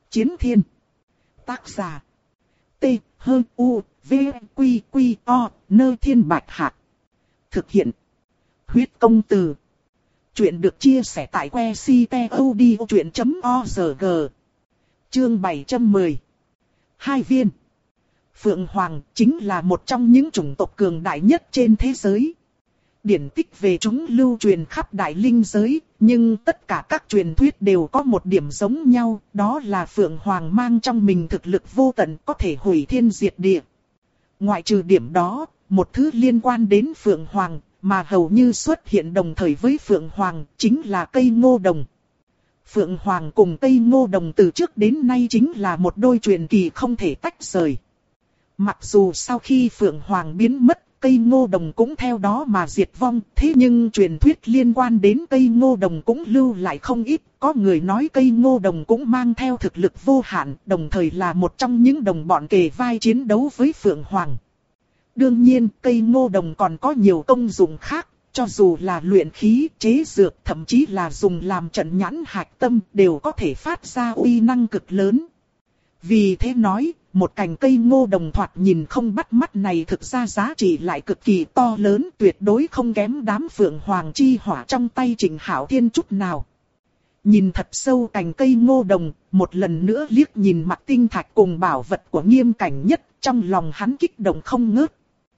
Chiến thiên. Tác giả. T-H-U-V-Q-Q-O, Nơ Thiên Bạch Hạc. Thực hiện. Huyết Công Từ. Chuyện được chia sẻ tại que ctod.org. Chương 710. Hai viên. Phượng Hoàng chính là một trong những chủng tộc cường đại nhất trên thế giới. Điển tích về chúng lưu truyền khắp đại linh giới, nhưng tất cả các truyền thuyết đều có một điểm giống nhau, đó là Phượng Hoàng mang trong mình thực lực vô tận có thể hủy thiên diệt địa. Ngoại trừ điểm đó, một thứ liên quan đến Phượng Hoàng, mà hầu như xuất hiện đồng thời với Phượng Hoàng, chính là cây ngô đồng. Phượng Hoàng cùng cây ngô đồng từ trước đến nay chính là một đôi truyền kỳ không thể tách rời. Mặc dù sau khi Phượng Hoàng biến mất, cây ngô đồng cũng theo đó mà diệt vong, thế nhưng truyền thuyết liên quan đến cây ngô đồng cũng lưu lại không ít. Có người nói cây ngô đồng cũng mang theo thực lực vô hạn, đồng thời là một trong những đồng bọn kề vai chiến đấu với Phượng Hoàng. Đương nhiên, cây ngô đồng còn có nhiều công dụng khác, cho dù là luyện khí, chế dược, thậm chí là dùng làm trận nhãn hạch tâm, đều có thể phát ra uy năng cực lớn. Vì thế nói, một cành cây ngô đồng thoạt nhìn không bắt mắt này thực ra giá trị lại cực kỳ to lớn, tuyệt đối không kém đám Phượng Hoàng chi hỏa trong tay Trịnh Hạo Thiên chút nào. Nhìn thật sâu cành cây ngô đồng, một lần nữa liếc nhìn mặt tinh thạch cùng bảo vật của Nghiêm Cảnh Nhất, trong lòng hắn kích động không ngớt.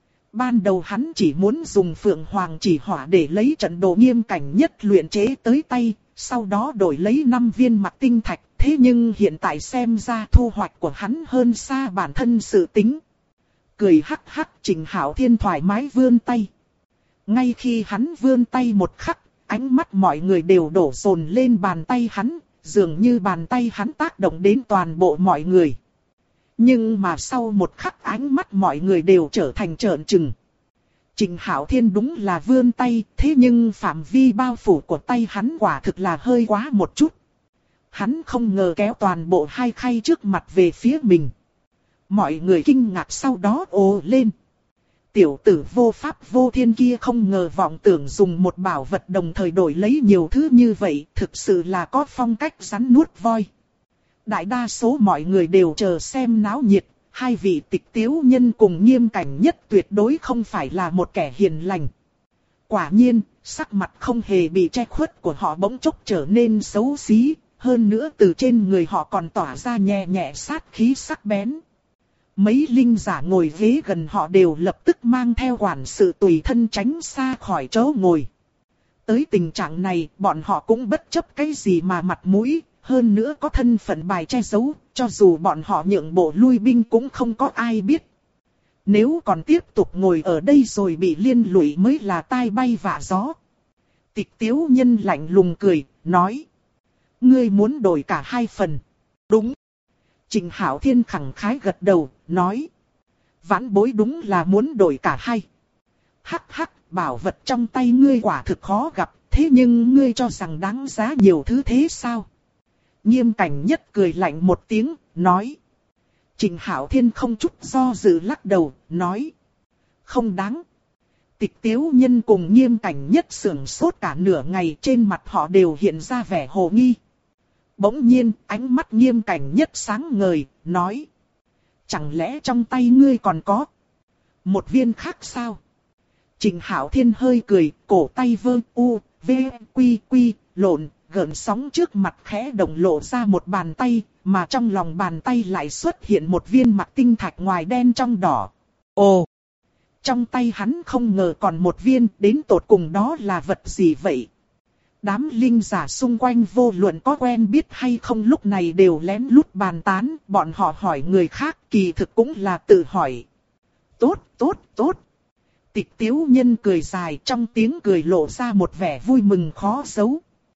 Ban đầu hắn chỉ muốn dùng Phượng Hoàng chỉ hỏa để lấy trận đồ Nghiêm Cảnh Nhất luyện chế tới tay, sau đó đổi lấy 5 viên mặt tinh thạch. Thế nhưng hiện tại xem ra thu hoạch của hắn hơn xa bản thân sự tính. Cười hắc hắc, Trịnh Hạo Thiên thoải mái vươn tay. Ngay khi hắn vươn tay một khắc, ánh mắt mọi người đều đổ dồn lên bàn tay hắn, dường như bàn tay hắn tác động đến toàn bộ mọi người. Nhưng mà sau một khắc ánh mắt mọi người đều trở thành trợn trừng. Trịnh Hạo Thiên đúng là vươn tay, thế nhưng phạm vi bao phủ của tay hắn quả thực là hơi quá một chút. Hắn không ngờ kéo toàn bộ hai khay trước mặt về phía mình. Mọi người kinh ngạc sau đó ồ lên. Tiểu tử vô pháp vô thiên kia không ngờ vọng tưởng dùng một bảo vật đồng thời đổi lấy nhiều thứ như vậy, thực sự là có phong cách rắn nuốt voi. Đại đa số mọi người đều chờ xem náo nhiệt, hai vị Tịch Tiếu Nhân cùng Nghiêm Cảnh Nhất tuyệt đối không phải là một kẻ hiền lành. Quả nhiên, sắc mặt không hề bị che khuất của họ bỗng chốc trở nên xấu xí. Hơn nữa từ trên người họ còn tỏa ra nhẹ nhẹ sát khí sắc bén. Mấy linh giả ngồi ghế gần họ đều lập tức mang theo quản sự tùy thân tránh xa khỏi chỗ ngồi. Tới tình trạng này, bọn họ cũng bất chấp cái gì mà mặt mũi, hơn nữa có thân phận bài che giấu, cho dù bọn họ nhượng bộ lui binh cũng không có ai biết. Nếu còn tiếp tục ngồi ở đây rồi bị liên lụy mới là tai bay vạ gió. Tịch Tiếu Nhân lạnh lùng cười, nói. Ngươi muốn đổi cả hai phần. Đúng. Trịnh Hạo Thiên khẳng khái gật đầu, nói. Vãn bối đúng là muốn đổi cả hai. Hắc hắc, bảo vật trong tay ngươi quả thực khó gặp, thế nhưng ngươi cho rằng đáng giá nhiều thứ thế sao? Nghiêm Cảnh Nhất cười lạnh một tiếng, nói. Trịnh Hạo Thiên không chút do dự lắc đầu, nói. Không đáng. Tịch Tiếu Nhân cùng Nghiêm Cảnh Nhất sững sốt cả nửa ngày, trên mặt họ đều hiện ra vẻ hồ nghi. Bỗng nhiên, ánh mắt Nghiêm Cảnh Nhất sáng ngời, nói. Chẳng lẽ trong tay ngươi còn có một viên khác sao? Trịnh Hạo Thiên hơi cười, cổ tay vơ u, v, quy quy, lộn, gợn sóng trước mặt khẽ động lộ ra một bàn tay, mà trong lòng bàn tay lại xuất hiện một viên mặt tinh thạch ngoài đen trong đỏ. Ồ! Trong tay hắn không ngờ còn một viên, đến tột cùng đó là vật gì vậy? Đám linh giả xung quanh vô luận có quen biết hay không lúc này đều lén lút bàn tán, bọn họ hỏi người khác kỳ thực cũng là tự hỏi. Tốt, tốt, tốt. Tịch Tiếu Nhân cười dài, trong tiếng cười lộ ra một vẻ vui mừng khó giấu.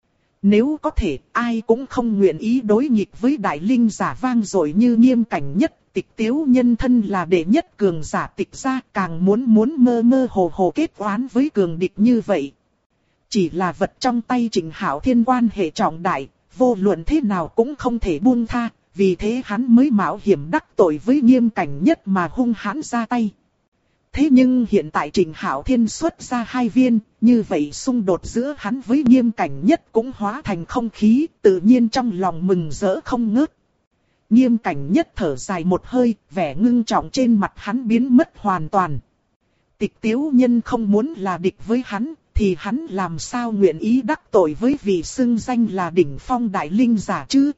Nếu có thể, ai cũng không nguyện ý đối nghịch với đại linh giả vang dội như Nghiêm Cảnh Nhất. Tịch Tiếu Nhân thân là đệ nhất cường giả tịch gia, càng muốn mơ mơ hồ hồ kết oán với cường địch như vậy. Chỉ là vật trong tay Trịnh Hạo Thiên quan hệ trọng đại, vô luận thế nào cũng không thể buông tha, vì thế hắn mới mạo hiểm đắc tội với Nghiêm Cảnh Nhất mà hung hãn ra tay. Thế nhưng hiện tại Trịnh Hạo Thiên xuất ra hai viên, như vậy xung đột giữa hắn với Nghiêm Cảnh Nhất cũng hóa thành không khí, tự nhiên trong lòng mừng rỡ không ngớt. Nghiêm Cảnh Nhất thở dài một hơi, vẻ ngưng trọng trên mặt hắn biến mất hoàn toàn. Tịch Tiếu Nhân không muốn là địch với hắn, thì hắn làm sao nguyện ý đắc tội với vị xưng danh là đỉnh phong đại linh giả chứ?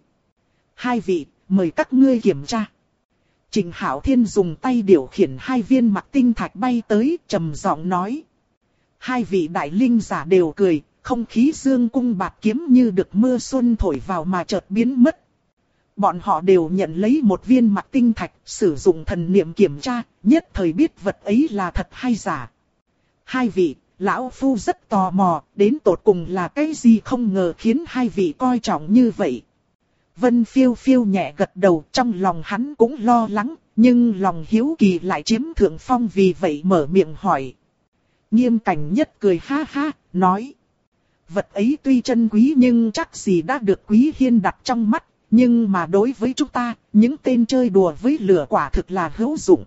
Hai vị, mời các ngươi kiểm tra. Trịnh Hạo Thiên dùng tay điều khiển hai viên mặc tinh thạch bay tới, trầm giọng nói. Hai vị đại linh giả đều cười, không khí dương cung bạt kiếm như được mưa xuân thổi vào mà chợt biến mất. Bọn họ đều nhận lấy một viên mặc tinh thạch, sử dụng thần niệm kiểm tra, nhất thời biết vật ấy là thật hay giả. Hai vị, lão phu rất tò mò, đến tột cùng là cái gì không ngờ khiến hai vị coi trọng như vậy. Vân Phiêu Phiêu nhẹ gật đầu, trong lòng hắn cũng lo lắng, nhưng lòng hiếu kỳ lại chiếm thượng phong, vì vậy mở miệng hỏi. Nghiêm Cảnh Nhất cười ha ha, nói. Vật ấy tuy chân quý nhưng chắc gì đã được Quý Hiên đặt trong mắt, nhưng mà đối với chúng ta, những tên chơi đùa với lửa quả thực là hữu dụng.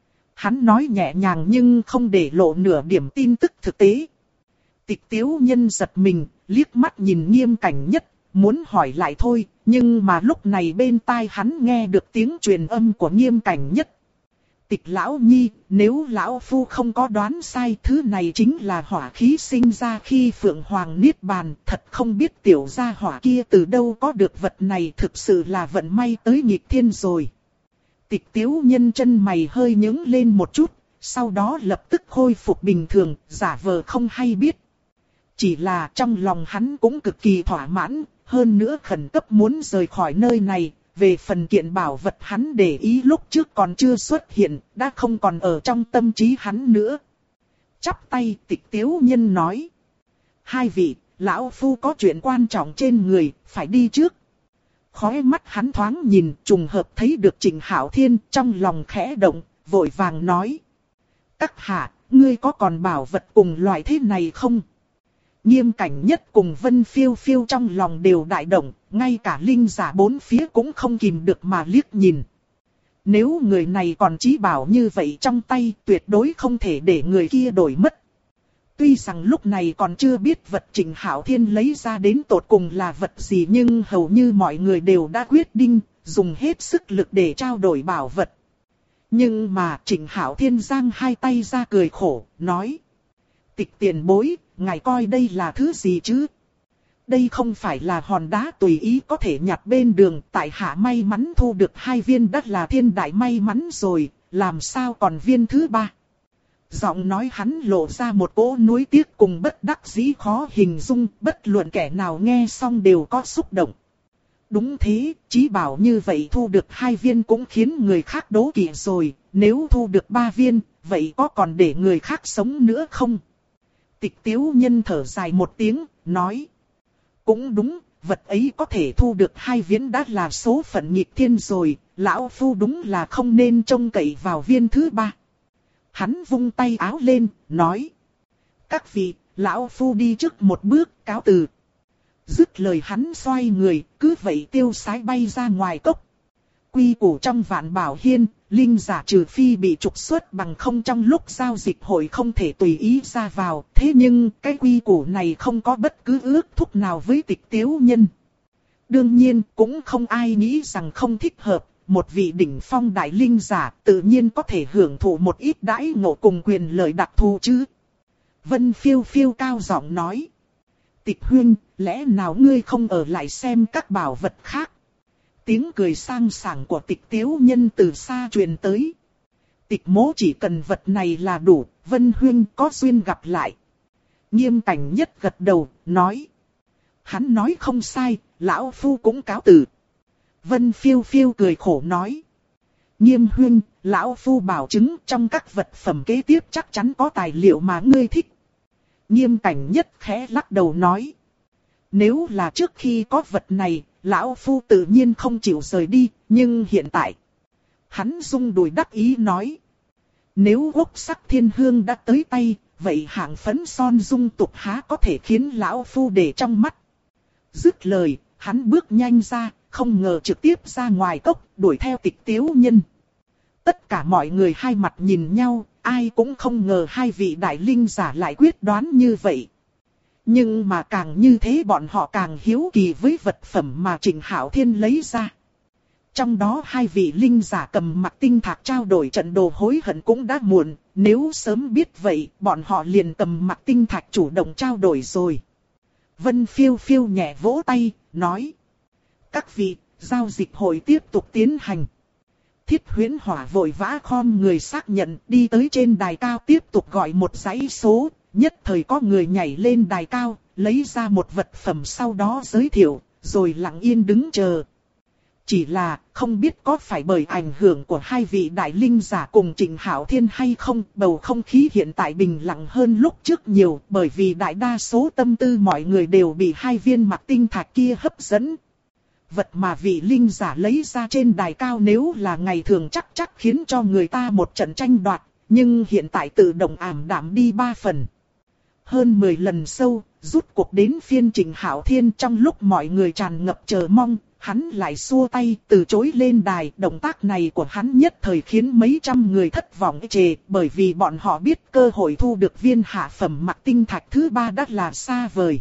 Hắn nói nhẹ nhàng nhưng không để lộ nửa điểm tin tức thực tế. Tịch Tiếu Nhân giật mình, liếc mắt nhìn Nghiêm Cảnh Nhất, muốn hỏi lại thôi, nhưng mà lúc này bên tai hắn nghe được tiếng truyền âm của Nghiêm Cảnh Nhất. Tịch Lão Nhi, nếu Lão Phu không có đoán sai, thứ này chính là hỏa khí sinh ra khi Phượng Hoàng Niết Bàn, thật không biết tiểu gia hỏa kia từ đâu có được vật này, thực sự là vận may tới nghịch thiên rồi. Tịch Tiếu Nhân chân mày hơi nhướng lên một chút, sau đó lập tức khôi phục bình thường, giả vờ không hay biết. Chỉ là trong lòng hắn cũng cực kỳ thỏa mãn, hơn nữa khẩn cấp muốn rời khỏi nơi này. Về phần kiện bảo vật hắn để ý lúc trước còn chưa xuất hiện, đã không còn ở trong tâm trí hắn nữa. Chắp tay, Tịch Tiếu Nhân nói. Hai vị, lão phu có chuyện quan trọng trên người, phải đi trước. Khóe mắt hắn thoáng nhìn, trùng hợp thấy được Trịnh Hạo Thiên, trong lòng khẽ động, vội vàng nói. Các hạ, ngươi có còn bảo vật cùng loại thế này không? Nghiêm Cảnh Nhất cùng Vân Phiêu Phiêu trong lòng đều đại động, ngay cả linh giả bốn phía cũng không kìm được mà liếc nhìn. Nếu người này còn chí bảo như vậy trong tay, tuyệt đối không thể để người kia đổi mất. Tuy rằng lúc này còn chưa biết vật Trịnh Hạo Thiên lấy ra đến tột cùng là vật gì, nhưng hầu như mọi người đều đã quyết định, dùng hết sức lực để trao đổi bảo vật. Nhưng mà Trịnh Hạo Thiên giang hai tay ra cười khổ, nói. Tịch tiền bối, ngài coi đây là thứ gì chứ? Đây không phải là hòn đá tùy ý có thể nhặt bên đường, tại hạ may mắn thu được hai viên đất là thiên đại may mắn rồi, làm sao còn viên thứ ba? Giọng nói hắn lộ ra một cỗ nuối tiếc cùng bất đắc dĩ khó hình dung, bất luận kẻ nào nghe xong đều có xúc động. Đúng thế, chí bảo như vậy thu được hai viên cũng khiến người khác đố kỵ rồi, nếu thu được ba viên, vậy có còn để người khác sống nữa không? Tịch Tiếu Nhân thở dài một tiếng, nói. Cũng đúng, vật ấy có thể thu được hai viên đã là số phận nghịch thiên rồi, lão phu đúng là không nên trông cậy vào viên thứ ba. Hắn vung tay áo lên, nói. Các vị, lão phu đi trước một bước, cáo từ. Dứt lời hắn xoay người, cứ vậy tiêu sái bay ra ngoài cốc. Quy củ trong Vạn Bảo Hiên, linh giả trừ phi bị trục xuất bằng không trong lúc giao dịch hội không thể tùy ý ra vào. Thế nhưng cái quy củ này không có bất cứ ước thúc nào với Tịch Tiếu Nhân. Đương nhiên cũng không ai nghĩ rằng không thích hợp. Một vị đỉnh phong đại linh giả tự nhiên có thể hưởng thụ một ít đãi ngộ cùng quyền lợi đặc thù chứ. Vân Phiêu Phiêu cao giọng nói. Tịch huynh, lẽ nào ngươi không ở lại xem các bảo vật khác? Tiếng cười sang sảng của Tịch Tiếu Nhân từ xa truyền tới. Tịch mỗ chỉ cần vật này là đủ, Vân huynh có duyên gặp lại. Nghiêm Cảnh Nhất gật đầu, nói. Hắn nói không sai, lão phu cũng cáo từ. Vân Phiêu Phiêu cười khổ nói. Nghiêm huynh, lão phu bảo chứng trong các vật phẩm kế tiếp chắc chắn có tài liệu mà ngươi thích. Nghiêm Cảnh Nhất khẽ lắc đầu nói. Nếu là trước khi có vật này, lão phu tự nhiên không chịu rời đi, nhưng hiện tại. Hắn rung đùi đắc ý nói. Nếu quốc sắc thiên hương đã tới tay, vậy hạng phấn son dung tục há có thể khiến lão phu để trong mắt. Dứt lời, hắn bước nhanh ra, không ngờ trực tiếp ra ngoài cốc, đuổi theo Tịch Tiếu Nhân. Tất cả mọi người hai mặt nhìn nhau, ai cũng không ngờ hai vị đại linh giả lại quyết đoán như vậy. Nhưng mà càng như thế bọn họ càng hiếu kỳ với vật phẩm mà Trịnh Hạo Thiên lấy ra. Trong đó hai vị linh giả cầm mặc tinh thạch trao đổi trận đồ hối hận cũng đã muộn, nếu sớm biết vậy, bọn họ liền cầm mặc tinh thạch chủ động trao đổi rồi. Vân Phiêu Phiêu nhẹ vỗ tay, nói. Các vị, giao dịch hội tiếp tục tiến hành. Thiết Huyễn Hỏa vội vã khom người xác nhận, đi tới trên đài cao tiếp tục gọi một dãy số, nhất thời có người nhảy lên đài cao, lấy ra một vật phẩm sau đó giới thiệu, rồi lặng yên đứng chờ. Chỉ là, không biết có phải bởi ảnh hưởng của hai vị đại linh giả cùng Trịnh Hạo Thiên hay không, bầu không khí hiện tại bình lặng hơn lúc trước nhiều, bởi vì đại đa số tâm tư mọi người đều bị hai viên mặc tinh thạch kia hấp dẫn. Vật mà vị linh giả lấy ra trên đài cao nếu là ngày thường chắc khiến cho người ta một trận tranh đoạt, nhưng hiện tại tự động ảm đạm đi 3 phần. Hơn 10 lần sâu, rút cuộc đến phiên Trịnh Hạo Thiên, trong lúc mọi người tràn ngập chờ mong, hắn lại xua tay từ chối lên đài. Động tác này của hắn nhất thời khiến mấy trăm người thất vọng ê chề, bởi vì bọn họ biết cơ hội thu được viên hạ phẩm mặc tinh thạch thứ 3 đã là xa vời.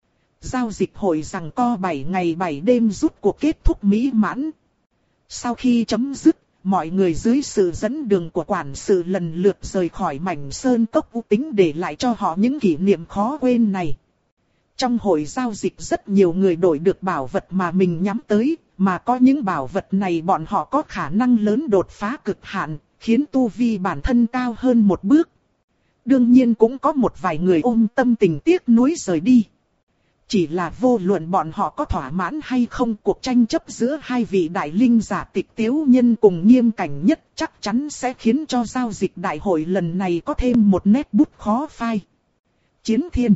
Giao dịch hội giằng co 7 ngày 7 đêm rút cuộc kết thúc mỹ mãn. Sau khi chấm dứt, mọi người dưới sự dẫn đường của quản sự lần lượt rời khỏi mảnh sơn cốc u tính để lại cho họ những kỷ niệm khó quên này. Trong hội giao dịch rất nhiều người đổi được bảo vật mà mình nhắm tới, mà có những bảo vật này bọn họ có khả năng lớn đột phá cực hạn, khiến tu vi bản thân cao hơn một bước. Đương nhiên cũng có một vài người ôm tâm tình tiếc nuối rời đi. Chỉ là vô luận bọn họ có thỏa mãn hay không, cuộc tranh chấp giữa hai vị đại linh giả Tịch Tiếu Nhân cùng Nghiêm Cảnh Nhất chắc chắn sẽ khiến cho giao dịch đại hội lần này có thêm một nét bút khó phai. Chiến Thiên.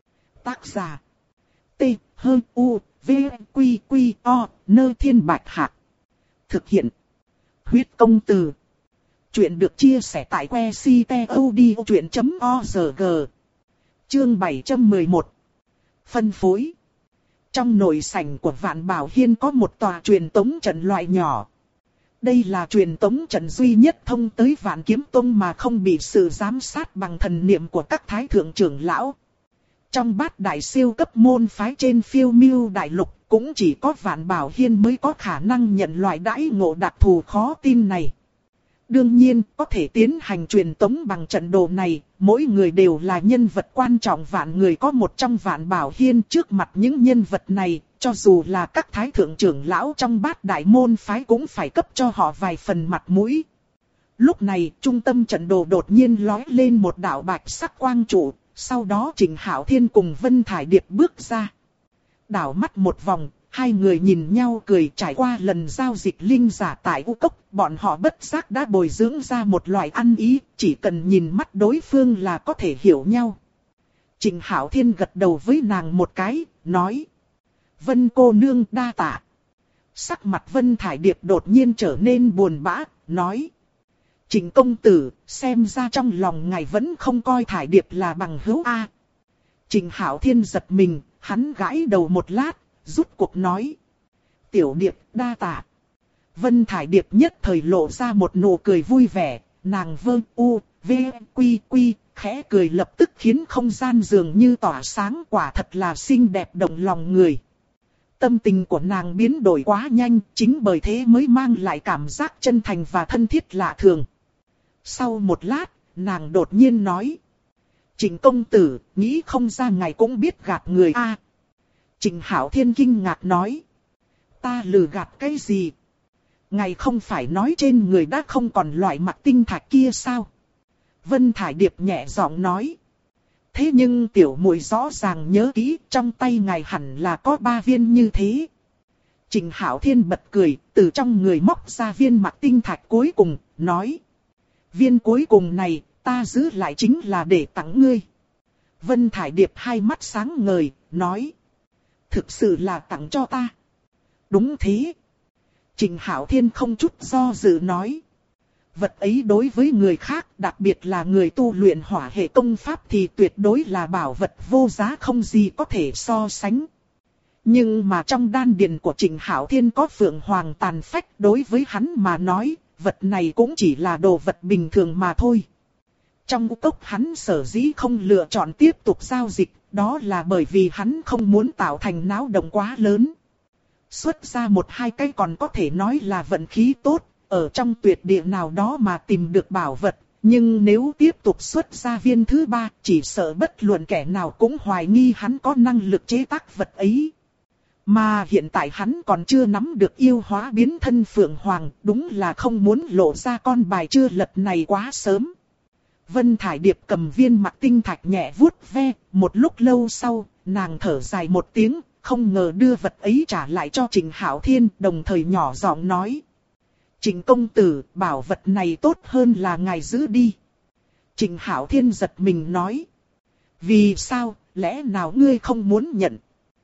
Tác giả. T. H. U. V. Quy. Quy. O. Nơ Thiên Bạch Hạc. Thực hiện. Huyết Công Từ. Chuyện được chia sẻ tại que ctod.org. Chương 711. Phân phối. Trong nội sảnh của Vạn Bảo Hiên có một tòa truyền tống trận loại nhỏ. Đây là truyền tống trận duy nhất thông tới Vạn Kiếm Tông mà không bị sự giám sát bằng thần niệm của các thái thượng trưởng lão. Trong bát đại siêu cấp môn phái trên Phiêu Miêu đại lục, cũng chỉ có Vạn Bảo Hiên mới có khả năng nhận loại đãi ngộ đặc thù khó tin này. Đương nhiên, có thể tiến hành truyền tống bằng trận đồ này, mỗi người đều là nhân vật quan trọng, vạn người có một trong Vạn Bảo Hiên. Trước mặt những nhân vật này, cho dù là các thái thượng trưởng lão trong bát đại môn phái cũng phải cấp cho họ vài phần mặt mũi. Lúc này, trung tâm trận đồ đột nhiên lói lên một đạo bạch sắc quang trụ, sau đó Trịnh Hạo Thiên cùng Vân Thải Điệp bước ra. Đảo mắt một vòng, hai người nhìn nhau cười. Trải qua lần giao dịch linh giả tại U Cốc, bọn họ bất giác đã bồi dưỡng ra một loại ăn ý, chỉ cần nhìn mắt đối phương là có thể hiểu nhau. Trịnh Hạo Thiên gật đầu với nàng một cái, nói. Vân cô nương đa tạ. Sắc mặt Vân Thải Điệp đột nhiên trở nên buồn bã, nói. Trịnh công tử, xem ra trong lòng ngài vẫn không coi Thải Điệp là bằng hữu a. Trịnh Hạo Thiên giật mình, hắn gãi đầu một lát, rút cuộc nói. Tiểu Điệp đa tạ. Vân Thải Điệp nhất thời lộ ra một nụ cười vui vẻ, nàng vơ u, v, quy quy, khẽ cười lập tức khiến không gian dường như tỏa sáng, quả thật là xinh đẹp động lòng người. Tâm tình của nàng biến đổi quá nhanh, chính bởi thế mới mang lại cảm giác chân thành và thân thiết lạ thường. Sau một lát, nàng đột nhiên nói. Trịnh công tử, nghĩ không ra ngài cũng biết gạt người a. Trịnh Hạo Thiên kinh ngạc nói. Ta lừa gạt cái gì? Ngài không phải nói trên người đã không còn loại mặc tinh thạch kia sao? Vân Thải Điệp nhẹ giọng nói. Thế nhưng tiểu muội rõ ràng nhớ kỹ, trong tay ngài hẳn là có 3 viên như thế. Trịnh Hạo Thiên bật cười, từ trong người móc ra viên mặc tinh thạch cuối cùng, nói. Viên cuối cùng này, ta giữ lại chính là để tặng ngươi. Vân Thải Điệp hai mắt sáng ngời, nói. Thực sự là tặng cho ta. Đúng thế. Trịnh Hạo Thiên không chút do dự nói. Vật ấy đối với người khác, đặc biệt là người tu luyện hỏa hệ công pháp thì tuyệt đối là bảo vật vô giá không gì có thể so sánh. Nhưng mà trong đan điền của Trịnh Hạo Thiên có Phượng Hoàng tàn phách, đối với hắn mà nói, vật này cũng chỉ là đồ vật bình thường mà thôi. Trong cốc hắn sở dĩ không lựa chọn tiếp tục giao dịch, đó là bởi vì hắn không muốn tạo thành náo động quá lớn. xuất ra một hai cái còn có thể nói là vận khí tốt, ở trong tuyệt địa nào đó mà tìm được bảo vật. Nhưng nếu tiếp tục xuất ra viên thứ ba, chỉ sợ bất luận kẻ nào cũng hoài nghi hắn có năng lực chế tác vật ấy. Mà hiện tại hắn còn chưa nắm được yêu hóa biến thân Phượng Hoàng, đúng là không muốn lộ ra con bài chưa lật này quá sớm. Vân Thải Điệp cầm viên mặc tinh thạch nhẹ vuốt ve, một lúc lâu sau, nàng thở dài một tiếng, không ngờ đưa vật ấy trả lại cho Trịnh Hạo Thiên, đồng thời nhỏ giọng nói. Trịnh công tử, bảo vật này tốt hơn là ngài giữ đi. Trịnh Hạo Thiên giật mình nói. Vì sao, lẽ nào ngươi không muốn nhận?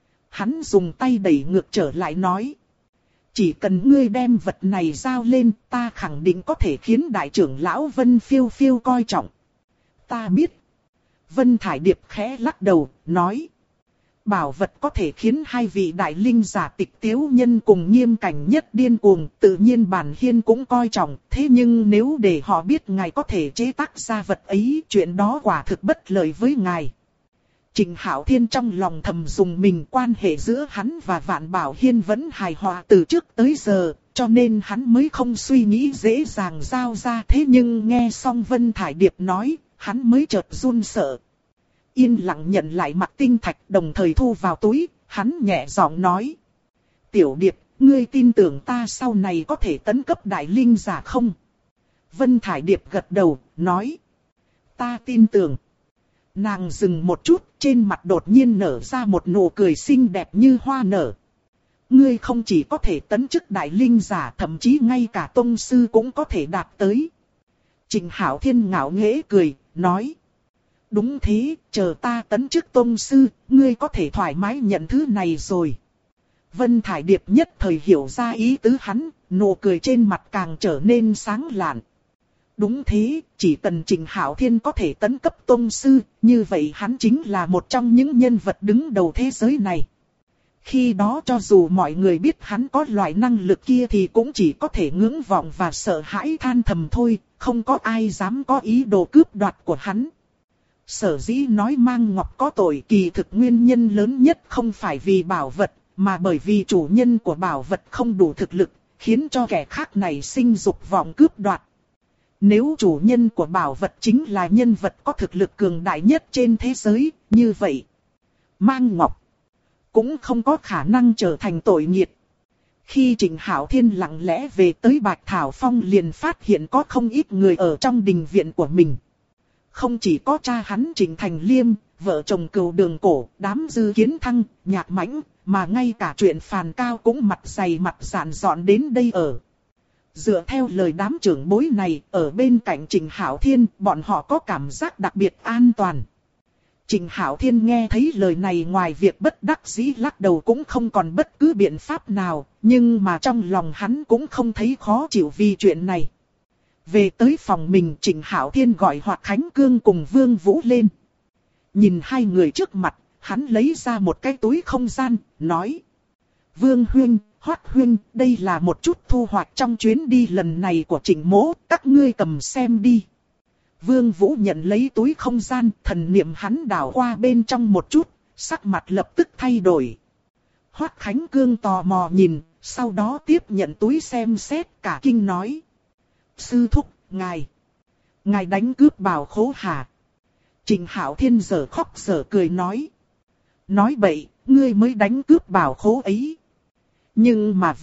Hắn dùng tay đẩy ngược trở lại nói. Chỉ cần ngươi đem vật này giao lên, ta khẳng định có thể khiến đại trưởng lão Vân Phiêu Phiêu coi trọng. Ta biết. Vân Thải Điệp khẽ lắc đầu, nói. Bảo vật có thể khiến hai vị đại linh giả Tịch Tiếu Nhân cùng Nghiêm Cảnh Nhất điên cuồng, tự nhiên bản hiên cũng coi trọng. Thế nhưng nếu để họ biết ngài có thể chế tác ra vật ấy, chuyện đó quả thực bất lợi với ngài. Trịnh Hạo Thiên trong lòng thầm dùng mình, quan hệ giữa hắn và Vạn Bảo Hiên vẫn hài hòa từ trước tới giờ, cho nên hắn mới không suy nghĩ dễ dàng giao ra. Thế nhưng nghe xong Vân Thải Điệp nói, hắn mới chợt run sợ. Yên lặng nhận lại mặc tinh thạch, đồng thời thu vào túi, hắn nhẹ giọng nói. Tiểu Điệp, ngươi tin tưởng ta sau này có thể tấn cấp đại linh giả không? Vân Thải Điệp gật đầu, nói. Ta tin tưởng. Nàng dừng một chút, trên mặt đột nhiên nở ra một nụ cười xinh đẹp như hoa nở. Ngươi không chỉ có thể tấn chức đại linh giả, thậm chí ngay cả tông sư cũng có thể đạt tới. Trịnh Hạo Thiên ngạo nghễ cười, nói. Đúng thế, chờ ta tấn chức tông sư, ngươi có thể thoải mái nhận thứ này rồi. Vân Thải Điệp nhất thời hiểu ra ý tứ hắn, nụ cười trên mặt càng trở nên sáng lạn. Đúng thế, chỉ cần Trịnh Hạo Thiên có thể tấn cấp tông sư, như vậy hắn chính là một trong những nhân vật đứng đầu thế giới này. Khi đó cho dù mọi người biết hắn có loại năng lực kia thì cũng chỉ có thể ngưỡng vọng và sợ hãi than thầm thôi, không có ai dám có ý đồ cướp đoạt của hắn. Sở dĩ nói Mang Ngọc có tội, kỳ thực nguyên nhân lớn nhất không phải vì bảo vật, mà bởi vì chủ nhân của bảo vật không đủ thực lực, khiến cho kẻ khác này sinh dục vọng cướp đoạt. Nếu chủ nhân của bảo vật chính là nhân vật có thực lực cường đại nhất trên thế giới, như vậy Mang Ngọc cũng không có khả năng trở thành tội nghiệt. Khi Trịnh Hạo Thiên lặng lẽ về tới Bạch Thảo Phong, liền phát hiện có không ít người ở trong đình viện của mình. Không chỉ có cha hắn Trịnh Thành Liêm, vợ chồng Cừu Đường Cổ, đám Dư Kiến Thăng, Nhạc Mãnh, mà ngay cả chuyện Phàn Cao cũng mặt dày mặt dạn dọn đến đây ở. Dựa theo lời đám trưởng bối này, ở bên cạnh Trịnh Hạo Thiên, bọn họ có cảm giác đặc biệt an toàn. Trịnh Hạo Thiên nghe thấy lời này, ngoài việc bất đắc dĩ lắc đầu cũng không còn bất cứ biện pháp nào, nhưng mà trong lòng hắn cũng không thấy khó chịu vì chuyện này. Về tới phòng mình, Trịnh Hạo Thiên gọi Hoạt Khánh Cương cùng Vương Vũ lên. Nhìn hai người trước mặt, hắn lấy ra một cái túi không gian, nói. Vương huynh, Hoắc huynh, đây là một chút thu hoạch trong chuyến đi lần này của Trịnh mỗ, các ngươi cầm xem đi. Vương Vũ nhận lấy túi không gian, thần niệm hắn đảo qua bên trong một chút, sắc mặt lập tức thay đổi. Hoắc Khánh Cương tò mò nhìn, sau đó tiếp nhận túi xem xét, cả kinh nói. Sư thúc, ngài đánh cướp bảo khố hả? Trịnh Hạo Thiên giở khóc giở cười nói. Nói bậy, ngươi mới đánh cướp bảo khố ấy. Nhưng mà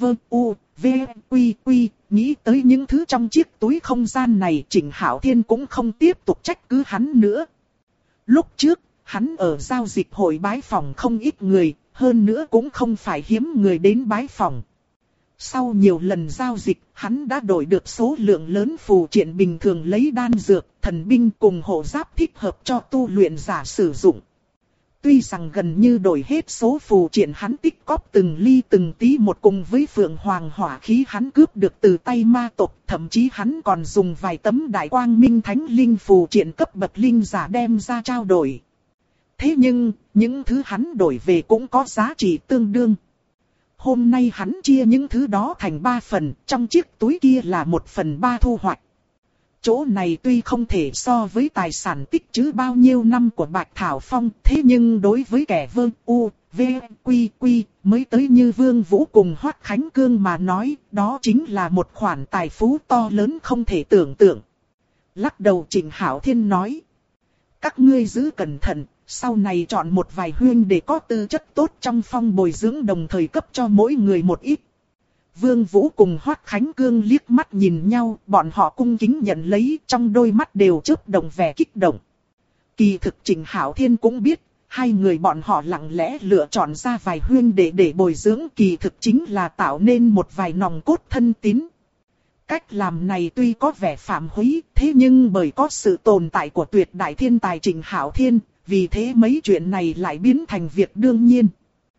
nghĩ tới những thứ trong chiếc túi không gian này, Trịnh Hạo Thiên cũng không tiếp tục trách cứ hắn nữa. Lúc trước, hắn ở giao dịch hội bái phòng không ít người, hơn nữa cũng không phải hiếm người đến bái phòng. Sau nhiều lần giao dịch, hắn đã đổi được số lượng lớn phù triện bình thường lấy đan dược, thần binh cùng hộ giáp thích hợp cho tu luyện giả sử dụng. Tuy rằng gần như đổi hết số phù triện hắn tích cóp từng ly từng tí một, cùng với Phượng Hoàng hỏa khí hắn cướp được từ tay ma tộc, thậm chí hắn còn dùng vài tấm Đại Quang Minh Thánh Linh phù triện cấp bậc linh giả đem ra trao đổi. Thế nhưng, những thứ hắn đổi về cũng có giá trị tương đương. Hôm nay hắn chia những thứ đó thành 3 phần, trong chiếc túi kia là 1/3 thu hoạch. Chỗ này tuy không thể so với tài sản tích trữ bao nhiêu năm của Bạch Thảo Phong, thế nhưng đối với kẻ Vương U, V, Quy Quy, mới tới như Vương Vũ cùng Hoắc Khánh Cương mà nói, đó chính là một khoản tài phú to lớn không thể tưởng tượng. Lắc đầu Trịnh Hạo Thiên nói. Các ngươi giữ cẩn thận, sau này chọn một vài huynh để có tư chất tốt trong phong bồi dưỡng đồng thời cấp cho mỗi người một ít. Vương Vũ cùng Hoắc Khánh Cương liếc mắt nhìn nhau, bọn họ cung kính nhận lấy, trong đôi mắt đều chớp động vẻ kích động. Kỳ thực Trịnh Hạo Thiên cũng biết, hai người bọn họ lặng lẽ lựa chọn ra vài huynh để bồi dưỡng, kỳ thực chính là tạo nên một vài nòng cốt thân tín. Cách làm này tuy có vẻ phạm húy, thế nhưng bởi có sự tồn tại của tuyệt đại thiên tài Trịnh Hạo Thiên, vì thế mấy chuyện này lại biến thành việc đương nhiên.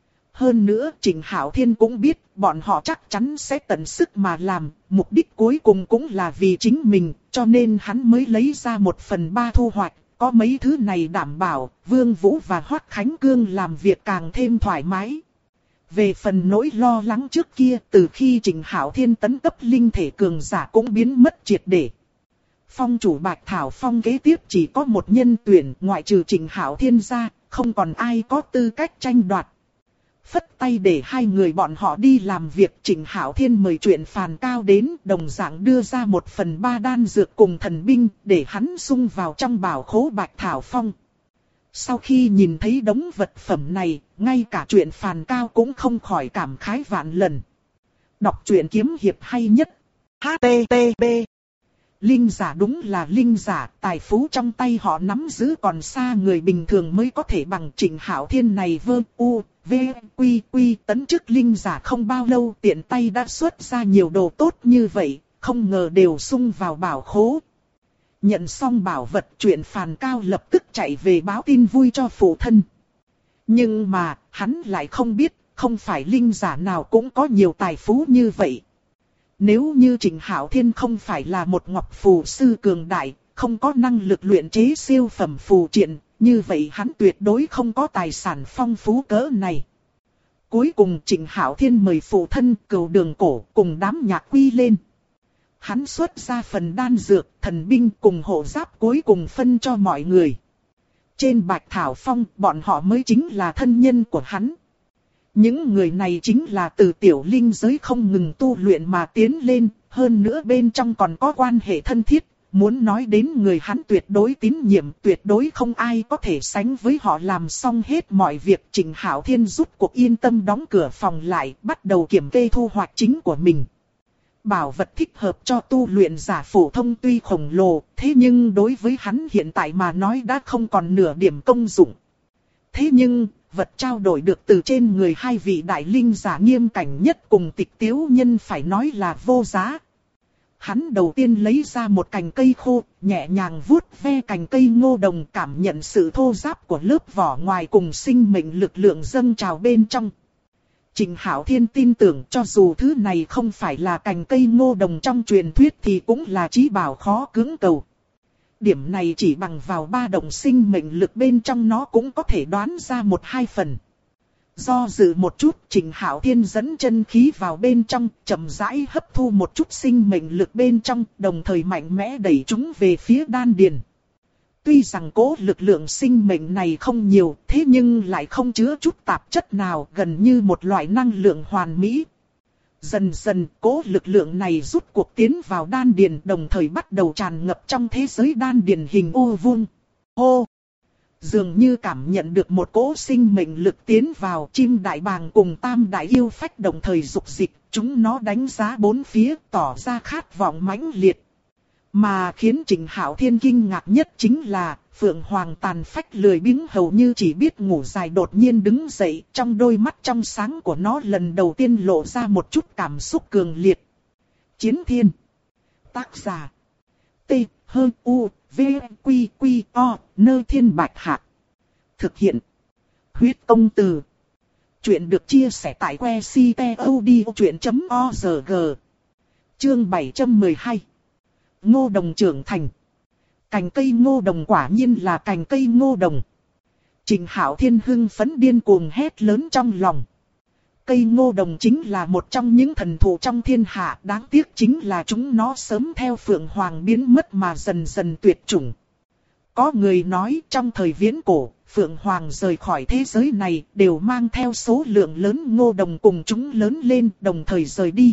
Hơn nữa Trịnh Hạo Thiên cũng biết bọn họ chắc chắn sẽ tận sức mà làm, mục đích cuối cùng cũng là vì chính mình, cho nên hắn mới lấy ra 1/3 thu hoạch. Có mấy thứ này đảm bảo, Vương Vũ và Hoắc Khánh Cương làm việc càng thêm thoải mái. Về phần nỗi lo lắng trước kia, từ khi Trịnh Hạo Thiên tấn cấp linh thể cường giả cũng biến mất triệt để. Phong chủ Bạch Thảo Phong kế tiếp chỉ có một nhân tuyển, ngoại trừ Trịnh Hạo Thiên ra, không còn ai có tư cách tranh đoạt. Phất tay để hai người bọn họ đi làm việc, Trịnh Hạo Thiên mời Truyện Phàn Cao đến, đồng dạng đưa ra 1/3 đan dược cùng thần binh, để hắn sung vào trong bảo khố Bạch Thảo Phong. Sau khi nhìn thấy đống vật phẩm này, ngay cả Truyện Phàn Cao cũng không khỏi cảm khái vạn lần. Đọc truyện kiếm hiệp hay nhất. HTTP. Linh giả đúng là linh giả, tài phú trong tay họ nắm giữ còn xa người bình thường mới có thể bằng Trịnh Hạo Thiên này. Vương U, V, Quy Quy tấn chức linh giả không bao lâu tiện tay đã xuất ra nhiều đồ tốt như vậy, không ngờ đều sung vào bảo khố. Nhận xong bảo vật, Truyện Phàn Cao lập tức chạy về báo tin vui cho phụ thân. Nhưng mà, hắn lại không biết, không phải linh giả nào cũng có nhiều tài phú như vậy. Nếu như Trịnh Hạo Thiên không phải là một ngọc phù sư cường đại, không có năng lực luyện chế siêu phẩm phù triện, như vậy hắn tuyệt đối không có tài sản phong phú cỡ này. Cuối cùng Trịnh Hạo Thiên mời phụ thân Cửu Đường Cổ cùng đám nhạc quy lên. Hắn xuất ra phần đan dược, thần binh cùng hộ giáp cuối cùng phân cho mọi người. Trên Bạch Thảo Phong, bọn họ mới chính là thân nhân của hắn. Những người này chính là từ tiểu linh giới không ngừng tu luyện mà tiến lên, hơn nữa bên trong còn có quan hệ thân thiết. Muốn nói đến người hắn tuyệt đối tín nhiệm, tuyệt đối không ai có thể sánh với họ. Làm xong hết mọi việc, Trịnh Hạo Thiên rút cuộc yên tâm đóng cửa phòng lại, bắt đầu kiểm kê thu hoạch chính của mình. Bảo vật thích hợp cho tu luyện giả phổ thông tuy khổng lồ, thế nhưng đối với hắn hiện tại mà nói đã không còn nửa điểm công dụng. Thế nhưng, vật trao đổi được từ trên người hai vị đại linh giả nghiêm cảnh nhất cùng Tịch Tiếu Nhân phải nói là vô giá. Hắn đầu tiên lấy ra một cành cây khô, nhẹ nhàng vuốt ve cành cây ngô đồng, cảm nhận sự thô ráp của lớp vỏ ngoài cùng sinh mệnh lực lượng dâng trào bên trong. Trịnh Hạo Thiên tin tưởng cho dù thứ này không phải là cành cây ngô đồng trong truyền thuyết thì cũng là chí bảo khó cưỡng cầu. Điểm này chỉ bằng vào ba động sinh mệnh lực bên trong nó cũng có thể đoán ra 1-2 phần. Do dự một chút, Trịnh Hạo Thiên dẫn chân khí vào bên trong, chậm rãi hấp thu một chút sinh mệnh lực bên trong, đồng thời mạnh mẽ đẩy chúng về phía đan điền. Tuy rằng cố lực lượng sinh mệnh này không nhiều, thế nhưng lại không chứa chút tạp chất nào, gần như một loại năng lượng hoàn mỹ. Dần dần, cố lực lượng này rút cuộc tiến vào đan điền, đồng thời bắt đầu tràn ngập trong thế giới đan điền hình ô vuông. Hô! Dường như cảm nhận được một cỗ sinh mệnh lực tiến vào, chim đại bàng cùng tam đại yêu phách đồng thời dục dịch, chúng nó đánh giá bốn phía, tỏ ra khát vọng mãnh liệt. Mà khiến Trịnh Hạo Thiên kinh ngạc nhất chính là, Phượng Hoàng tàn phách lười biếng hầu như chỉ biết ngủ dài đột nhiên đứng dậy, trong đôi mắt trong sáng của nó lần đầu tiên lộ ra một chút cảm xúc cường liệt. Chiến Thiên. Tác giả. T, H, U, V, Q, Q, O, Nơ Thiên Bạch Hạc. Thực hiện. Huyết Công Từ. Chuyện được chia sẻ tại que ctod.org. Chương 712. Ngô đồng trưởng thành. Cành cây ngô đồng quả nhiên là cành cây ngô đồng. Trịnh Hạo Thiên hưng phấn điên cuồng hét lớn trong lòng. cây ngô đồng chính là một trong những thần thụ trong thiên hạ, đáng tiếc chính là chúng nó sớm theo Phượng Hoàng biến mất mà dần dần tuyệt chủng. Có người nói trong thời viễn cổ, Phượng Hoàng rời khỏi thế giới này đều mang theo số lượng lớn ngô đồng cùng chúng lớn lên đồng thời rời đi.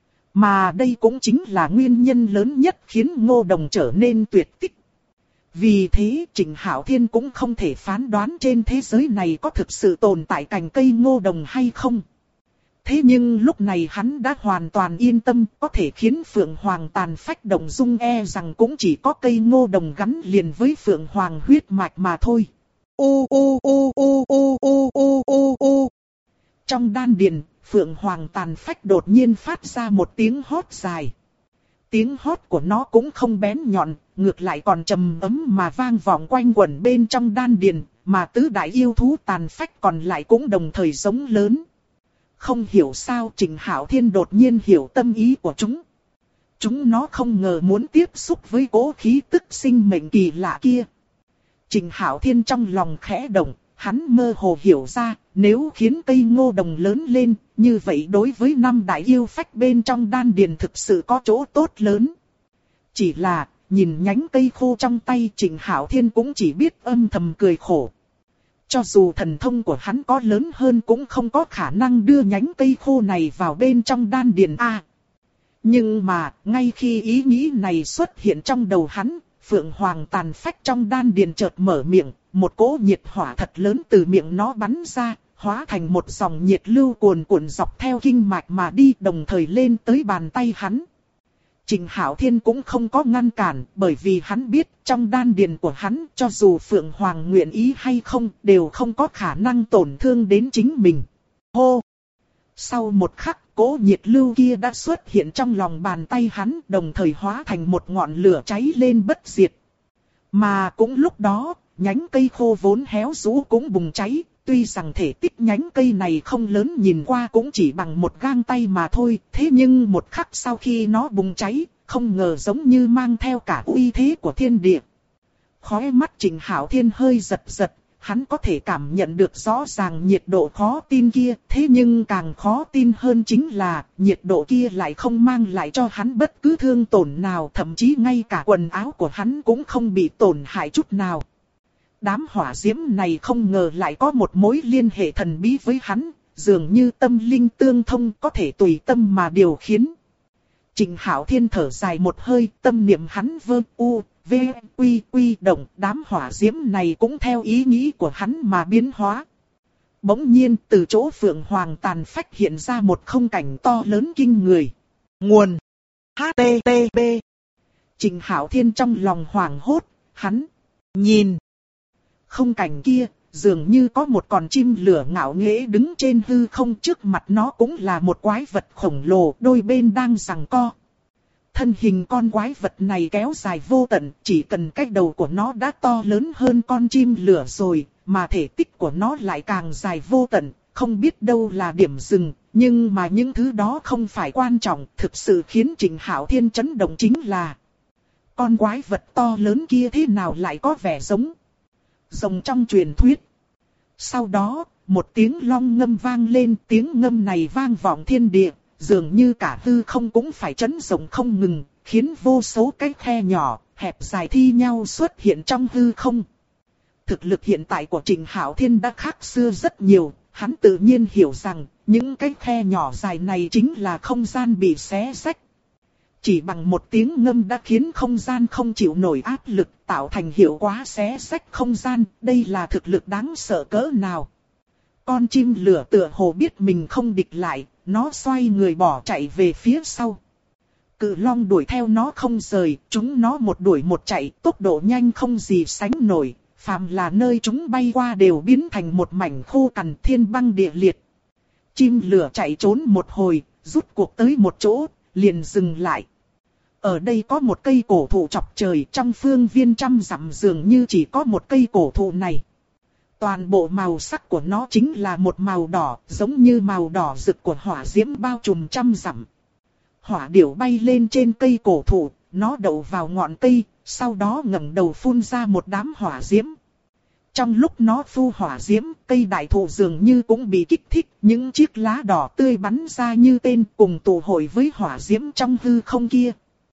Mà đây cũng chính là nguyên nhân lớn nhất khiến ngô đồng trở nên tuyệt tích. Vì thế Trịnh Hạo Thiên cũng không thể phán đoán trên thế giới này có thực sự tồn tại cành cây ngô đồng hay không. Thế nhưng lúc này hắn đã hoàn toàn yên tâm, có thể khiến Phượng Hoàng tàn phách động dung, e rằng cũng chỉ có cây ngô đồng gắn liền với Phượng Hoàng huyết mạch mà thôi. Ô ô ô ô ô ô ô ô ô. Trong đan điền, Phượng Hoàng tàn phách đột nhiên phát ra một tiếng hót dài. Tiếng hót của nó cũng không bén nhọn, ngược lại còn trầm ấm mà vang vọng quanh quẩn bên trong đan điền, mà tứ đại yêu thú tàn phách còn lại cũng đồng thời giống lớn. Không hiểu sao Trịnh Hạo Thiên đột nhiên hiểu tâm ý của chúng. Chúng nó không ngờ muốn tiếp xúc với cỗ khí tức sinh mệnh kỳ lạ kia. Trịnh Hạo Thiên trong lòng khẽ động, hắn mơ hồ hiểu ra, nếu khiến cây ngô đồng lớn lên, như vậy đối với năm đại yêu phách bên trong đan điền thực sự có chỗ tốt lớn. Chỉ là, nhìn nhánh cây khô trong tay Trịnh Hạo Thiên cũng chỉ biết âm thầm cười khổ. Cho dù thần thông của hắn có lớn hơn cũng không có khả năng đưa nhánh cây khô này vào bên trong đan điền A. Nhưng mà, ngay khi ý nghĩ này xuất hiện trong đầu hắn, Phượng Hoàng tàn phách trong đan điền chợt mở miệng, một cỗ nhiệt hỏa thật lớn từ miệng nó bắn ra, hóa thành một dòng nhiệt lưu cuồn cuộn dọc theo kinh mạch mà đi, đồng thời lên tới bàn tay hắn. Trịnh Hạo Thiên cũng không có ngăn cản, bởi vì hắn biết trong đan điền của hắn cho dù Phượng Hoàng nguyện ý hay không đều không có khả năng tổn thương đến chính mình. Hô! Sau một khắc, cỗ nhiệt lưu kia đã xuất hiện trong lòng bàn tay hắn, đồng thời hóa thành một ngọn lửa cháy lên bất diệt. Mà cũng lúc đó, nhánh cây khô vốn héo rũ cũng bùng cháy. Tuy rằng thể tích nhánh cây này không lớn, nhìn qua cũng chỉ bằng một gang tay mà thôi, thế nhưng một khắc sau khi nó bùng cháy, không ngờ giống như mang theo cả uy thế của thiên địa. Khóe mắt Trịnh Hạo Thiên hơi giật giật, hắn có thể cảm nhận được rõ ràng nhiệt độ khó tin kia, thế nhưng càng khó tin hơn chính là nhiệt độ kia lại không mang lại cho hắn bất cứ thương tổn nào, thậm chí ngay cả quần áo của hắn cũng không bị tổn hại chút nào. Đám hỏa diễm này không ngờ lại có một mối liên hệ thần bí với hắn, dường như tâm linh tương thông, có thể tùy tâm mà điều khiển. Trịnh Hạo Thiên thở dài một hơi, tâm niệm hắn vơ u, v, quy động, đám hỏa diễm này cũng theo ý nghĩ của hắn mà biến hóa. Bỗng nhiên từ chỗ Phượng Hoàng tàn phách hiện ra một không cảnh to lớn kinh người. Nguồn HTTP. Trịnh Hạo Thiên trong lòng hoảng hốt, hắn nhìn không cảnh kia, dường như có một con chim lửa ngạo nghễ đứng trên hư không, trước mặt nó cũng là một quái vật khổng lồ, đôi bên đang giằng co. Thân hình con quái vật này kéo dài vô tận, chỉ cần cái đầu của nó đã to lớn hơn con chim lửa rồi, mà thể tích của nó lại càng dài vô tận, không biết đâu là điểm dừng, nhưng mà những thứ đó không phải quan trọng, thực sự khiến Trịnh Hạo Thiên chấn động chính là con quái vật to lớn kia thế nào lại có vẻ giống rồng trong truyền thuyết. Sau đó, một tiếng long ngâm vang lên, tiếng ngâm này vang vọng thiên địa, dường như cả hư không cũng phải chấn động không ngừng, khiến vô số cái khe nhỏ, hẹp dài thi nhau xuất hiện trong hư không. Thực lực hiện tại của Trịnh Hạo Thiên đã khác xưa rất nhiều, hắn tự nhiên hiểu rằng, những cái khe nhỏ dài này chính là không gian bị xé rách. Chỉ bằng một tiếng ngâm đã khiến không gian không chịu nổi áp lực, tạo thành hiệu quả xé rách không gian, đây là thực lực đáng sợ cỡ nào. Con chim lửa tựa hồ biết mình không địch lại, nó xoay người bỏ chạy về phía sau. Cự long đuổi theo nó không rời, chúng nó một đuổi một chạy, tốc độ nhanh không gì sánh nổi, phàm là nơi chúng bay qua đều biến thành một mảnh khô cằn, thiên băng địa liệt. Chim lửa chạy trốn một hồi, rút cuộc tới một chỗ, liền dừng lại. Ở đây có một cây cổ thụ chọc trời, trong phương viên trăm dặm dường như chỉ có một cây cổ thụ này. Toàn bộ màu sắc của nó chính là một màu đỏ, giống như màu đỏ rực của hỏa diễm bao trùm trăm dặm. Hỏa điểu bay lên trên cây cổ thụ, nó đậu vào ngọn cây, sau đó ngẩng đầu phun ra một đám hỏa diễm. Trong lúc nó phu hỏa diễm, cây đại thụ dường như cũng bị kích thích, những chiếc lá đỏ tươi bắn ra như tên cùng tụ hội với hỏa diễm trong hư không kia.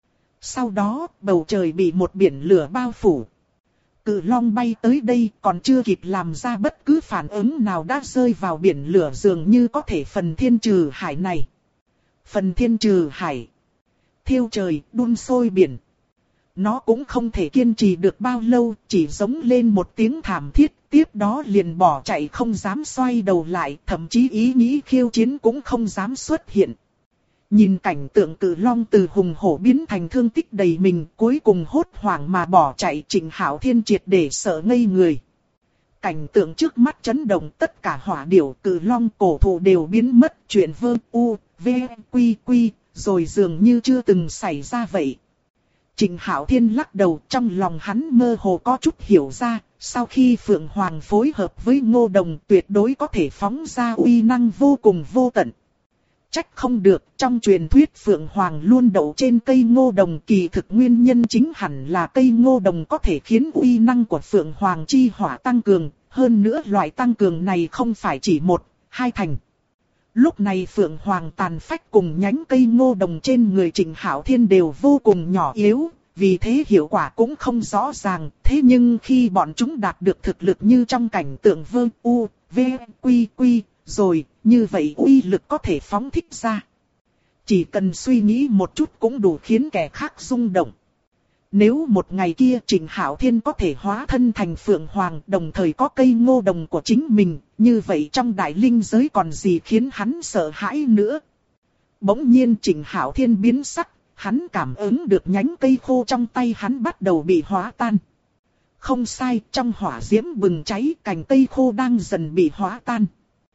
Sau đó, bầu trời bị một biển lửa bao phủ. Cự long bay tới đây còn chưa kịp làm ra bất cứ phản ứng nào đã rơi vào biển lửa dường như có thể phần thiên trừ hải này. Phần thiên trừ hải. Thiêu trời, đun sôi biển. Nó cũng không thể kiên trì được bao lâu, chỉ giống lên một tiếng thảm thiết, tiếp đó liền bỏ chạy không dám xoay đầu lại, thậm chí ý nghĩ khiêu chiến cũng không dám xuất hiện. Nhìn cảnh tượng cự long từ hùng hổ biến thành thương tích đầy mình, cuối cùng hốt hoảng mà bỏ chạy, Trịnh Hạo Thiên triệt để sợ ngây người. Cảnh tượng trước mắt chấn động, tất cả hỏa điểu, cự long, cổ thụ đều biến mất, chuyện vơ u, v, quy quy, rồi dường như chưa từng xảy ra vậy. Trịnh Hạo Thiên lắc đầu, trong lòng hắn mơ hồ có chút hiểu ra, sau khi Phượng Hoàng phối hợp với Ngô Đồng tuyệt đối có thể phóng ra uy năng vô cùng vô tận. Trách không được, trong truyền thuyết Phượng Hoàng luôn đậu trên cây Ngô Đồng, kỳ thực nguyên nhân chính hẳn là cây Ngô Đồng có thể khiến uy năng của Phượng Hoàng chi hỏa tăng cường, hơn nữa loại tăng cường này không phải chỉ một, hai thành. Lúc này Phượng Hoàng tàn phách cùng nhánh cây Ngô Đồng trên người Trịnh Hạo Thiên đều vô cùng nhỏ yếu, vì thế hiệu quả cũng không rõ ràng, thế nhưng khi bọn chúng đạt được thực lực như trong cảnh tượng vơ u, v, quy quy, rồi, như vậy uy lực có thể phóng thích ra. Chỉ cần suy nghĩ một chút cũng đủ khiến kẻ khác rung động. Nếu một ngày kia Trịnh Hạo Thiên có thể hóa thân thành Phượng Hoàng, đồng thời có cây Ngô Đồng của chính mình, như vậy trong đại linh giới còn gì khiến hắn sợ hãi nữa. Bỗng nhiên Trịnh Hạo Thiên biến sắc, hắn cảm ứng được nhánh cây khô trong tay hắn bắt đầu bị hóa tan. Không sai, trong hỏa diễm bừng cháy, cành cây khô đang dần bị hóa tan.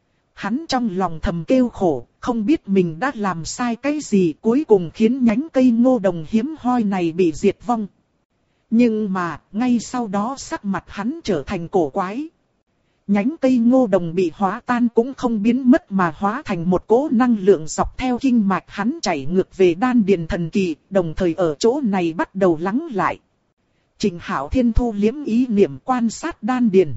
Hắn trong lòng thầm kêu khổ, không biết mình đã làm sai cái gì cuối cùng khiến nhánh cây Ngô Đồng hiếm hoi này bị diệt vong. Nhưng mà, ngay sau đó sắc mặt hắn trở thành cổ quái. Nhánh cây Ngô Đồng bị hóa tan cũng không biến mất mà hóa thành một cỗ năng lượng dọc theo kinh mạch hắn chảy ngược về đan điền thần kỳ, đồng thời ở chỗ này bắt đầu lắng lại. Trịnh Hạo Thiên thu liếm ý niệm quan sát đan điền.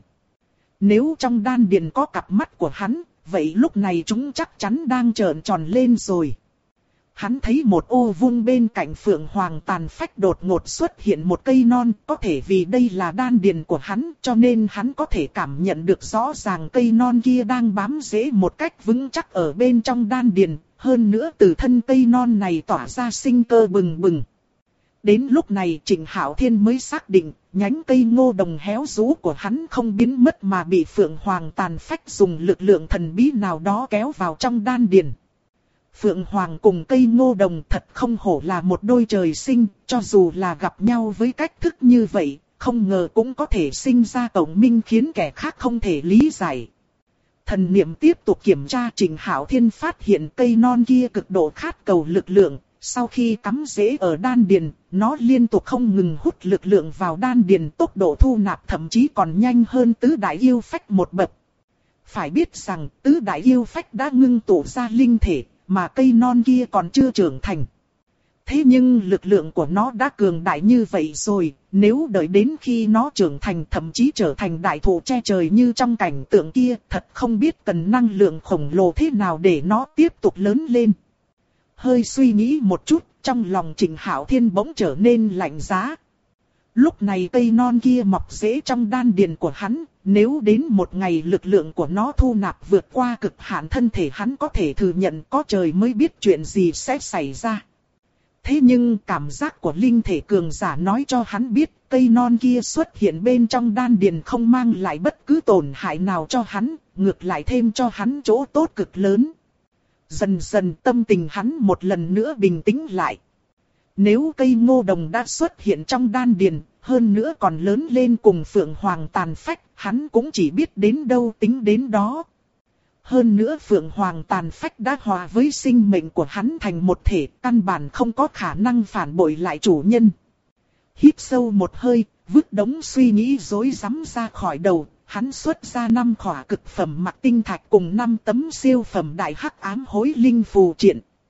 Nếu trong đan điền có cặp mắt của hắn, vậy lúc này chúng chắc chắn đang trợn tròn lên rồi. Hắn thấy một ô vuông bên cạnh Phượng Hoàng tàn phách đột ngột xuất hiện một cây non, có thể vì đây là đan điền của hắn, cho nên hắn có thể cảm nhận được rõ ràng cây non kia đang bám rễ một cách vững chắc ở bên trong đan điền, hơn nữa từ thân cây non này tỏa ra sinh cơ bừng bừng. Đến lúc này Trịnh Hạo Thiên mới xác định, nhánh cây Ngô Đồng héo rũ của hắn không biến mất mà bị Phượng Hoàng tàn phách dùng lực lượng thần bí nào đó kéo vào trong đan điền. Phượng Hoàng cùng cây Ngô Đồng thật không hổ là một đôi trời sinh, cho dù là gặp nhau với cách thức như vậy, không ngờ cũng có thể sinh ra cộng minh khiến kẻ khác không thể lý giải. Thần niệm tiếp tục kiểm tra, Trịnh Hạo Thiên phát hiện cây non kia cực độ khát cầu lực lượng. Sau khi cắm rễ ở đan điền, nó liên tục không ngừng hút lực lượng vào đan điền, tốc độ thu nạp thậm chí còn nhanh hơn tứ đại yêu phách một bậc. Phải biết rằng tứ đại yêu phách đã ngưng tụ ra linh thể, mà cây non kia còn chưa trưởng thành. Thế nhưng lực lượng của nó đã cường đại như vậy rồi, nếu đợi đến khi nó trưởng thành thậm chí trở thành đại thụ che trời như trong cảnh tượng kia, thật không biết cần năng lượng khổng lồ thế nào để nó tiếp tục lớn lên. Hơi suy nghĩ một chút, trong lòng Trịnh Hạo Thiên bỗng trở nên lạnh giá. Lúc này cây non kia mọc rễ trong đan điền của hắn, nếu đến một ngày lực lượng của nó thu nạp vượt qua cực hạn thân thể hắn có thể thừa nhận có trời mới biết chuyện gì sẽ xảy ra. Thế nhưng cảm giác của linh thể cường giả nói cho hắn biết cây non kia xuất hiện bên trong đan điền không mang lại bất cứ tổn hại nào cho hắn, ngược lại thêm cho hắn chỗ tốt cực lớn. Dần dần tâm tình hắn một lần nữa bình tĩnh lại. Nếu cây Ngô Đồng đã xuất hiện trong đan điền, hơn nữa còn lớn lên cùng Phượng Hoàng tàn phách, hắn cũng chỉ biết đến đâu tính đến đó. Hơn nữa Phượng Hoàng tàn phách đã hòa với sinh mệnh của hắn thành một thể, căn bản không có khả năng phản bội lại chủ nhân. Hít sâu một hơi, vứt đống suy nghĩ rối rắm ra khỏi đầu, hắn xuất ra 5 khỏa cực phẩm mặc tinh thạch cùng 5 tấm siêu phẩm đại hắc ám hối linh phù triện.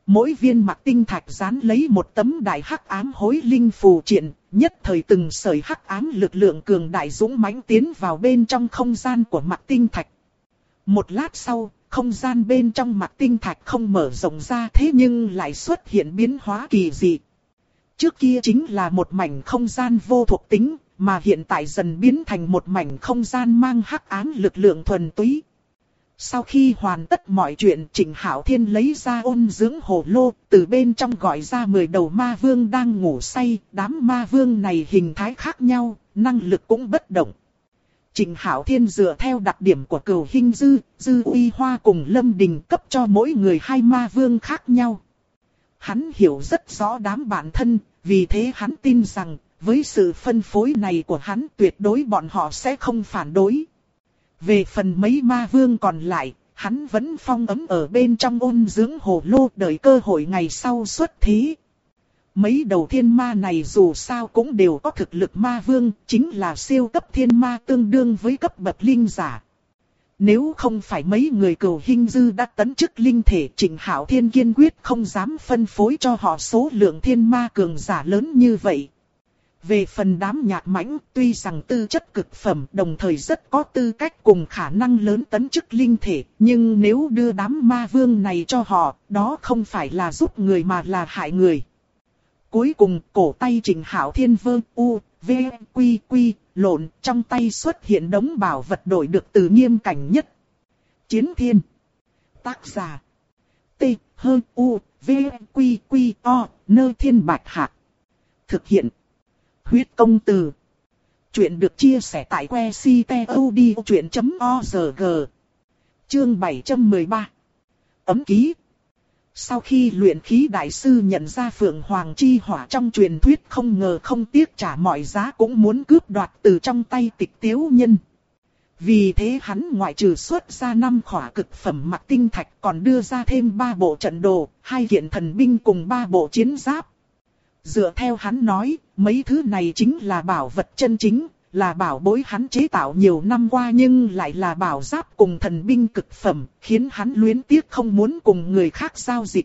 Mỗi viên mặc tinh thạch dán lấy một tấm đại hắc ám hối linh phù triện, nhất thời từng sợi hắc ám lực lượng cường đại dũng mãnh tiến vào bên trong không gian của mặc tinh thạch. Một lát sau, không gian bên trong mặc tinh thạch không mở rộng ra thế nhưng lại xuất hiện biến hóa kỳ dị. Trước kia chính là một mảnh không gian vô thuộc tính, mà hiện tại dần biến thành một mảnh không gian mang hắc ám lực lượng thuần túy. Sau khi hoàn tất mọi chuyện, Trịnh Hạo Thiên lấy ra ôn dưỡng hồ lô, từ bên trong gọi ra 10 đầu ma vương đang ngủ say. Đám ma vương này hình thái khác nhau, năng lực cũng bất động. Trịnh Hạo Thiên dựa theo đặc điểm của Cửu Hinh Dư, Dư Uy Hoa cùng Lâm Đình cấp cho mỗi người 2 ma vương khác nhau. Hắn hiểu rất rõ đám bạn thân, vì thế hắn tin rằng, với sự phân phối này của hắn tuyệt đối bọn họ sẽ không phản đối. Về phần mấy ma vương còn lại, hắn vẫn phong ấm ở bên trong ôn dưỡng hồ lô đợi cơ hội ngày sau xuất thí. Mấy đầu thiên ma này dù sao cũng đều có thực lực ma vương, chính là siêu cấp thiên ma tương đương với cấp bậc linh giả. Nếu không phải mấy người Cửu Hinh Dư đã tấn chức linh thể, Trịnh Hạo Thiên kiên quyết không dám phân phối cho họ số lượng thiên ma cường giả lớn như vậy. Về phần đám nhạc mãnh, tuy rằng tư chất cực phẩm đồng thời rất có tư cách cùng khả năng lớn tấn chức linh thể, nhưng nếu đưa đám ma vương này cho họ, đó không phải là giúp người mà là hại người. Cuối cùng, cổ tay Trịnh Hạo Thiên vơ u, v, quy quy, lộn, trong tay xuất hiện đống bảo vật đổi được từ nghiêm cảnh nhất. Chiến Thiên. Tác giả. T, H, U, V, Quy, Quy, O, Nơ Thiên Bạch Hạc. Thực hiện. Huyết công từ. Chuyện được chia sẻ tại website.odchuyện.org. Chương 713. Ấm ký. Sau khi luyện khí đại sư nhận ra Phượng Hoàng chi hỏa trong truyền thuyết không ngờ không tiếc trả mọi giá cũng muốn cướp đoạt từ trong tay Tịch Tiếu Nhân. Vì thế hắn ngoại trừ xuất ra 5 khỏa cực phẩm mặc tinh thạch còn đưa ra thêm 3 bộ trận đồ, 2 kiện thần binh cùng 3 bộ chiến giáp. Dựa theo hắn nói, mấy thứ này chính là bảo vật chân chính, là bảo bối hắn chế tạo nhiều năm qua nhưng lại là bảo giáp cùng thần binh cực phẩm, khiến hắn luyến tiếc không muốn cùng người khác giao dịch.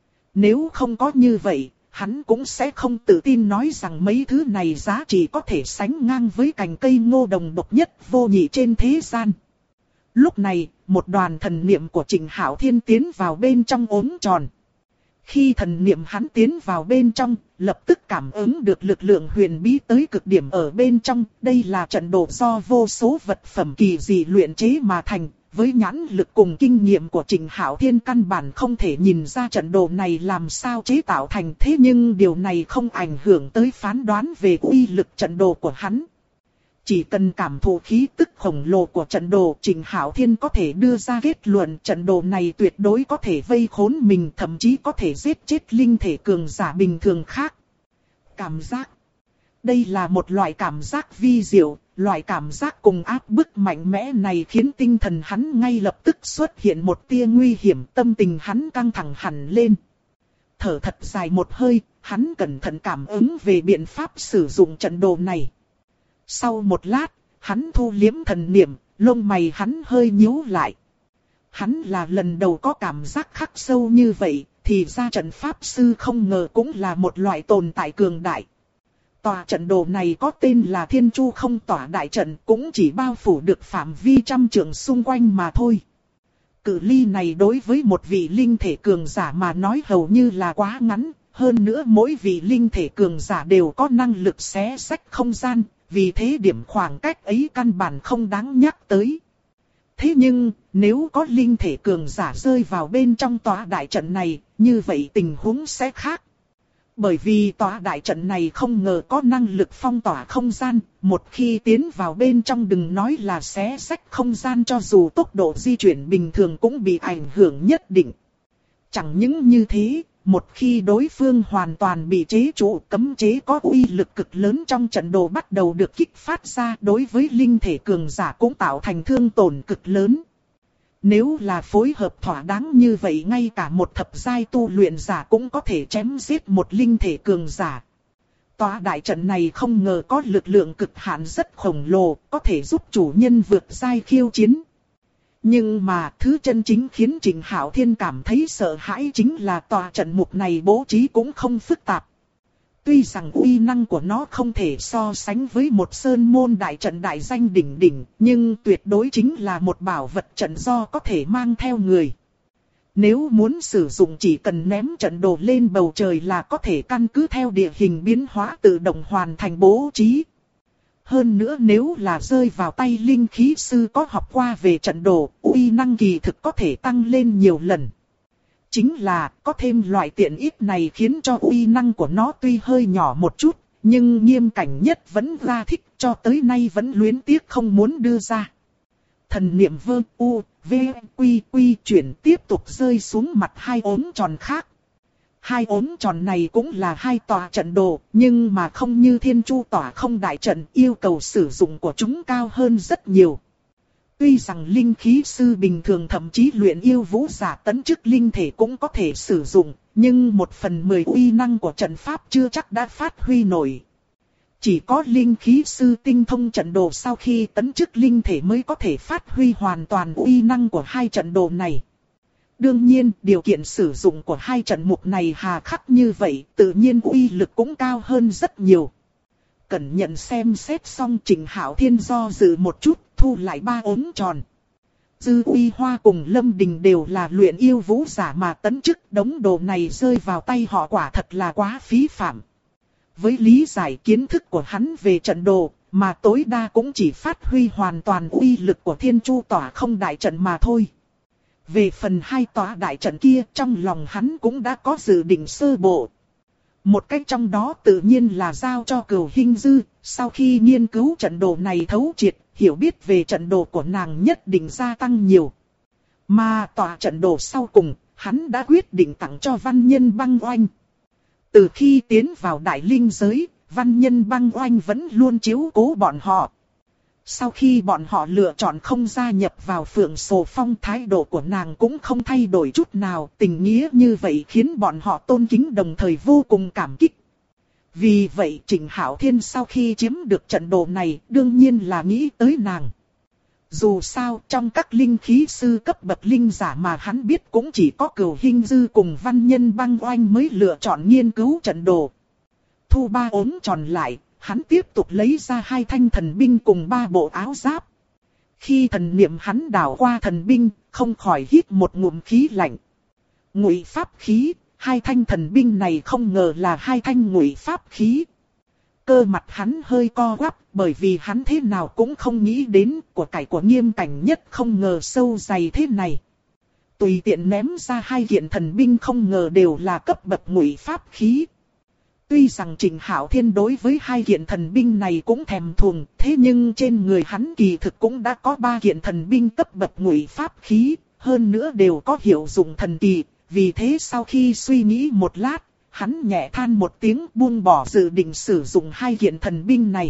Nếu không có như vậy, hắn cũng sẽ không tự tin nói rằng mấy thứ này giá trị có thể sánh ngang với cành cây ngô đồng độc nhất vô nhị trên thế gian. Lúc này, một đoàn thần niệm của Trịnh Hạo Thiên tiến vào bên trong ốm tròn. Khi thần niệm hắn tiến vào bên trong, lập tức cảm ứng được lực lượng huyền bí tới cực điểm ở bên trong. Đây là trận đồ do vô số vật phẩm kỳ dị luyện chế mà thành. Với nhãn lực cùng kinh nghiệm của Trịnh Hạo Thiên căn bản không thể nhìn ra trận đồ này làm sao chế tạo thành, thế nhưng điều này không ảnh hưởng tới phán đoán về uy lực trận đồ của hắn. Chỉ cần cảm thụ khí tức khổng lồ của trận đồ, Trịnh Hạo Thiên có thể đưa ra kết luận trận đồ này tuyệt đối có thể vây khốn mình, thậm chí có thể giết chết linh thể cường giả bình thường khác. Cảm giác. Đây là một loại cảm giác vi diệu, loại cảm giác cùng áp bức mạnh mẽ này khiến tinh thần hắn ngay lập tức xuất hiện một tia nguy hiểm, tâm tình hắn căng thẳng hẳn lên. Thở thật dài một hơi, hắn cẩn thận cảm ứng về biện pháp sử dụng trận đồ này. Sau một lát, hắn thu liếm thần niệm, lông mày hắn hơi nhíu lại. Hắn là lần đầu có cảm giác khắc sâu như vậy, thì ra trận pháp sư không ngờ cũng là một loại tồn tại cường đại. Tòa trận đồ này có tên là Thiên Chu Không Tỏa Đại Trận, cũng chỉ bao phủ được phạm vi trăm trượng xung quanh mà thôi. Cự ly này đối với một vị linh thể cường giả mà nói hầu như là quá ngắn, hơn nữa mỗi vị linh thể cường giả đều có năng lực xé rách không gian, vì thế điểm khoảng cách ấy căn bản không đáng nhắc tới. Thế nhưng, nếu có linh thể cường giả rơi vào bên trong tòa đại trận này, như vậy tình huống sẽ khác. Bởi vì tòa đại trận này không ngờ có năng lực phong tỏa không gian, một khi tiến vào bên trong đừng nói là xé rách không gian, cho dù tốc độ di chuyển bình thường cũng bị ảnh hưởng nhất định. Chẳng những như thế, một khi đối phương hoàn toàn bị chế trụ, cấm chế có uy lực cực lớn trong trận đồ bắt đầu được kích phát ra, đối với linh thể cường giả cũng tạo thành thương tổn cực lớn. Nếu là phối hợp thỏa đáng như vậy, ngay cả một thập giai tu luyện giả cũng có thể chém giết một linh thể cường giả. Tòa đại trận này không ngờ có lực lượng cực hạn rất khổng lồ, có thể giúp chủ nhân vượt giai khiêu chiến. Nhưng mà thứ chân chính khiến Trịnh Hạo Thiên cảm thấy sợ hãi chính là tòa trận mục này bố trí cũng không phức tạp. Tuy rằng uy năng của nó không thể so sánh với một sơn môn đại trận đại danh đỉnh đỉnh, nhưng tuyệt đối chính là một bảo vật trận do có thể mang theo người. Nếu muốn sử dụng chỉ cần ném trận đồ lên bầu trời là có thể căn cứ theo địa hình biến hóa tự động hoàn thành bố trí. Hơn nữa nếu là rơi vào tay linh khí sư có học qua về trận đồ, uy năng kỳ thực có thể tăng lên nhiều lần. Chính là có thêm loại tiện ích này khiến cho uy năng của nó tuy hơi nhỏ một chút, nhưng Nghiêm Cảnh Nhất vẫn ra thích, cho tới nay vẫn luyến tiếc không muốn đưa ra. Thần niệm vơ u, v, quy quy chuyển tiếp tục rơi xuống mặt hai ốm tròn khác. Hai ốm tròn này cũng là hai tòa trận đồ, nhưng mà không như Thiên Chu tỏa không đại trận, yêu cầu sử dụng của chúng cao hơn rất nhiều. Tuy rằng linh khí sư bình thường thậm chí luyện yêu vũ giả tấn chức linh thể cũng có thể sử dụng, nhưng 1/10 uy năng của trận pháp chưa chắc đã phát huy nổi. Chỉ có linh khí sư tinh thông trận đồ sau khi tấn chức linh thể mới có thể phát huy hoàn toàn uy năng của hai trận đồ này. Đương nhiên, điều kiện sử dụng của hai trận mục này hà khắc như vậy, tự nhiên uy lực cũng cao hơn rất nhiều. Cẩn nhận xem xét xong Trịnh Hạo Thiên do dự một chút, thu lại 3 ốm tròn. Dư Uy Hoa cùng Lâm Đình đều là luyện yêu vũ giả mà tấn chức, đống đồ này rơi vào tay họ quả thật là quá phí phạm. Với lý giải kiến thức của hắn về trận đồ, mà tối đa cũng chỉ phát huy hoàn toàn uy lực của Thiên Chu tỏa không đại trận mà thôi. Về phần hai tòa đại trận kia, trong lòng hắn cũng đã có dự định sơ bộ. Một cách trong đó tự nhiên là giao cho Cửu Hinh Dư, sau khi nghiên cứu trận đồ này thấu triệt, hiểu biết về trận đồ của nàng nhất định gia tăng nhiều. Mà tòa trận đồ sau cùng, hắn đã quyết định tặng cho Văn Nhân Băng Oanh. Từ khi tiến vào đại linh giới, Văn Nhân Băng Oanh vẫn luôn chiếu cố bọn họ. Sau khi bọn họ lựa chọn không gia nhập vào Phượng Sồ Phong, thái độ của nàng cũng không thay đổi chút nào. Tình nghĩa như vậy khiến bọn họ tôn kính đồng thời vô cùng cảm kích. Vì vậy Trịnh Hạo Thiên sau khi chiếm được trận đồ này đương nhiên là nghĩ tới nàng. Dù sao trong các linh khí sư cấp bậc linh giả mà hắn biết cũng chỉ có Cửu Hinh Dư cùng Văn Nhân Băng Oanh mới lựa chọn nghiên cứu trận đồ. Thu 3 ốm tròn lại, hắn tiếp tục lấy ra 2 thanh thần binh cùng 3 bộ áo giáp. Khi thần niệm hắn đảo qua thần binh, không khỏi hít một ngụm khí lạnh. Ngụy pháp khí, 2 thanh thần binh này không ngờ là 2 thanh ngụy pháp khí. Cơ mặt hắn hơi co quắp, bởi vì hắn thế nào cũng không nghĩ đến của cải của Nghiêm Cảnh Nhất không ngờ sâu dày thế này. Tùy tiện ném ra 2 kiện thần binh không ngờ đều là cấp bậc ngụy pháp khí. Tuy rằng Trịnh Hạo Thiên đối với 2 kiện thần binh này cũng thèm thuồng, thế nhưng trên người hắn kỳ thực cũng đã có 3 kiện thần binh cấp bậc ngụy pháp khí, hơn nữa đều có hiệu dụng thần kỳ. Vì thế sau khi suy nghĩ một lát, hắn nhẹ than một tiếng buông bỏ dự định sử dụng 2 kiện thần binh này.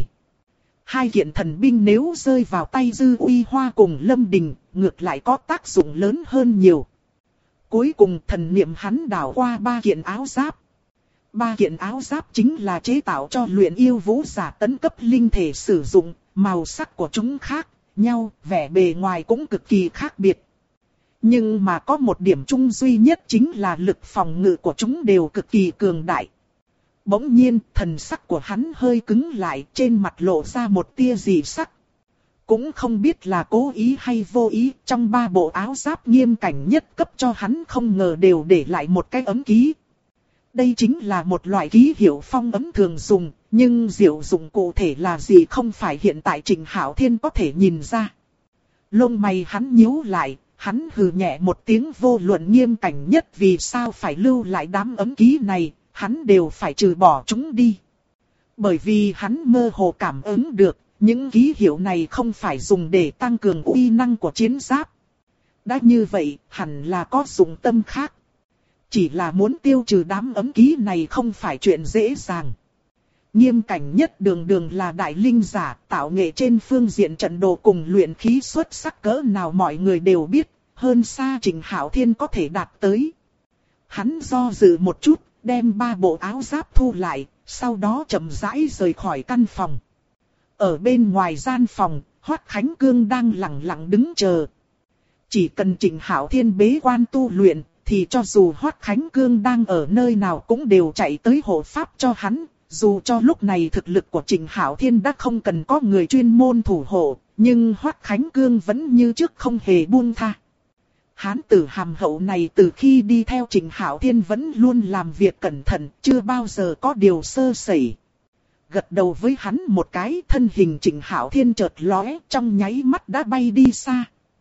2 kiện thần binh nếu rơi vào tay Dư Uy Hoa cùng Lâm Đình, ngược lại có tác dụng lớn hơn nhiều. Cuối cùng thần niệm hắn đảo qua 3 kiện áo giáp. 3 kiện áo giáp chính là chế tạo cho luyện yêu vũ giả tấn cấp linh thể sử dụng, màu sắc của chúng khác nhau, vẻ bề ngoài cũng cực kỳ khác biệt. Nhưng mà có một điểm chung duy nhất chính là lực phòng ngự của chúng đều cực kỳ cường đại. Bỗng nhiên, thần sắc của hắn hơi cứng lại, trên mặt lộ ra một tia dị sắc. Cũng không biết là cố ý hay vô ý, trong 3 bộ áo giáp Nghiêm Cảnh Nhất cấp cho hắn không ngờ đều để lại một cái ấm ký. Đây chính là một loại ký hiệu phong ấm thường dùng, nhưng diệu dụng cụ thể là gì không phải hiện tại Trịnh Hạo Thiên có thể nhìn ra. Lông mày hắn nhíu lại, hắn hừ nhẹ một tiếng, vô luận Nghiêm Cảnh Nhất vì sao phải lưu lại đám ấm ký này, hắn đều phải trừ bỏ chúng đi. Bởi vì hắn mơ hồ cảm ứng được, những ký hiệu này không phải dùng để tăng cường uy năng của chiến giáp. Đã như vậy, hẳn là có dụng tâm khác. Chỉ là muốn tiêu trừ đám ấm ký này không phải chuyện dễ dàng. Nghiêm Cảnh Nhất đường đường là đại linh giả, tạo nghệ trên phương diện trận đồ cùng luyện khí xuất sắc cỡ nào mọi người đều biết, hơn xa Trịnh Hạo Thiên có thể đạt tới. Hắn do dự một chút, đem 3 bộ áo giáp thu lại, sau đó chậm rãi rời khỏi căn phòng. Ở bên ngoài gian phòng, Hoắc Khánh Cương đang lặng lặng đứng chờ. Chỉ cần Trịnh Hạo Thiên bế quan tu luyện, thì cho dù Hoắc Khánh Cương đang ở nơi nào cũng đều chạy tới hộ pháp cho hắn. Dù cho lúc này thực lực của Trịnh Hạo Thiên đã không cần có người chuyên môn thủ hộ, nhưng Hoắc Khánh Cương vẫn như trước không hề buông tha. Hán tử hàm hậu này từ khi đi theo Trịnh Hạo Thiên vẫn luôn làm việc cẩn thận, chưa bao giờ có điều sơ sẩy. Gật đầu với hắn một cái, thân hình Trịnh Hạo Thiên chợt lóe, trong nháy mắt đã bay đi xa.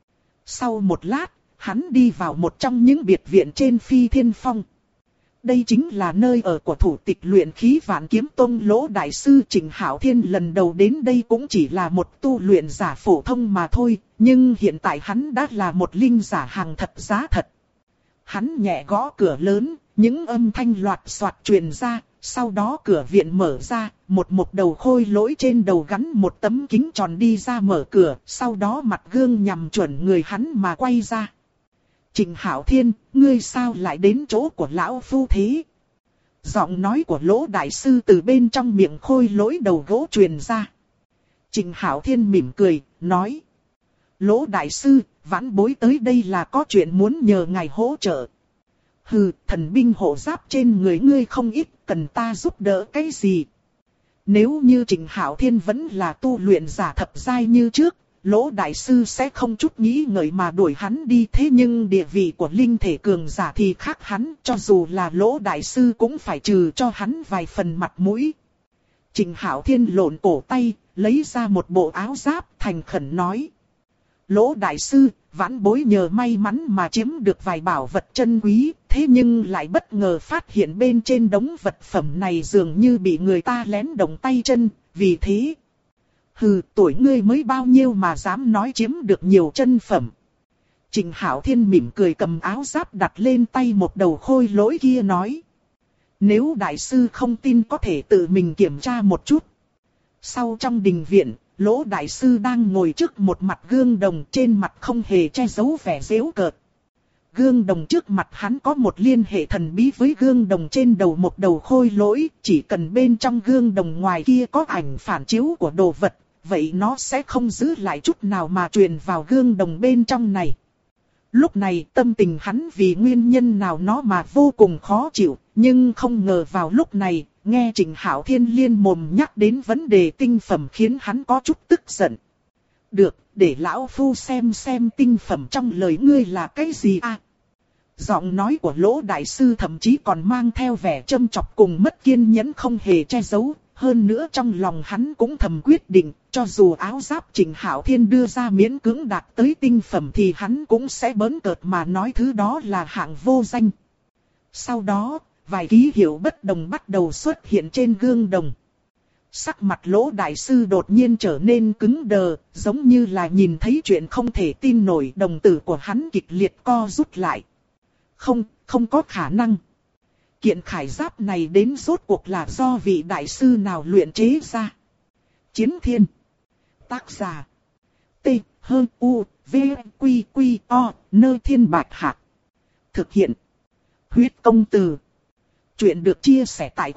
Sau một lát, hắn đi vào một trong những biệt viện trên Phi Thiên Phong. Đây chính là nơi ở của thủ tịch luyện khí Vạn Kiếm Tông Lỗ Đại Sư. Trịnh Hạo Thiên lần đầu đến đây cũng chỉ là một tu luyện giả phổ thông mà thôi, nhưng hiện tại hắn đã là một linh giả hàng thật giá thật. Hắn nhẹ gõ cửa lớn, những âm thanh loạt xoạt truyền ra, sau đó cửa viện mở ra, một đầu khôi lỗi trên đầu gắn một tấm kính tròn đi ra mở cửa, sau đó mặt gương nhằm chuẩn người hắn mà quay ra. Trịnh Hạo Thiên, ngươi sao lại đến chỗ của lão phu thế? Giọng nói của Lỗ Đại Sư từ bên trong miệng khôi lỗi đầu gỗ truyền ra. Trịnh Hạo Thiên mỉm cười, nói. Lỗ Đại Sư, vãn bối tới đây là có chuyện muốn nhờ ngài hỗ trợ. Hừ, thần binh hộ giáp trên người ngươi không ít, cần ta giúp đỡ cái gì? Nếu như Trịnh Hạo Thiên vẫn là tu luyện giả thập giai như trước, Lỗ Đại Sư sẽ không chút nghĩ ngợi mà đuổi hắn đi. Thế nhưng địa vị của linh thể cường giả thì khác hắn, cho dù là Lỗ Đại Sư cũng phải trừ cho hắn vài phần mặt mũi. Trịnh Hạo Thiên lộn cổ tay, lấy ra một bộ áo giáp, thành khẩn nói. Lỗ Đại Sư, vãn bối nhờ may mắn mà chiếm được vài bảo vật chân quý, thế nhưng lại bất ngờ phát hiện bên trên đống vật phẩm này dường như bị người ta lén động tay chân, vì thế... Hừ, tuổi ngươi mới bao nhiêu mà dám nói chiếm được nhiều chân phẩm. Trịnh Hạo Thiên mỉm cười cầm áo giáp đặt lên tay một đầu khôi lỗi kia nói. Nếu đại sư không tin có thể tự mình kiểm tra một chút. Sau trong đình viện, Lỗ Đại Sư đang ngồi trước một mặt gương đồng, trên mặt không hề che giấu vẻ giễu cợt. Gương đồng trước mặt hắn có một liên hệ thần bí với gương đồng trên đầu một đầu khôi lỗi, chỉ cần bên trong gương đồng ngoài kia có ảnh phản chiếu của đồ vật, vậy nó sẽ không giữ lại chút nào mà truyền vào gương đồng bên trong này. Lúc này tâm tình hắn vì nguyên nhân nào nó mà vô cùng khó chịu, nhưng không ngờ vào lúc này, nghe Trịnh Hạo Thiên liên mồm nhắc đến vấn đề tinh phẩm khiến hắn có chút tức giận. Được, để lão phu xem tinh phẩm trong lời ngươi là cái gì à? Giọng nói của Lỗ Đại Sư thậm chí còn mang theo vẻ châm chọc cùng mất kiên nhẫn không hề che giấu. Hơn nữa trong lòng hắn cũng thầm quyết định, cho dù áo giáp Trịnh Hạo Thiên đưa ra miễn cưỡng đạt tới tinh phẩm thì hắn cũng sẽ bỡn cợt mà nói thứ đó là hạng vô danh. Sau đó, vài ký hiệu bất đồng bắt đầu xuất hiện trên gương đồng. Sắc mặt Lỗ Đại Sư đột nhiên trở nên cứng đờ, giống như là nhìn thấy chuyện không thể tin nổi. Đồng tử của hắn kịch liệt co rút lại. Không có khả năng. Kiện khải giáp này đến rốt cuộc là do vị đại sư nào luyện chế ra? Chiến Thiên. Tác giả. T. U. V. Q. O. Nơi thiên bạch hạ. Thực hiện. Huyết công từ. Chuyện được chia sẻ tại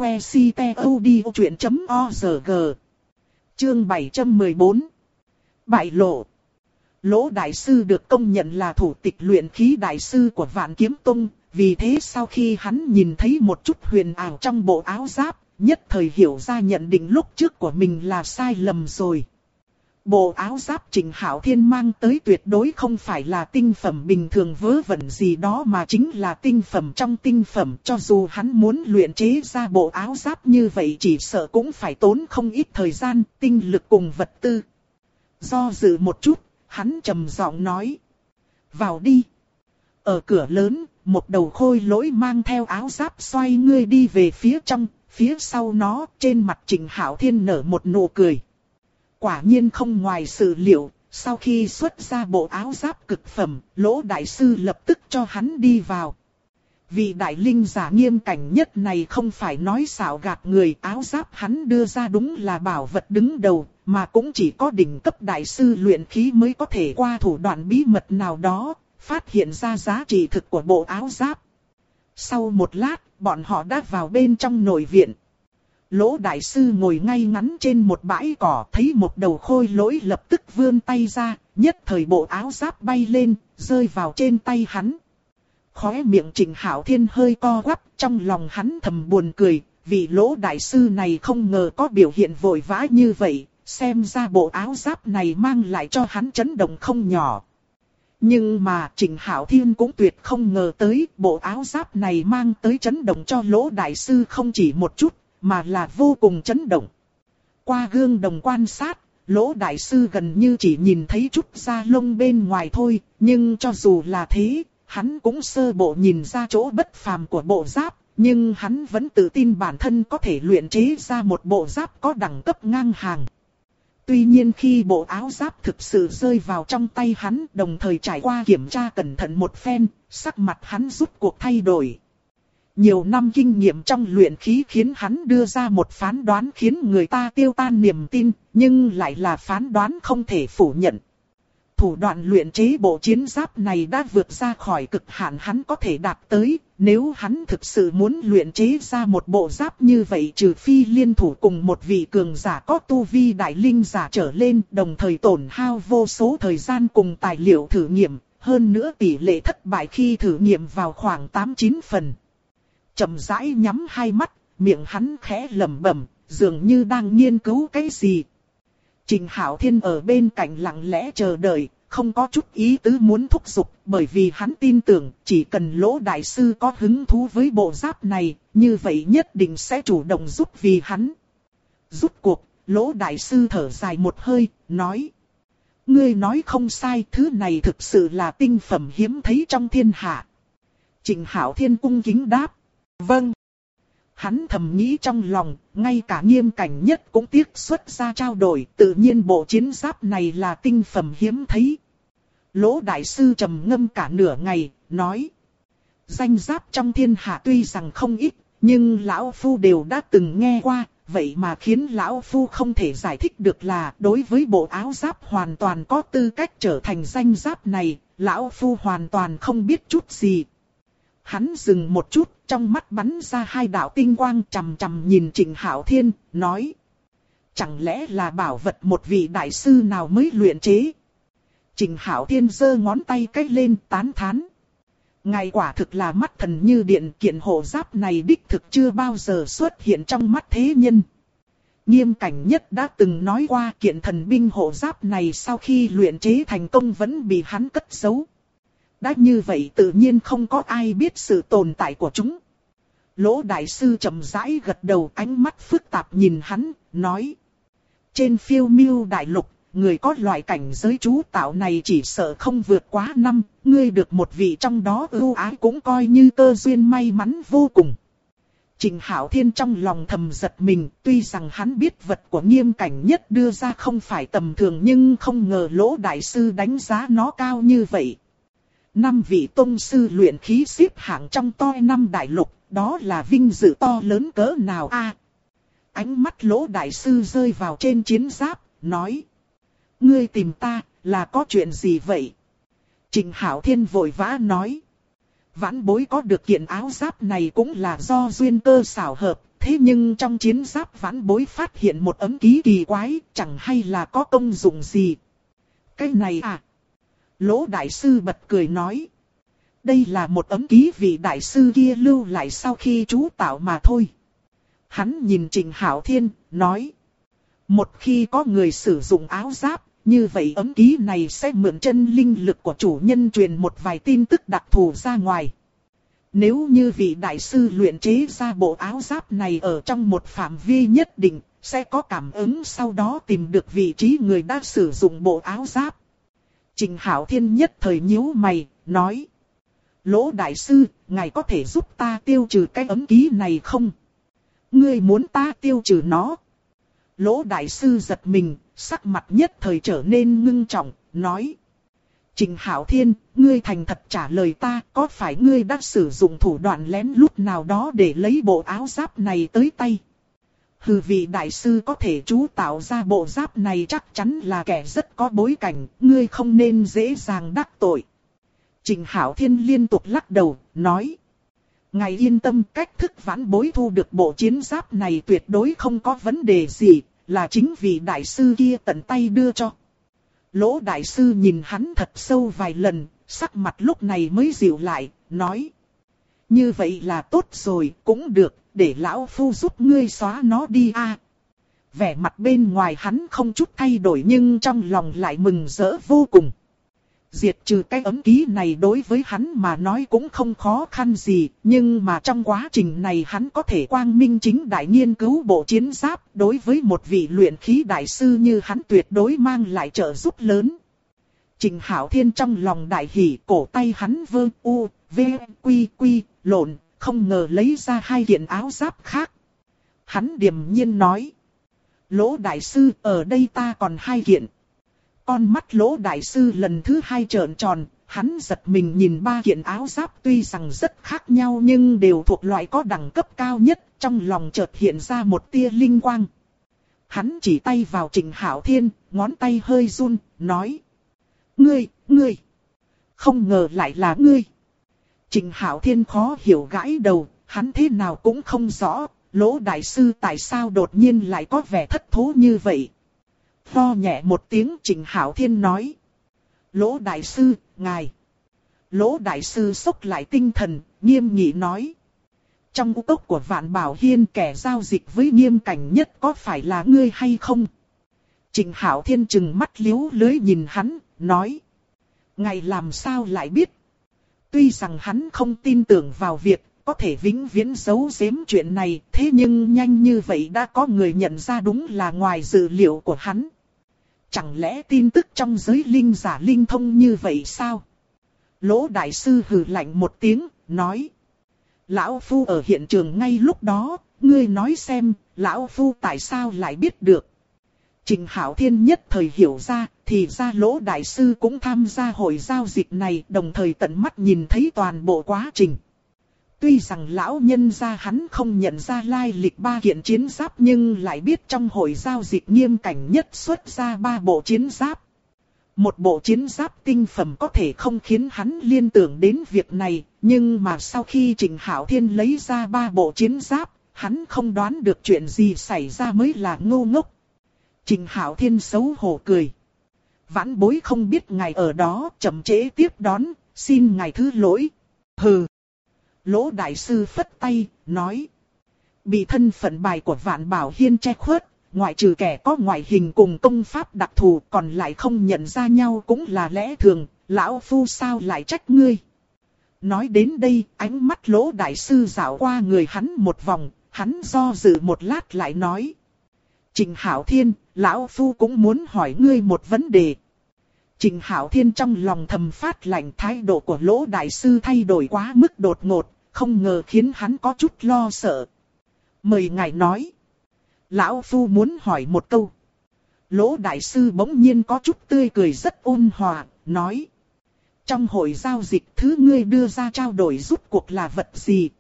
website.odchuyện.org. Chương 714. Bại lộ. Lỗ Đại Sư được công nhận là thủ tịch luyện khí đại sư của Vạn Kiếm Tông. Vì thế sau khi hắn nhìn thấy một chút huyền ảo trong bộ áo giáp, nhất thời hiểu ra nhận định lúc trước của mình là sai lầm rồi. Bộ áo giáp Trịnh Hạo Thiên mang tới tuyệt đối không phải là tinh phẩm bình thường vớ vẩn gì đó mà chính là tinh phẩm trong tinh phẩm. Cho dù hắn muốn luyện chế ra bộ áo giáp như vậy chỉ sợ cũng phải tốn không ít thời gian, tinh lực cùng vật tư. Do dự một chút, hắn trầm giọng nói. Vào đi. Ở cửa lớn, một đầu khôi lỗi mang theo áo giáp xoay người đi về phía trong, phía sau nó, trên mặt Trịnh Hạo Thiên nở một nụ cười. Quả nhiên không ngoài sự liệu, sau khi xuất ra bộ áo giáp cực phẩm, Lỗ Đại Sư lập tức cho hắn đi vào. Vị đại linh giả nghiêm cảnh nhất này không phải nói xạo gạt người, áo giáp hắn đưa ra đúng là bảo vật đứng đầu, mà cũng chỉ có đỉnh cấp đại sư luyện khí mới có thể qua thủ đoạn bí mật nào đó, phát hiện ra giá trị thực của bộ áo giáp. Sau một lát, bọn họ đã vào bên trong nội viện. Lỗ Đại Sư ngồi ngay ngắn trên một bãi cỏ, thấy một đầu khôi lỗi lập tức vươn tay ra, nhất thời bộ áo giáp bay lên, rơi vào trên tay hắn. Khóe miệng Trịnh Hạo Thiên hơi co quắp, trong lòng hắn thầm buồn cười, vì Lỗ đại sư này không ngờ có biểu hiện vội vã như vậy, xem ra bộ áo giáp này mang lại cho hắn chấn động không nhỏ. Nhưng mà Trịnh Hạo Thiên cũng tuyệt không ngờ tới bộ áo giáp này mang tới chấn động cho Lỗ đại sư không chỉ một chút, mà là vô cùng chấn động. Qua gương đồng quan sát, Lỗ đại sư gần như chỉ nhìn thấy chút da lông bên ngoài thôi, nhưng cho dù là thế, hắn cũng sơ bộ nhìn ra chỗ bất phàm của bộ giáp, nhưng hắn vẫn tự tin bản thân có thể luyện chế ra một bộ giáp có đẳng cấp ngang hàng. Tuy nhiên khi bộ áo giáp thực sự rơi vào trong tay hắn, đồng thời trải qua kiểm tra cẩn thận một phen, sắc mặt hắn rút cuộc thay đổi. Nhiều năm kinh nghiệm trong luyện khí khiến hắn đưa ra một phán đoán khiến người ta tiêu tan niềm tin, nhưng lại là phán đoán không thể phủ nhận. Thủ đoạn luyện chế bộ chiến giáp này đã vượt ra khỏi cực hạn hắn có thể đạt tới, nếu hắn thực sự muốn luyện chế ra một bộ giáp như vậy trừ phi liên thủ cùng một vị cường giả có tu vi đại linh giả trở lên, đồng thời tổn hao vô số thời gian cùng tài liệu thử nghiệm, hơn nữa tỷ lệ thất bại khi thử nghiệm vào khoảng 8-9 phần. Chậm rãi nhắm hai mắt, miệng hắn khẽ lẩm bẩm, dường như đang nghiên cứu cái gì. Trịnh Hạo Thiên ở bên cạnh lặng lẽ chờ đợi, không có chút ý tứ muốn thúc giục, bởi vì hắn tin tưởng chỉ cần Lỗ đại sư có hứng thú với bộ giáp này, như vậy nhất định sẽ chủ động giúp vì hắn. Rút cuộc, Lỗ đại sư thở dài một hơi, nói: ngươi nói không sai, thứ này thực sự là tinh phẩm hiếm thấy trong thiên hạ. Trịnh Hạo Thiên cung kính đáp: vâng. Hắn thầm nghĩ trong lòng, ngay cả Nghiêm Cảnh Nhất cũng tiếc xuất ra trao đổi, tự nhiên bộ chiến giáp này là tinh phẩm hiếm thấy. Lỗ đại sư trầm ngâm cả nửa ngày, nói: danh giáp trong thiên hạ tuy rằng không ít, nhưng lão phu đều đã từng nghe qua, vậy mà khiến lão phu không thể giải thích được là đối với bộ áo giáp hoàn toàn có tư cách trở thành danh giáp này, lão phu hoàn toàn không biết chút gì. Hắn dừng một chút, trong mắt bắn ra hai đạo tinh quang chằm chằm nhìn Trịnh Hạo Thiên, nói: chẳng lẽ là bảo vật một vị đại sư nào mới luyện chế? Trịnh Hạo Thiên giơ ngón tay cái lên tán thán: ngài quả thực là mắt thần như điện, kiện hộ giáp này đích thực chưa bao giờ xuất hiện trong mắt thế nhân. Nghiêm Cảnh Nhất đã từng nói qua kiện thần binh hộ giáp này sau khi luyện chế thành công vẫn bị hắn cất giấu. Đã như vậy tự nhiên không có ai biết sự tồn tại của chúng. Lỗ đại sư chậm rãi gật đầu, ánh mắt phức tạp nhìn hắn, nói: trên Phiêu Miêu đại lục, người có loại cảnh giới chú tạo này chỉ sợ không vượt quá 5, ngươi được một vị trong đó ưu ái cũng coi như cơ duyên may mắn vô cùng. Trịnh Hạo Thiên trong lòng thầm giật mình, tuy rằng hắn biết vật của Nghiêm Cảnh Nhất đưa ra không phải tầm thường nhưng không ngờ Lỗ đại sư đánh giá nó cao như vậy. 5 vị tông sư luyện khí xếp hạng trong top 5 đại lục, đó là vinh dự to lớn cỡ nào a? Ánh mắt Lỗ đại sư rơi vào trên chiến giáp, nói: ngươi tìm ta, là có chuyện gì vậy? Trịnh Hạo Thiên vội vã nói: vãn bối có được kiện áo giáp này cũng là do duyên cơ xảo hợp, thế nhưng trong chiến giáp vãn bối phát hiện một ấm ký kỳ quái, chẳng hay là có công dụng gì? Cái này à? Lỗ đại sư bật cười nói: đây là một ấm ký vị đại sư kia lưu lại sau khi chú tạo mà thôi. Hắn nhìn Trịnh Hạo Thiên, nói: một khi có người sử dụng áo giáp, như vậy ấm ký này sẽ mượn chân linh lực của chủ nhân truyền một vài tin tức đặc thù ra ngoài. Nếu như vị đại sư luyện chế ra bộ áo giáp này ở trong một phạm vi nhất định, sẽ có cảm ứng sau đó tìm được vị trí người đã sử dụng bộ áo giáp. Trịnh Hạo Thiên nhất thời nhíu mày, nói: Lỗ đại sư, ngài có thể giúp ta tiêu trừ cái ấm ký này không? Ngươi muốn ta tiêu trừ nó? Lỗ đại sư giật mình, sắc mặt nhất thời trở nên ngưng trọng, nói: Trịnh Hạo Thiên, ngươi thành thật trả lời ta, có phải ngươi đã sử dụng thủ đoạn lén lút nào đó để lấy bộ áo giáp này tới tay? Hừ, vị đại sư có thể chú tạo ra bộ giáp này chắc chắn là kẻ rất có bối cảnh, ngươi không nên dễ dàng đắc tội. Trịnh Hạo Thiên liên tục lắc đầu, nói: ngài yên tâm, cách thức vãn bối thu được bộ chiến giáp này tuyệt đối không có vấn đề gì, là chính vị đại sư kia tận tay đưa cho. Lỗ đại sư nhìn hắn thật sâu vài lần, sắc mặt lúc này mới dịu lại, nói. Như vậy là tốt rồi, cũng được, để lão phu giúp ngươi xóa nó đi a. Vẻ mặt bên ngoài hắn không chút thay đổi nhưng trong lòng lại mừng rỡ vô cùng. Diệt trừ cái ấm ký này đối với hắn mà nói cũng không khó khăn gì, nhưng mà trong quá trình này hắn có thể quang minh chính đại nghiên cứu bộ chiến giáp, đối với một vị luyện khí đại sư như hắn tuyệt đối mang lại trợ giúp lớn. Trình Hạo Thiên trong lòng đại hỉ, cổ tay hắn vơ u, v, quy quy, lộn, không ngờ lấy ra 2 kiện áo giáp khác. Hắn điềm nhiên nói. Lỗ đại sư, ở đây ta còn 2 kiện. Con mắt Lỗ đại sư lần thứ 2 trợn tròn, hắn giật mình nhìn 3 kiện áo giáp tuy rằng rất khác nhau nhưng đều thuộc loại có đẳng cấp cao nhất, trong lòng chợt hiện ra một tia linh quang. Hắn chỉ tay vào Trình Hạo Thiên, ngón tay hơi run, nói. Ngươi, không ngờ lại là ngươi. Trình Hạo Thiên khó hiểu gãi đầu, hắn thế nào cũng không rõ, Lỗ đại sư tại sao đột nhiên lại có vẻ thất thố như vậy. Ho nhẹ một tiếng Trình Hạo Thiên nói. Lỗ đại sư, ngài. Lỗ đại sư xốc lại tinh thần, nghiêm nghị nói. Trong u cốc của Vạn Bảo Hiên kẻ giao dịch với Nghiêm Cảnh Nhất có phải là ngươi hay không? Trình Hạo Thiên trừng mắt liếu lưới nhìn hắn, nói. Ngài làm sao lại biết? Tuy rằng hắn không tin tưởng vào việc có thể vĩnh viễn giấu giếm chuyện này, thế nhưng nhanh như vậy đã có người nhận ra đúng là ngoài dự liệu của hắn. Chẳng lẽ tin tức trong giới linh giả linh thông như vậy sao? Lỗ đại sư hừ lạnh một tiếng, nói. Lão Phu ở hiện trường ngay lúc đó, ngươi nói xem, Lão Phu tại sao lại biết được? Trình Hạo Thiên nhất thời hiểu ra, thì ra Lỗ đại sư cũng tham gia hội giao dịch này, đồng thời tận mắt nhìn thấy toàn bộ quá trình. Tuy rằng lão nhân gia hắn không nhận ra lai lịch 3 kiện chiến giáp nhưng lại biết trong hội giao dịch Nghiêm Cảnh Nhất xuất ra 3 bộ chiến giáp. Một bộ chiến giáp tinh phẩm có thể không khiến hắn liên tưởng đến việc này, nhưng mà sau khi Trình Hạo Thiên lấy ra 3 bộ chiến giáp, hắn không đoán được chuyện gì xảy ra mới là ngu ngốc. Trình Hạo Thiên xấu hổ cười. Vãn bối không biết ngài ở đó, chậm trễ tiếp đón, xin ngài thứ lỗi. Hừ. Lỗ đại sư phất tay, nói. Bị thân phận bài của Vạn Bảo Hiên che khuất, ngoại trừ kẻ có ngoại hình cùng công pháp đặc thù còn lại không nhận ra nhau cũng là lẽ thường, lão phu sao lại trách ngươi. Nói đến đây, ánh mắt Lỗ đại sư dạo qua người hắn một vòng, hắn do dự một lát lại nói. Trình Hạo Thiên, lão phu cũng muốn hỏi ngươi một vấn đề. Trình Hạo Thiên trong lòng thầm phát lạnh, thái độ của Lỗ đại sư thay đổi quá mức đột ngột, không ngờ khiến hắn có chút lo sợ. Mời ngài nói. Lão phu muốn hỏi một câu. Lỗ đại sư bỗng nhiên có chút tươi cười rất ôn hòa, nói. Trong hội giao dịch thứ ngươi đưa ra trao đổi rút cuộc là vật gì?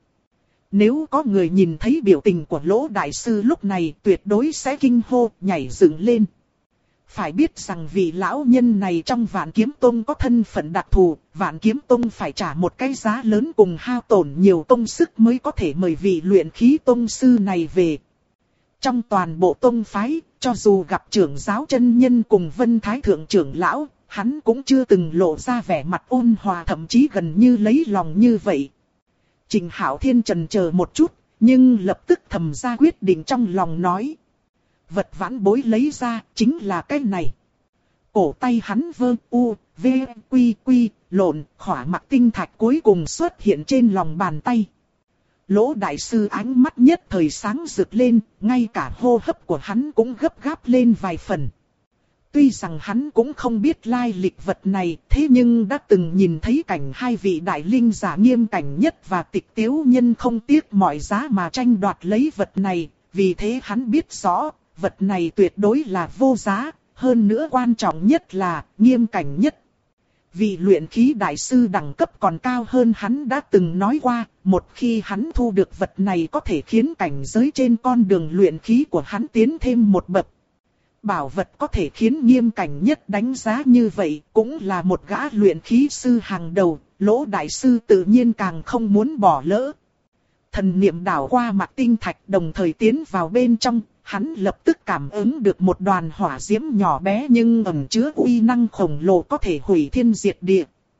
Nếu có người nhìn thấy biểu tình của Lỗ đại sư lúc này tuyệt đối sẽ kinh hô, nhảy dựng lên. Phải biết rằng vị lão nhân này trong Vạn Kiếm Tông có thân phận đặc thù, Vạn Kiếm Tông phải trả một cái giá lớn cùng hao tổn nhiều công sức mới có thể mời vị luyện khí tông sư này về. Trong toàn bộ tông phái, cho dù gặp trưởng giáo chân nhân cùng Vân Thái Thượng trưởng lão, hắn cũng chưa từng lộ ra vẻ mặt ôn hòa, thậm chí gần như lấy lòng như vậy. Trình Hạo Thiên chần chờ một chút, nhưng lập tức thầm ra quyết định trong lòng nói. Vật vãn bối lấy ra chính là cái này. Cổ tay hắn vơ u, v, quy quy, lộn, khỏa mặc tinh thạch cuối cùng xuất hiện trên lòng bàn tay. Lỗ đại sư ánh mắt nhất thời sáng rực lên, ngay cả hô hấp của hắn cũng gấp gáp lên vài phần. Tuy rằng hắn cũng không biết lai lịch vật này, thế nhưng đã từng nhìn thấy cảnh 2 vị đại linh giả Nghiêm Cảnh Nhất và Tịch Tiếu Nhân không tiếc mọi giá mà tranh đoạt lấy vật này, vì thế hắn biết rõ, vật này tuyệt đối là vô giá, hơn nữa quan trọng nhất là Nghiêm Cảnh Nhất. Vị luyện khí đại sư đẳng cấp còn cao hơn hắn đã từng nói qua, một khi hắn thu được vật này có thể khiến cảnh giới trên con đường luyện khí của hắn tiến thêm một bậc. Bảo vật có thể khiến Nghiêm Cảnh Nhất đánh giá như vậy, cũng là một gã luyện khí sư hàng đầu, Lỗ đại sư tự nhiên càng không muốn bỏ lỡ. Thần niệm đảo qua mặt tinh thạch đồng thời tiến vào bên trong, hắn lập tức cảm ứng được một đoàn hỏa diễm nhỏ bé nhưng ẩn chứa uy năng khổng lồ có thể hủy thiên diệt địa.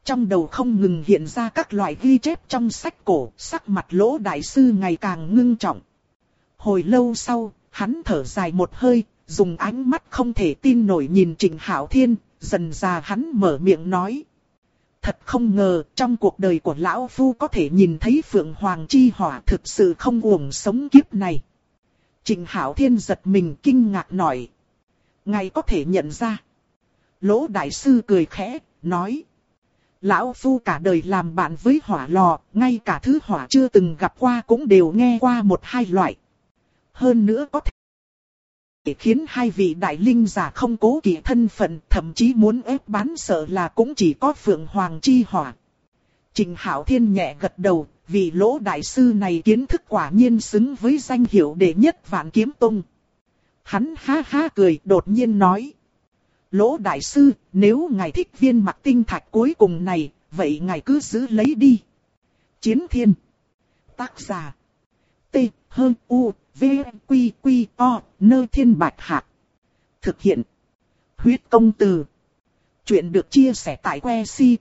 Trong đầu không ngừng hiện ra các loại ghi chép trong sách cổ, sắc mặt Lỗ đại sư ngày càng ngưng trọng. Hồi lâu sau, hắn thở dài một hơi, dùng ánh mắt không thể tin nổi nhìn Trịnh Hạo Thiên, dần dà hắn mở miệng nói. Thật không ngờ, trong cuộc đời của lão phu có thể nhìn thấy Phượng Hoàng chi hỏa, thực sự không uổng sống kiếp này. Trịnh Hạo Thiên giật mình kinh ngạc nói. Ngài có thể nhận ra. Lỗ đại sư cười khẽ, nói. Lão phu cả đời làm bạn với hỏa lò, ngay cả thứ hỏa chưa từng gặp qua cũng đều nghe qua một hai loại. Hơn nữa có thể khiến hai vị đại linh giả không cố kỵ thân phận, thậm chí muốn ép bán sợ là cũng chỉ có Phượng Hoàng chi hỏa. Trịnh Hạo Thiên nhẹ gật đầu, vị Lỗ đại sư này kiến thức quả nhiên xứng với danh hiệu đệ nhất Vạn Kiếm Tông. Hắn ha ha cười đột nhiên nói. Lỗ đại sư, nếu ngài thích viên mặc tinh thạch cuối cùng này, vậy ngài cứ giữ lấy đi. Chiến Thiên. Tác giả. T, H, U, V, Quy, Quy, O, Nơ Thiên Bạch Hạc. Thực hiện. Huyết công từ. Chuyện được chia sẻ tại que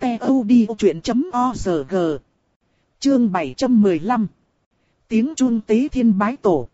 ctod.org. Chương 715. Tiếng chuông tế thiên bái tổ.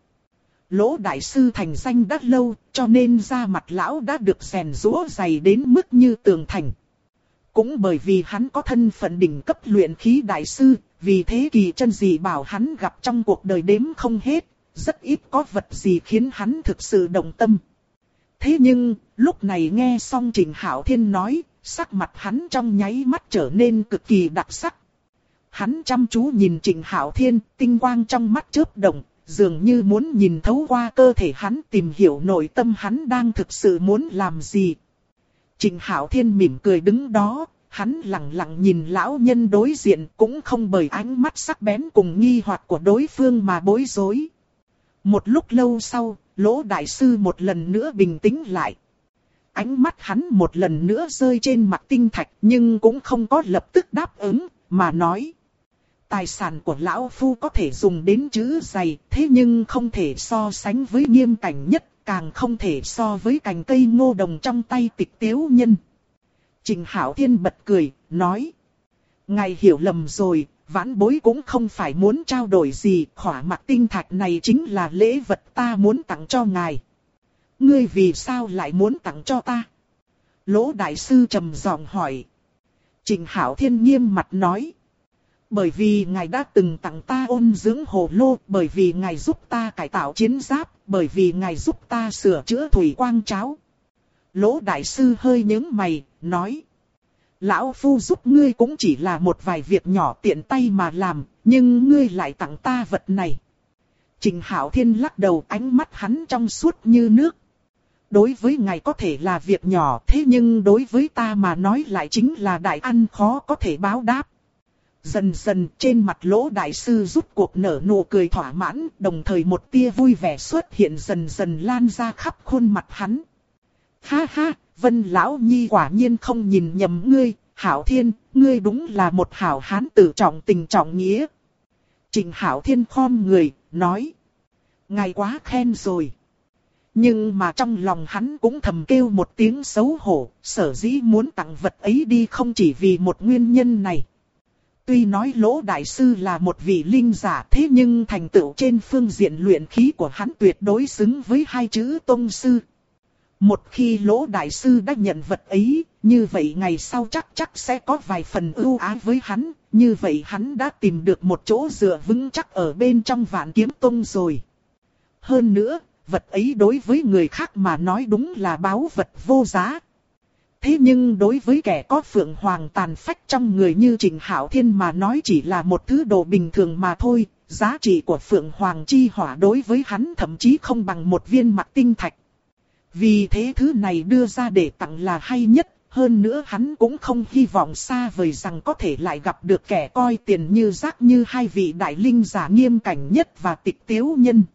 Lỗ đại sư thành danh đã lâu, cho nên da mặt lão đã được rèn rũa dày đến mức như tường thành. Cũng bởi vì hắn có thân phận đỉnh cấp luyện khí đại sư, vì thế kỳ chân dị bảo hắn gặp trong cuộc đời đếm không hết, rất ít có vật gì khiến hắn thực sự động tâm. Thế nhưng, lúc này nghe xong Trịnh Hạo Thiên nói, sắc mặt hắn trong nháy mắt trở nên cực kỳ đặc sắc. Hắn chăm chú nhìn Trịnh Hạo Thiên, tinh quang trong mắt chớp động, dường như muốn nhìn thấu qua cơ thể hắn, tìm hiểu nội tâm hắn đang thực sự muốn làm gì. Trịnh Hạo Thiên mỉm cười đứng đó, hắn lặng lặng nhìn lão nhân đối diện, cũng không bởi ánh mắt sắc bén cùng nghi hoặc của đối phương mà bối rối. Một lúc lâu sau, Lỗ đại sư một lần nữa bình tĩnh lại. Ánh mắt hắn một lần nữa rơi trên mặt tinh thạch, nhưng cũng không có lập tức đáp ứng, mà nói. Tài sản của lão phu có thể dùng đến chữ dày, thế nhưng không thể so sánh với nghiêm cảnh nhất, càng không thể so với cành cây ngô đồng trong tay Tịch Tiếu Nhân. Trịnh Hạo Thiên bật cười, nói. Ngài hiểu lầm rồi, vãn bối cũng không phải muốn trao đổi gì, khỏa mặc tinh thạch này chính là lễ vật ta muốn tặng cho ngài. Ngươi vì sao lại muốn tặng cho ta? Lỗ đại sư trầm giọng hỏi. Trịnh Hạo Thiên nghiêm mặt nói. Bởi vì ngài đã từng tặng ta ôn dưỡng hồ lô, bởi vì ngài giúp ta cải tạo chiến giáp, bởi vì ngài giúp ta sửa chữa thủy quang cháo. Lỗ đại sư hơi nhướng mày, nói. Lão phu giúp ngươi cũng chỉ là một vài việc nhỏ tiện tay mà làm, nhưng ngươi lại tặng ta vật này. Trịnh Hạo Thiên lắc đầu, ánh mắt hắn trong suốt như nước. Đối với ngài có thể là việc nhỏ, thế nhưng đối với ta mà nói lại chính là đại ăn khó có thể báo đáp. Dần dần trên mặt Lỗ đại sư rút cuộc nở nụ cười thỏa mãn, đồng thời một tia vui vẻ xuất hiện dần dần lan ra khắp khuôn mặt hắn. Ha ha, Vân lão nhi quả nhiên không nhìn nhầm ngươi, Hạo Thiên, ngươi đúng là một hảo hán tử trọng tình trọng nghĩa. Trịnh Hạo Thiên khom người, nói. Ngài quá khen rồi. Nhưng mà trong lòng hắn cũng thầm kêu một tiếng xấu hổ, sở dĩ muốn tặng vật ấy đi không chỉ vì một nguyên nhân này. Tuy nói Lỗ đại sư là một vị linh giả, thế nhưng thành tựu trên phương diện luyện khí của hắn tuyệt đối xứng với hai chữ tông sư. Một khi Lỗ đại sư đã nhận vật ấy, như vậy ngày sau chắc sẽ có vài phần ưu ái với hắn, như vậy hắn đã tìm được một chỗ dựa vững chắc ở bên trong Vạn Kiếm Tông rồi. Hơn nữa, vật ấy đối với người khác mà nói đúng là báu vật vô giá. Thế nhưng đối với kẻ có Phượng Hoàng tàn phách trong người như Trịnh Hạo Thiên mà nói chỉ là một thứ đồ bình thường mà thôi, giá trị của Phượng Hoàng chi hỏa đối với hắn thậm chí không bằng một viên mặc tinh thạch. Vì thế thứ này đưa ra để tặng là hay nhất, hơn nữa hắn cũng không hy vọng xa vời rằng có thể lại gặp được kẻ coi tiền như rác như hai vị đại linh giả nghiêm cảnh nhất và Tịch Tiếu Nhân.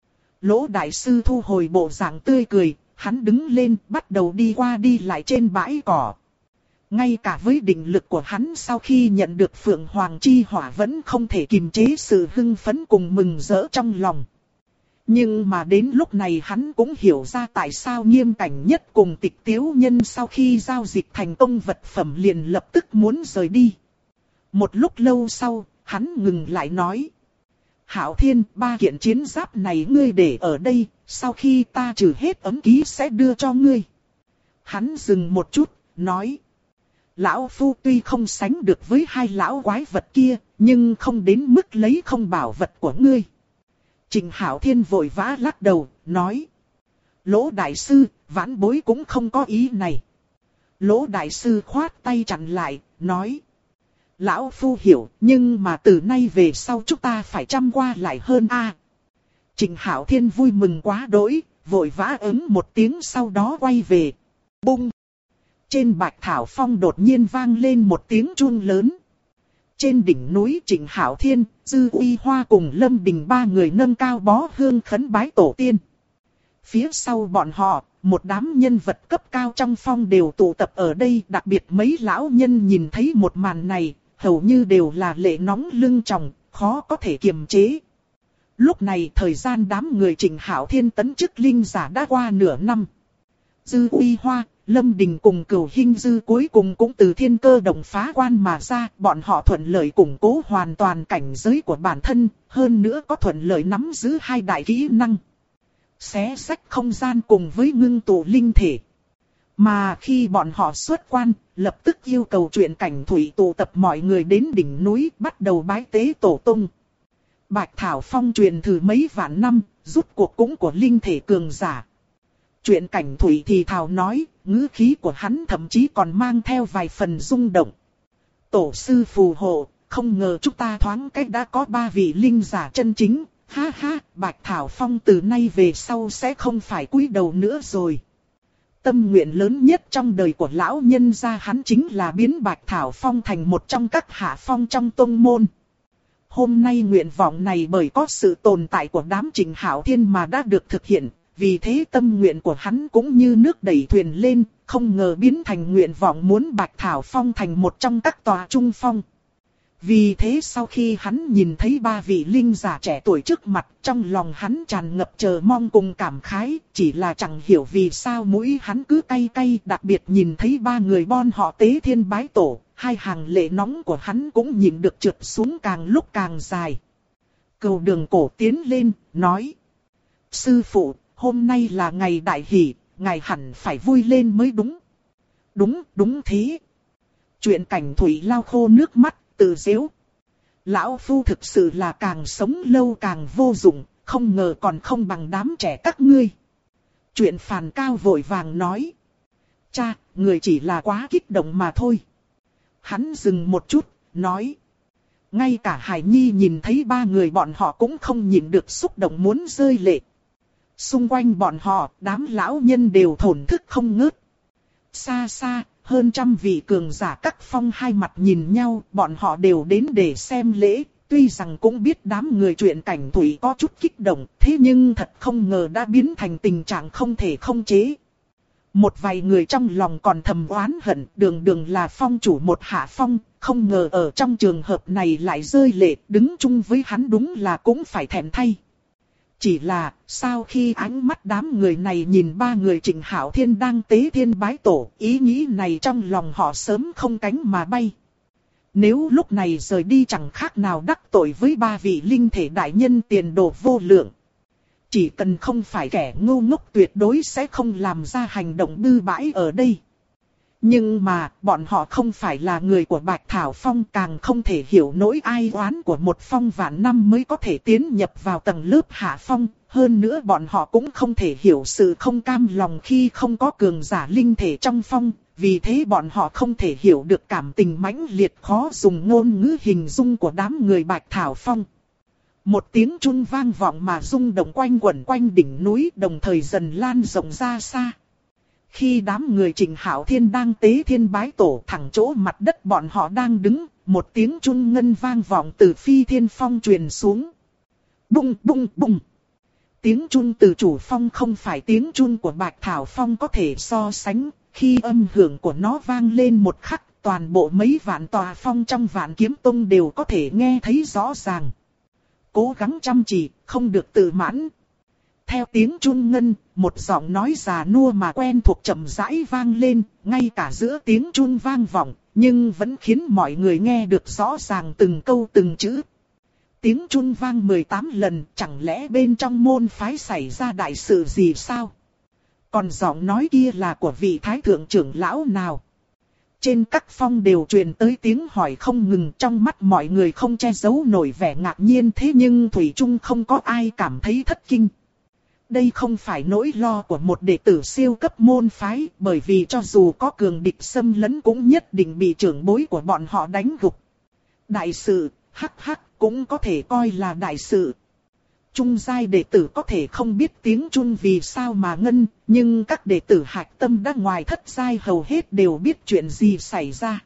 Lỗ đại sư thu hồi bộ dạng tươi cười, hắn đứng lên bắt đầu đi qua đi lại trên bãi cỏ. Ngay cả với định lực của hắn sau khi nhận được Phượng Hoàng chi hỏa vẫn không thể kiềm chế sự hưng phấn cùng mừng rỡ trong lòng. Nhưng mà đến lúc này hắn cũng hiểu ra tại sao Nghiêm Cảnh Nhất cùng Tịch Tiếu Nhân sau khi giao dịch thành công vật phẩm liền lập tức muốn rời đi. Một lúc lâu sau, hắn ngừng lại nói. Hạo Thiên, 3 kiện chiến giáp này ngươi để ở đây, sau khi ta trừ hết ấm ký sẽ đưa cho ngươi. Hắn dừng một chút, nói. Lão Phu tuy không sánh được với 2 lão quái vật kia, nhưng không đến mức lấy không bảo vật của ngươi. Trình Hạo Thiên vội vã lắc đầu, nói. Lỗ đại sư, vãn bối cũng không có ý này. Lỗ đại sư khoát tay chặn lại, nói. Lão Phu hiểu, nhưng mà từ nay về sau chúng ta phải chăm qua lại hơn a. Trình Hạo Thiên vui mừng quá đỗi, vội vã ứng một tiếng sau đó quay về. Bung! Trên Bạch Thảo Phong đột nhiên vang lên một tiếng chuông lớn. Trên đỉnh núi Trình Hạo Thiên, Dư Uy Hoa cùng Lâm Đình 3 người nâng cao bó hương khấn bái tổ tiên. Phía sau bọn họ, một đám nhân vật cấp cao trong phong đều tụ tập ở đây, đặc biệt mấy lão nhân nhìn thấy một màn này, hầu như đều là lệ nóng lưng tròng, khó có thể kiềm chế. Lúc này thời gian đám người Trình Hạo Thiên tấn chức linh giả đã qua nửa năm. Dư Uy Hoa, Lâm Đình cùng Cửu Hinh Dư cuối cùng cũng từ thiên cơ đồng phá quan mà ra, bọn họ thuận lợi củng cố hoàn toàn cảnh giới của bản thân, hơn nữa có thuận lợi nắm giữ 2 đại kỹ năng. Xé rách không gian cùng với ngưng tụ linh thể. Mà khi bọn họ xuất quan, lập tức yêu cầu Truyện Cảnh Thủy tụ tập mọi người đến đỉnh núi bắt đầu bái tế tổ tông. Bạch Thảo Phong truyền thử mấy vạn năm, rút cuộc cũng của linh thể cường giả. Truyện Cảnh Thủy thì thào nói, ngữ khí của hắn thậm chí còn mang theo vài phần rung động. Tổ sư phù hộ, không ngờ chúng ta thoáng cách đã có 3 vị linh giả chân chính. Ha ha, Bạch Thảo Phong từ nay về sau sẽ không phải cúi đầu nữa rồi. Tâm nguyện lớn nhất trong đời của lão nhân gia hắn chính là biến Bạch Thảo Phong thành một trong các hạ phong trong tông môn. Hôm nay nguyện vọng này bởi có sự tồn tại của đám Trình Hạo Thiên mà đã được thực hiện, vì thế tâm nguyện của hắn cũng như nước đẩy thuyền lên, không ngờ biến thành nguyện vọng muốn Bạch Thảo Phong thành một trong các tòa trung phong. Vì thế sau khi hắn nhìn thấy 3 vị linh giả trẻ tuổi trước mặt, trong lòng hắn tràn ngập chờ mong cùng cảm khái, chỉ là chẳng hiểu vì sao mũi hắn cứ cay cay, đặc biệt nhìn thấy 3 người bon họ tế thiên bái tổ, 2 hàng lệ nóng của hắn cũng nhìn được trượt xuống càng lúc càng dài. Cừu Đường Cổ tiến lên, nói. Sư phụ, hôm nay là ngày đại hỷ, ngài hẳn phải vui lên mới đúng. Đúng thế. Truyện Cảnh Thủy lau khô nước mắt, tự giễu. Lão Phu thực sự là càng sống lâu càng vô dụng, không ngờ còn không bằng đám trẻ các ngươi. Truyện Phàn Cao vội vàng nói. Cha, người chỉ là quá kích động mà thôi. Hắn dừng một chút, nói. Ngay cả Hải Nhi nhìn thấy 3 người bọn họ cũng không nhịn được xúc động muốn rơi lệ. Xung quanh bọn họ, đám lão nhân đều thổn thức không ngớt. Xa xa, hơn trăm vị cường giả các phong hai mặt nhìn nhau, bọn họ đều đến để xem lễ. Tuy rằng cũng biết đám người Truyện Cảnh Thủy có chút kích động, thế nhưng thật không ngờ đã biến thành tình trạng không thể không chế. Một vài người trong lòng còn thầm oán hận, đường là phong chủ một hạ phong, không ngờ ở trong trường hợp này lại rơi lệ, đứng chung với hắn đúng là cũng phải thẹn thay. Chỉ là, sau khi ánh mắt đám người này nhìn 3 người Trình Hạo Thiên đang tế thiên bái tổ, ý nghĩ này trong lòng họ sớm không cánh mà bay. Nếu lúc này rời đi chẳng khác nào đắc tội với 3 vị linh thể đại nhân tiền đồ vô lượng. Chỉ cần không phải kẻ ngu ngốc tuyệt đối sẽ không làm ra hành động bư bãi ở đây. Nhưng mà, bọn họ không phải là người của Bạch Thảo Phong, càng không thể hiểu nỗi ai oán của một phong vạn năm mới có thể tiến nhập vào tầng lớp hạ phong. Hơn nữa bọn họ cũng không thể hiểu sự không cam lòng khi không có cường giả linh thể trong phong. Vì thế bọn họ không thể hiểu được cảm tình mãnh liệt khó dùng ngôn ngữ hình dung của đám người Bạch Thảo Phong. Một tiếng chuông vang vọng mà rung động quanh quẩn quanh đỉnh núi, đồng thời dần lan rộng ra xa. Khi đám người Trình Hạo Thiên đang tế thiên bái tổ thẳng chỗ mặt đất bọn họ đang đứng, một tiếng chuông ngân vang vọng từ phi thiên phong truyền xuống. Bung bung bung. Tiếng chuông từ chủ phong không phải tiếng chuông của Bạch Thảo Phong có thể so sánh, khi âm hưởng của nó vang lên một khắc, toàn bộ mấy vạn tòa phong trong Vạn Kiếm Tông đều có thể nghe thấy rõ ràng. Cố gắng chăm chỉ, không được tự mãn. Theo tiếng chun ngân, một giọng nói già nua mà quen thuộc chậm rãi vang lên, ngay cả giữa tiếng chun vang vọng, nhưng vẫn khiến mọi người nghe được rõ ràng từng câu từng chữ. Tiếng chun vang 18 lần, chẳng lẽ bên trong môn phái xảy ra đại sự gì sao? Còn giọng nói kia là của vị thái thượng trưởng lão nào? Trên các phong đều truyền tới tiếng hỏi không ngừng, trong mắt mọi người không che giấu nổi vẻ ngạc nhiên, thế nhưng thủy chung không có ai cảm thấy thất kinh. Đây không phải nỗi lo của một đệ tử siêu cấp môn phái, bởi vì cho dù có cường địch xâm lấn cũng nhất định bị trưởng bối của bọn họ đánh gục. Đại sự, hắc hắc, cũng có thể coi là đại sự. Trung giai đệ tử có thể không biết tiếng Trung vì sao mà ngân, nhưng các đệ tử hạch tâm đã ngoài thất giai hầu hết đều biết chuyện gì xảy ra.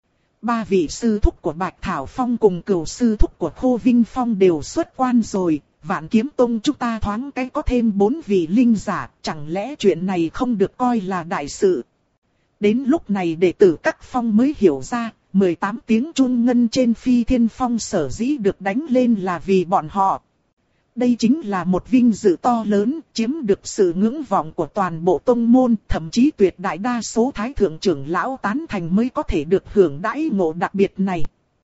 Ba vị sư thúc của Bạch Thảo Phong cùng cửu sư thúc của Khô Vinh Phong đều xuất quan rồi. Vạn Kiếm Tông chúng ta thoáng cái có thêm 4 vị linh giả, chẳng lẽ chuyện này không được coi là đại sự? Đến lúc này đệ tử các phong mới hiểu ra, 18 tiếng chun ngân trên Phi Thiên Phong sở dĩ được đánh lên là vì bọn họ. Đây chính là một vinh dự to lớn, chiếm được sự ngưỡng vọng của toàn bộ tông môn, thậm chí tuyệt đại đa số thái thượng trưởng lão tán thành mới có thể được hưởng đãi ngộ đặc biệt này.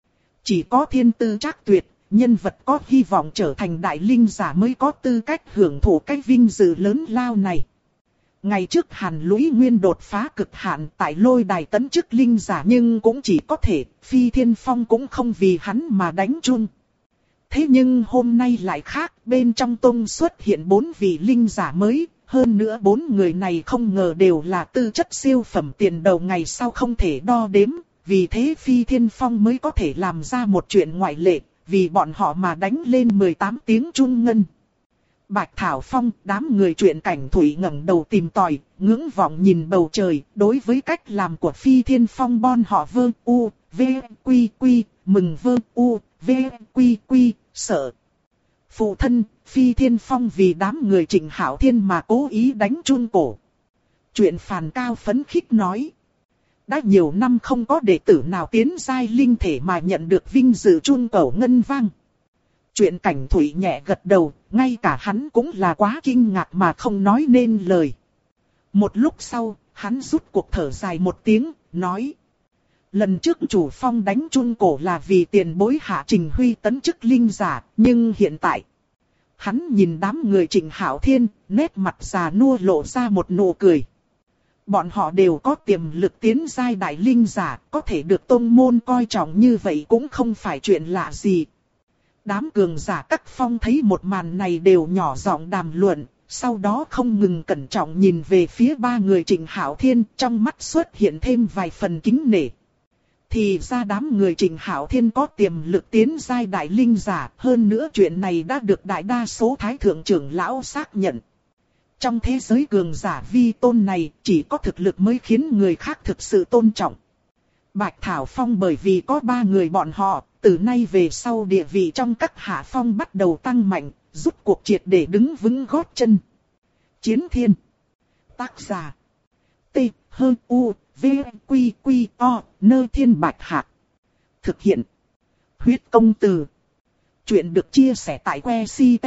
Chỉ có thiên tư trác tuyệt, nhân vật có hy vọng trở thành đại linh giả mới có tư cách hưởng thụ cái vinh dự lớn lao này. Ngày trước Hàn Lũy Nguyên đột phá cực hạn tại lôi đài tấn chức linh giả, nhưng cũng chỉ có thể, Phi Thiên Phong cũng không vì hắn mà đánh chung. Thế nhưng hôm nay lại khác, bên trong tông xuất hiện 4 vị linh giả mới, hơn nữa 4 người này không ngờ đều là tư chất siêu phẩm tiền đầu ngày sau không thể đo đếm, vì thế Phi Thiên Phong mới có thể làm ra một chuyện ngoại lệ, vì bọn họ mà đánh lên 18 tiếng chun ngân. Bạch Thảo Phong, đám người chuyện cảnh thủy ngẩng đầu tìm tòi, ngưỡng vọng nhìn bầu trời, đối với cách làm của Phi Thiên Phong bọn họ vơ u, v, quy quy, mừng vơ u, v, quy quy, sợ. Phụ thân, Phi Thiên Phong vì đám người Trịnh Hạo Thiên mà cố ý đánh chun cổ. Chuyện phàn cao phấn khích nói. Đã nhiều năm không có đệ tử nào tiến giai linh thể mà nhận được vinh dự chun cổ ngân vang. Chuyện cảnh thủy nhẹ gật đầu, ngay cả hắn cũng là quá kinh ngạc mà không nói nên lời. Một lúc sau, hắn rút cuộc thở dài một tiếng, nói. Lần trước chủ phong đánh chun cổ là vì tiền bối Hạ Trình Huy tấn chức linh giả, nhưng hiện tại. Hắn nhìn đám người Trịnh Hạo Thiên, nét mặt già nua lộ ra một nụ cười. Bọn họ đều có tiềm lực tiến giai đại linh giả, có thể được tông môn coi trọng như vậy cũng không phải chuyện lạ gì. Đám cường giả các phong thấy một màn này đều nhỏ giọng đàm luận, sau đó không ngừng cẩn trọng nhìn về phía ba người Trịnh Hạo Thiên, trong mắt xuất hiện thêm vài phần kính nể. Thì ra đám người Trịnh Hạo Thiên có tiềm lực tiến giai đại linh giả, hơn nữa chuyện này đã được đại đa số thái thượng trưởng lão xác nhận. Trong thế giới cường giả vi tôn này, chỉ có thực lực mới khiến người khác thực sự tôn trọng. Bạch Thảo Phong bởi vì có 3 người bọn họ, từ nay về sau địa vị trong các hạ phong bắt đầu tăng mạnh, rút cuộc triệt để đứng vững gót chân. Chiến Thiên. Tác giả. T, H, U, V, Quy, Quy, O, Nơ Thiên Bạch Hạc. Thực hiện. Huyết Công Từ. Chuyện được chia sẻ tại que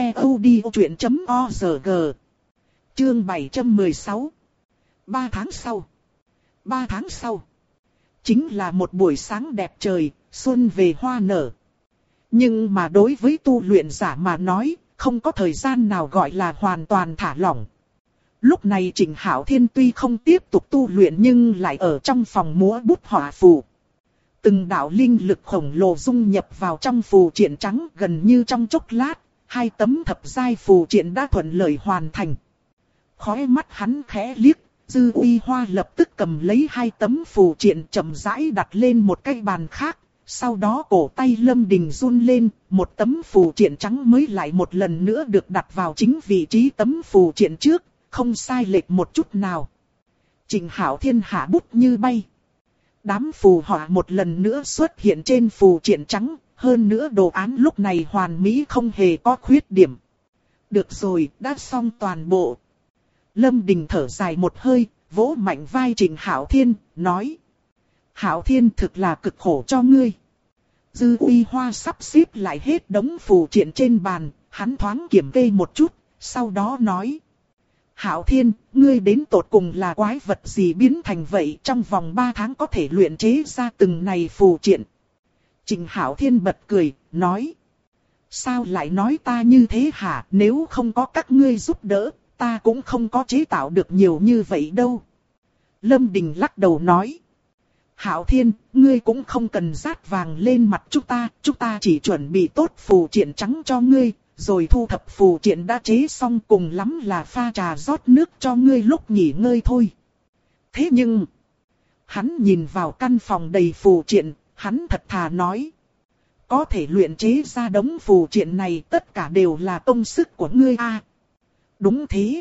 ctod.org. Chương 716. 3 tháng sau. 3 tháng sau. Chính là một buổi sáng đẹp trời, xuân về hoa nở. Nhưng mà đối với tu luyện giả mà nói, không có thời gian nào gọi là hoàn toàn thả lỏng. Lúc này Trịnh Hạo Thiên tuy không tiếp tục tu luyện nhưng lại ở trong phòng múa bút họa phù. Từng đạo linh lực khổng lồ dung nhập vào trong phù triện trắng, gần như trong chốc lát, 2 tấm thập giai phù triện đã thuận lợi hoàn thành. Khóe mắt hắn khẽ liếc, Dư Uy Hoa lập tức cầm lấy 2 tấm phù triện chậm rãi đặt lên một cái bàn khác. Sau đó cổ tay Lâm Đình run lên, một tấm phù triện trắng mới lại một lần nữa được đặt vào chính vị trí tấm phù triện trước, không sai lệch một chút nào. Trịnh Hạo Thiên hạ bút như bay. Đám phù họa một lần nữa xuất hiện trên phù triện trắng, hơn nữa đồ án lúc này hoàn mỹ không hề có khuyết điểm. Được rồi, đã xong toàn bộ. Lâm Đình thở dài một hơi, vỗ mạnh vai Trịnh Hạo Thiên, nói. Hạo Thiên thực là cực khổ cho ngươi. Dư Uy Hoa sắp xếp lại hết đống phù triện trên bàn, hắn thoáng kiểm kê một chút, sau đó nói. Hạo Thiên, ngươi đến tột cùng là quái vật gì biến thành vậy, trong vòng 3 tháng có thể luyện chế ra từng này phù triện. Trình Hạo Thiên bật cười, nói. Sao lại nói ta như thế hả, nếu không có các ngươi giúp đỡ, ta cũng không có chế tạo được nhiều như vậy đâu. Lâm Đình lắc đầu nói. Hạo Thiên, ngươi cũng không cần rát vàng lên mặt chúng ta chỉ chuẩn bị tốt phù triện trắng cho ngươi, rồi thu thập phù triện đã chế xong, cùng lắm là pha trà rót nước cho ngươi lúc nghỉ ngơi thôi. Thế nhưng, hắn nhìn vào căn phòng đầy phù triện, hắn thật thà nói. Có thể luyện chế ra đống phù triện này tất cả đều là công sức của ngươi a. Đúng thế.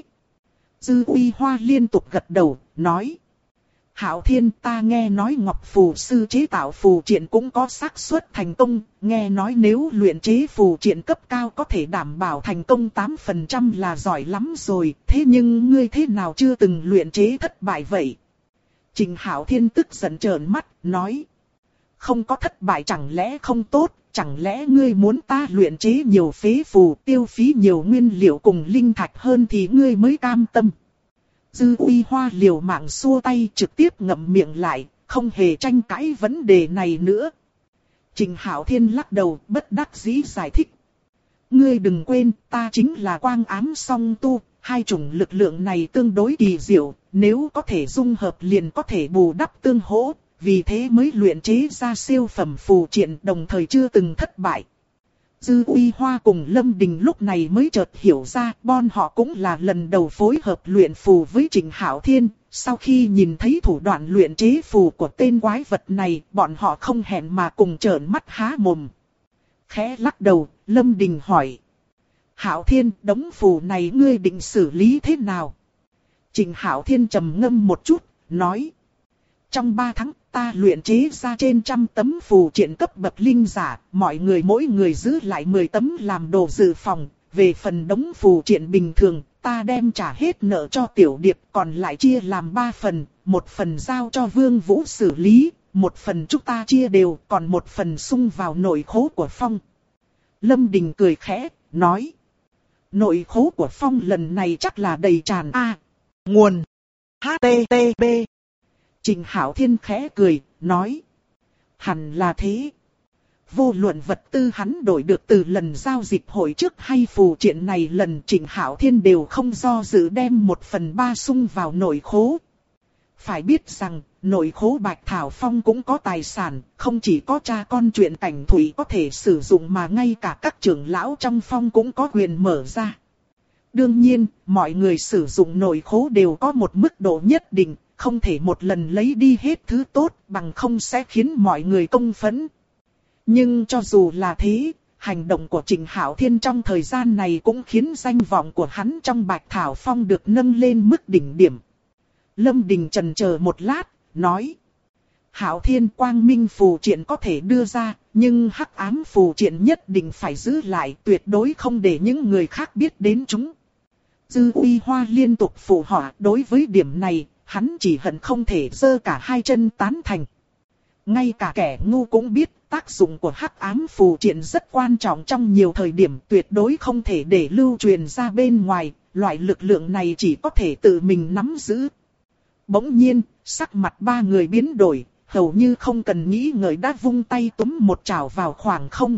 Dư Uy Hoa liên tục gật đầu, nói. Hạo Thiên, ta nghe nói Ngọc Phù Sư chế tạo phù triện cũng có xác suất thành công, nghe nói nếu luyện chế phù triện cấp cao có thể đảm bảo thành công 8% là giỏi lắm rồi, thế nhưng ngươi thế nào chưa từng luyện chế thất bại vậy? Trình Hạo Thiên tức giận trợn mắt, nói. Không có thất bại chẳng lẽ không tốt, chẳng lẽ ngươi muốn ta luyện chế nhiều phế phù, tiêu phí nhiều nguyên liệu cùng linh thạch hơn thì ngươi mới cam tâm. Dư Uy Hoa liều mạng xua tay trực tiếp ngậm miệng lại, không hề tranh cãi vấn đề này nữa. Trình Hạo Thiên lắc đầu bất đắc dĩ giải thích. Ngươi đừng quên, ta chính là quang ám song tu, hai chủng lực lượng này tương đối kỳ diệu, nếu có thể dung hợp liền có thể bù đắp tương hỗ, vì thế mới luyện chế ra siêu phẩm phù triện đồng thời chưa từng thất bại. Dư Uy Hoa cùng Lâm Đình lúc này mới chợt hiểu ra, bọn họ cũng là lần đầu phối hợp luyện phù với Trình Hạo Thiên. Sau khi nhìn thấy thủ đoạn luyện chế phù của tên quái vật này, bọn họ không hẹn mà cùng trợn mắt há mồm. Khẽ lắc đầu, Lâm Đình hỏi. Hạo Thiên, đống phù này ngươi định xử lý thế nào? Trình Hạo Thiên trầm ngâm một chút, nói. Trong 3 tháng, ta luyện chế ra trên 100 tấm phù triện cấp bậc linh giả, mọi người mỗi người giữ lại 10 tấm làm đồ dự phòng. Về phần đống phù triện bình thường, ta đem trả hết nợ cho Tiểu Điệp, còn lại chia làm 3 phần, một phần giao cho Vương Vũ xử lý, một phần chúng ta chia đều, còn một phần sung vào nội khố của Phong. Lâm Đình cười khẽ, nói. Nội khố của Phong lần này chắc là đầy tràn a. Nguồn HTTP. Trình Hạo Thiên khẽ cười, nói. Hẳn là thế. Vô luận vật tư hắn đổi được từ lần giao dịch hội trước hay phù triện này lần Trình Hạo Thiên đều không do dự đem 1/3 sung vào nội khố. Phải biết rằng, nội khố Bạch Thảo Phong cũng có tài sản, không chỉ có cha con chuyện Cảnh Thủy có thể sử dụng mà ngay cả các trưởng lão trong phong cũng có quyền mở ra. Đương nhiên, mọi người sử dụng nội khố đều có một mức độ nhất định, không thể một lần lấy đi hết thứ tốt bằng không sẽ khiến mọi người công phẫn. Nhưng cho dù là thế, hành động của Trình Hạo Thiên trong thời gian này cũng khiến danh vọng của hắn trong Bạch Thảo Phong được nâng lên mức đỉnh điểm. Lâm Đình chần chờ một lát, nói. Hạo Thiên, quang minh phù triện có thể đưa ra, nhưng hắc ám phù triện nhất định phải giữ lại, tuyệt đối không để những người khác biết đến chúng. Dư Uy Hoa liên tục phụ họa, đối với điểm này, hắn chỉ hận không thể giơ cả hai chân tán thành. Ngay cả kẻ ngu cũng biết tác dụng của hắc ám phù triện rất quan trọng trong nhiều thời điểm, tuyệt đối không thể để lưu truyền ra bên ngoài, loại lực lượng này chỉ có thể tự mình nắm giữ. Bỗng nhiên, sắc mặt ba người biến đổi, hầu như không cần nghĩ ngợi đã vung tay túm một chảo vào khoảng không.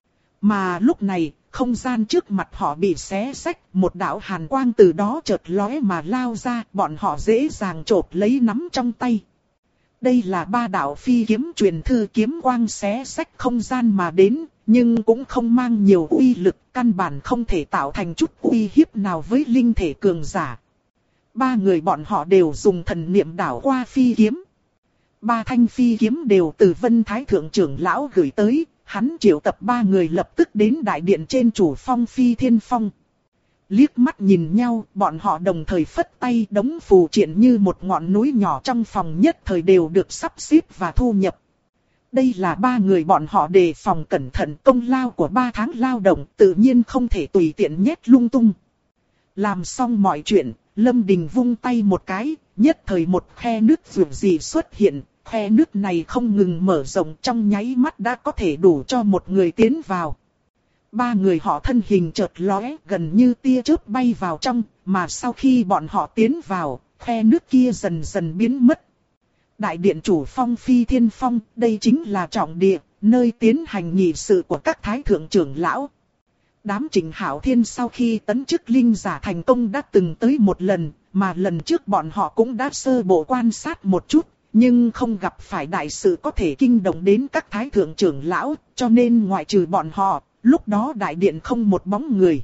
Mà lúc này, không gian trước mặt họ bị xé xách, một đạo hàn quang từ đó chợt lóe mà lao ra, bọn họ dễ dàng chộp lấy nắm trong tay. Đây là 3 đạo phi kiếm truyền thư kiếm quang xé xách không gian mà đến, nhưng cũng không mang nhiều uy lực, căn bản không thể tạo thành chút uy hiếp nào với linh thể cường giả. 3 người bọn họ đều dùng thần niệm đảo qua phi kiếm. 3 thanh phi kiếm đều từ Vân Thái Thượng trưởng lão gửi tới, hắn triệu tập 3 người lập tức đến đại điện trên chủ phong Phi Thiên Phong. Liếc mắt nhìn nhau, bọn họ đồng thời phất tay, đống phù triện như một ngọn núi nhỏ trong phòng nhất thời đều được sắp xếp và thu nhập. Đây là 3 người bọn họ đề phòng cẩn thận, công lao của 3 tháng lao động tự nhiên không thể tùy tiện nhét lung tung. Làm xong mọi chuyện, Lâm Đình vung tay một cái, nhất thời một khe nước vượt gì xuất hiện. Khe nước này không ngừng mở rộng, trong nháy mắt đã có thể đủ cho một người tiến vào. ba người họ thân hình chợt lóe, gần như tia chớp bay vào trong, mà sau khi bọn họ tiến vào, khe nước kia dần dần biến mất. Đại điện chủ Phong Phi Thiên Phong, đây chính là trọng địa, nơi tiến hành nghị sự của các thái thượng trưởng lão. Đám Trịnh Hạo Thiên sau khi tấn chức linh giả thành công đã từng tới một lần, mà lần trước bọn họ cũng đã sơ bộ quan sát một chút, nhưng không gặp phải đại sự có thể kinh động đến các thái thượng trưởng lão, cho nên ngoại trừ bọn họ, lúc đó đại điện không một bóng người.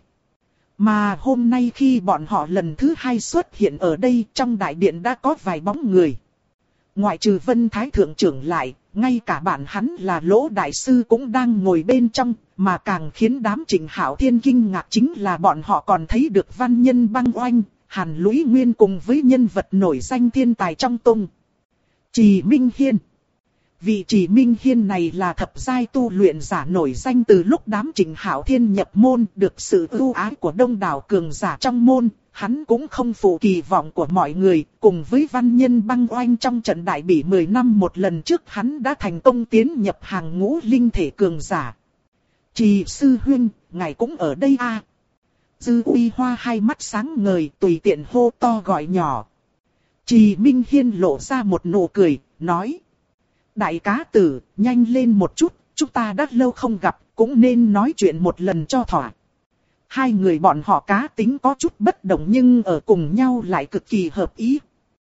Mà hôm nay khi bọn họ lần thứ hai xuất hiện ở đây, trong đại điện đã có vài bóng người. Ngoại trừ Vân Thái thượng trưởng lại, ngay cả bạn hắn là Lỗ đại sư cũng đang ngồi bên trong, mà càng khiến đám Trịnh Hạo Thiên kinh ngạc chính là bọn họ còn thấy được văn nhân Băng Oanh, Hàn Lũy Nguyên cùng với nhân vật nổi danh thiên tài trong tông. Trì Minh Hiên. Vị Trì Minh Hiên này là thập giai tu luyện giả nổi danh từ lúc đám Trịnh Hạo Thiên nhập môn, được sự ưu ái của đông đảo cường giả trong môn. Hắn cũng không phụ kỳ vọng của mọi người, cùng với văn nhân Băng Oanh trong trận đại bỉ 10 năm một lần trước hắn đã thành công tiến nhập hàng ngũ linh thể cường giả. Trì sư huynh, ngài cũng ở đây à? Dư Uy Hoa hai mắt sáng ngời, tùy tiện hô to gọi nhỏ. Trì Minh Hiên lộ ra một nụ cười, nói. Đại cá tử, nhanh lên một chút, chúng ta đã lâu không gặp, cũng nên nói chuyện một lần cho thỏa. Hai người bọn họ cá tính có chút bất đồng nhưng ở cùng nhau lại cực kỳ hợp ý.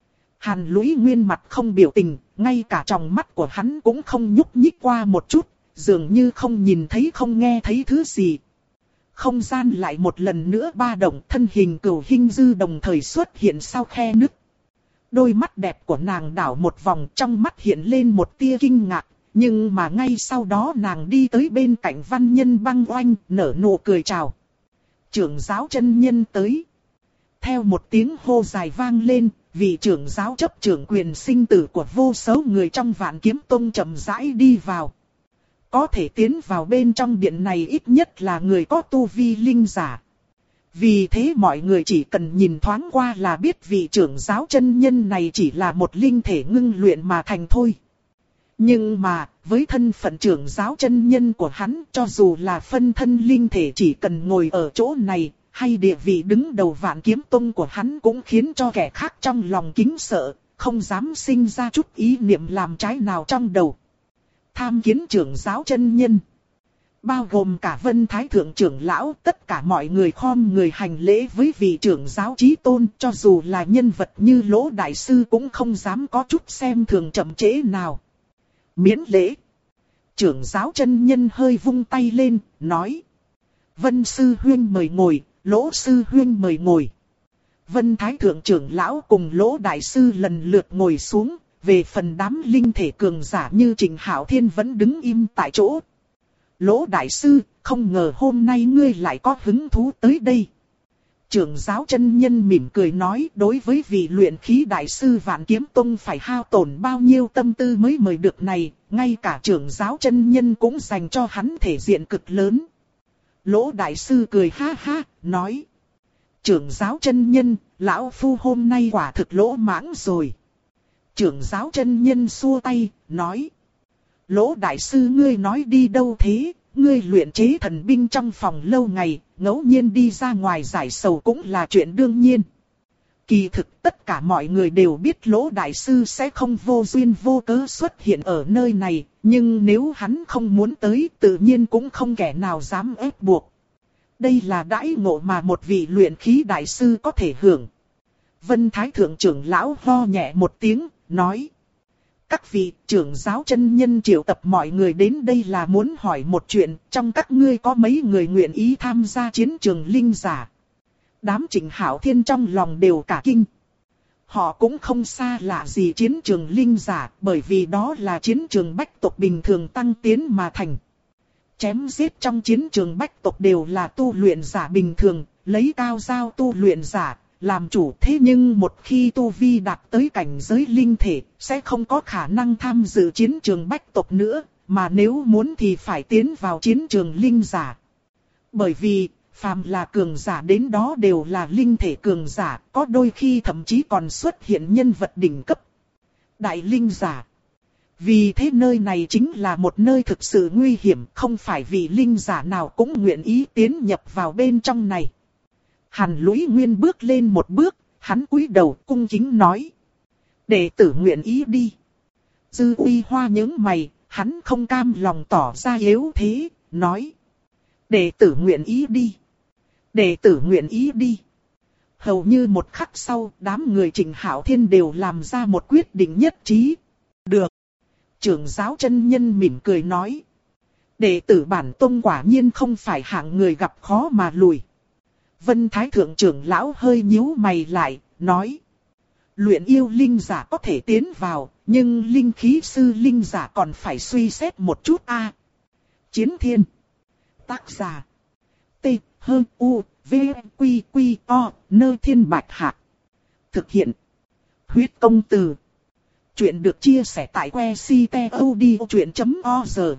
Hàn Lũy Nguyên mặt không biểu tình, ngay cả tròng mắt của hắn cũng không nhúc nhích qua một chút, dường như không nhìn thấy không nghe thấy thứ gì. Không gian lại một lần nữa ba động, thân hình Cửu Hinh Dư đồng thời xuất hiện sau khe nứt. Đôi mắt đẹp của nàng đảo một vòng, trong mắt hiện lên một tia kinh ngạc, nhưng mà ngay sau đó nàng đi tới bên cạnh văn nhân Băng Oanh, nở nụ cười chào. Trưởng giáo chân nhân tới. Theo một tiếng hô dài vang lên, vị trưởng giáo chấp trưởng quyền sinh tử của vô số người trong Vạn Kiếm Tông chậm rãi đi vào. Có thể tiến vào bên trong điện này ít nhất là người có tu vi linh giả. Vì thế mọi người chỉ cần nhìn thoáng qua là biết vị trưởng giáo chân nhân này chỉ là một linh thể ngưng luyện mà thành thôi. Nhưng mà, với thân phận trưởng giáo chân nhân của hắn, cho dù là phân thân linh thể chỉ cần ngồi ở chỗ này, hay địa vị đứng đầu Vạn Kiếm Tông của hắn cũng khiến cho kẻ khác trong lòng kính sợ, không dám sinh ra chút ý niệm làm trái nào trong đầu. Tham kiến trưởng giáo chân nhân. Bao gồm cả Vân Thái thượng trưởng lão, tất cả mọi người khom người hành lễ với vị trưởng giáo chí tôn, cho dù là nhân vật như Lỗ đại sư cũng không dám có chút xem thường chậm trễ nào. Miễn lễ. Trưởng giáo chân nhân hơi vung tay lên, nói. Vân sư huyên mời ngồi, Lỗ sư huyên mời ngồi. Vân Thái thượng trưởng lão cùng Lỗ đại sư lần lượt ngồi xuống, về phần đám linh thể cường giả như Trịnh Hạo Thiên vẫn đứng im tại chỗ. Lỗ đại sư, không ngờ hôm nay ngươi lại có hứng thú tới đây. Trưởng giáo chân nhân mỉm cười nói, đối với vị luyện khí đại sư Vạn Kiếm Tông phải hao tổn bao nhiêu tâm tư mới mời được này, ngay cả trưởng giáo chân nhân cũng dành cho hắn thể diện cực lớn. Lỗ đại sư cười ha ha, nói. Trưởng giáo chân nhân, lão phu hôm nay quả thực lỗ mãng rồi. Trưởng giáo chân nhân xua tay, nói. Lỗ đại sư ngươi nói đi đâu thế, ngươi luyện chế thần binh trong phòng lâu ngày, ngẫu nhiên đi ra ngoài giải sầu cũng là chuyện đương nhiên. Kỳ thực tất cả mọi người đều biết Lỗ đại sư sẽ không vô duyên vô cớ xuất hiện ở nơi này, nhưng nếu hắn không muốn tới tự nhiên cũng không kẻ nào dám ép buộc. Đây là đãi ngộ mà một vị luyện khí đại sư có thể hưởng. Vân Thái thượng trưởng lão ho nhẹ một tiếng, nói. Các vị trưởng giáo chân nhân triệu tập mọi người đến đây là muốn hỏi một chuyện, trong các ngươi có mấy người nguyện ý tham gia chiến trường linh giả? Đám Trịnh Hạo Thiên trong lòng đều cả kinh. Họ cũng không xa lạ gì chiến trường linh giả, bởi vì đó là chiến trường bách tộc bình thường tăng tiến mà thành. Chém giết trong chiến trường bách tộc đều là tu luyện giả bình thường, lấy cao giao tu luyện giả làm chủ, thế nhưng một khi tu vi đạt tới cảnh giới linh thể, sẽ không có khả năng tham dự chiến trường bách tộc nữa, mà nếu muốn thì phải tiến vào chiến trường linh giả. Bởi vì, phàm là cường giả đến đó đều là linh thể cường giả, có đôi khi thậm chí còn xuất hiện nhân vật đỉnh cấp. Đại linh giả. Vì thế nơi này chính là một nơi thực sự nguy hiểm, không phải vì linh giả nào cũng nguyện ý tiến nhập vào bên trong này. Hàn Lũy Nguyên bước lên một bước, hắn cúi đầu cung kính nói. Đệ tử nguyện ý đi. Dư Uy Hoa nhướng mày, hắn không cam lòng tỏ ra yếu thế, nói. Đệ tử nguyện ý đi. Đệ tử nguyện ý đi. Hầu như một khắc sau, đám người Trịnh Hạo Thiên đều làm ra một quyết định nhất trí. Được. Trưởng giáo chân nhân mỉm cười nói. Đệ tử bản tông quả nhiên không phải hạng người gặp khó mà lùi. Vân Thái Thượng trưởng lão hơi nhíu mày lại, nói. Luyện yêu linh giả có thể tiến vào, nhưng linh khí sư linh giả còn phải suy xét một chút a. Chiến Thiên. Tác giả. T, H, U, V, Quy, Quy, O, Nơ Thiên Bạch Hạc. Thực hiện. Huyết công từ. Chuyện được chia sẻ tại que ctod.org.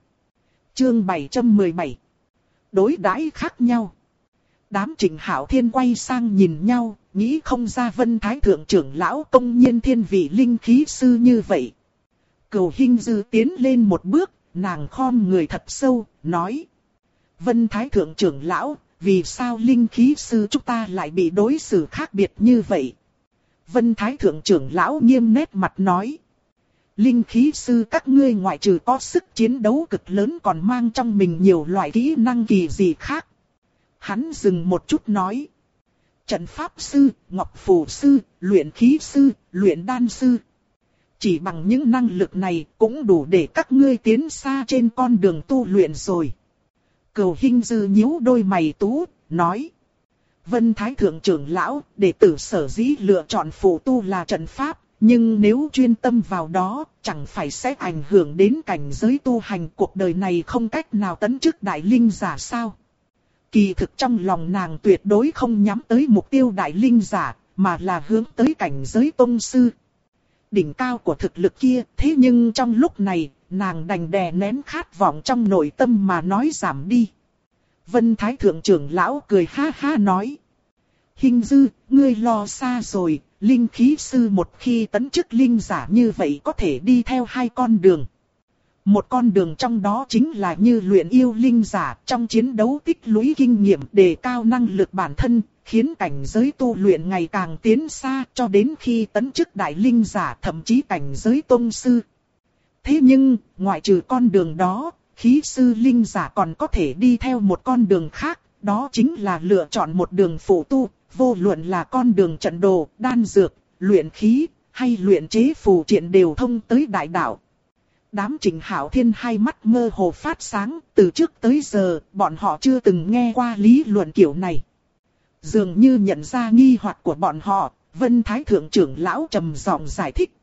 Chương 717. Đối đãi khác nhau. Đám Trịnh Hạo Thiên quay sang nhìn nhau, nghĩ không ra Vân Thái Thượng trưởng lão công nhiên thiên vị linh khí sư như vậy. Cửu Hinh Dư tiến lên một bước, nàng khom người thật sâu, nói. Vân Thái Thượng trưởng lão, vì sao linh khí sư chúng ta lại bị đối xử khác biệt như vậy? Vân Thái Thượng trưởng lão nghiêm nét mặt nói. Linh khí sư các ngươi ngoại trừ có sức chiến đấu cực lớn còn mang trong mình nhiều loại kỹ năng kỳ dị khác. Hắn dừng một chút nói. Trận pháp sư, ngọc phù sư, luyện khí sư, luyện đan sư. Chỉ bằng những năng lực này cũng đủ để các ngươi tiến xa trên con đường tu luyện rồi. Cửu Hinh Dư nhíu đôi mày tú, nói. Vân Thái Thượng trưởng lão, đệ tử sở dĩ lựa chọn phụ tu là trận pháp, nhưng nếu chuyên tâm vào đó, chẳng phải sẽ ảnh hưởng đến cảnh giới tu hành, cuộc đời này không cách nào tấn chức đại linh giả sao? Kỳ thực trong lòng nàng tuyệt đối không nhắm tới mục tiêu đại linh giả, mà là hướng tới cảnh giới tông sư. Đỉnh cao của thực lực kia, thế nhưng trong lúc này, nàng đành đè nén khát vọng trong nội tâm mà nói giảm đi. Vân Thái Thượng trưởng lão cười ha ha nói. Hinh Dư, ngươi lo xa rồi, linh khí sư một khi tấn chức linh giả như vậy có thể đi theo hai con đường. Một con đường trong đó chính là như luyện yêu linh giả, trong chiến đấu tích lũy kinh nghiệm đề cao năng lực bản thân, khiến cảnh giới tu luyện ngày càng tiến xa cho đến khi tấn chức đại linh giả thậm chí cảnh giới tông sư. Thế nhưng, ngoại trừ con đường đó, khí sư linh giả còn có thể đi theo một con đường khác, đó chính là lựa chọn một đường phụ tu, vô luận là con đường trận đồ, đan dược, luyện khí, hay luyện chế phù triện đều thông tới đại đạo. Đám Trịnh Hạo Thiên hai mắt mơ hồ phát sáng, từ trước tới giờ, bọn họ chưa từng nghe qua lý luận kiểu này. Dường như nhận ra nghi hoặc của bọn họ, Vân Thái Thượng trưởng lão trầm giọng giải thích.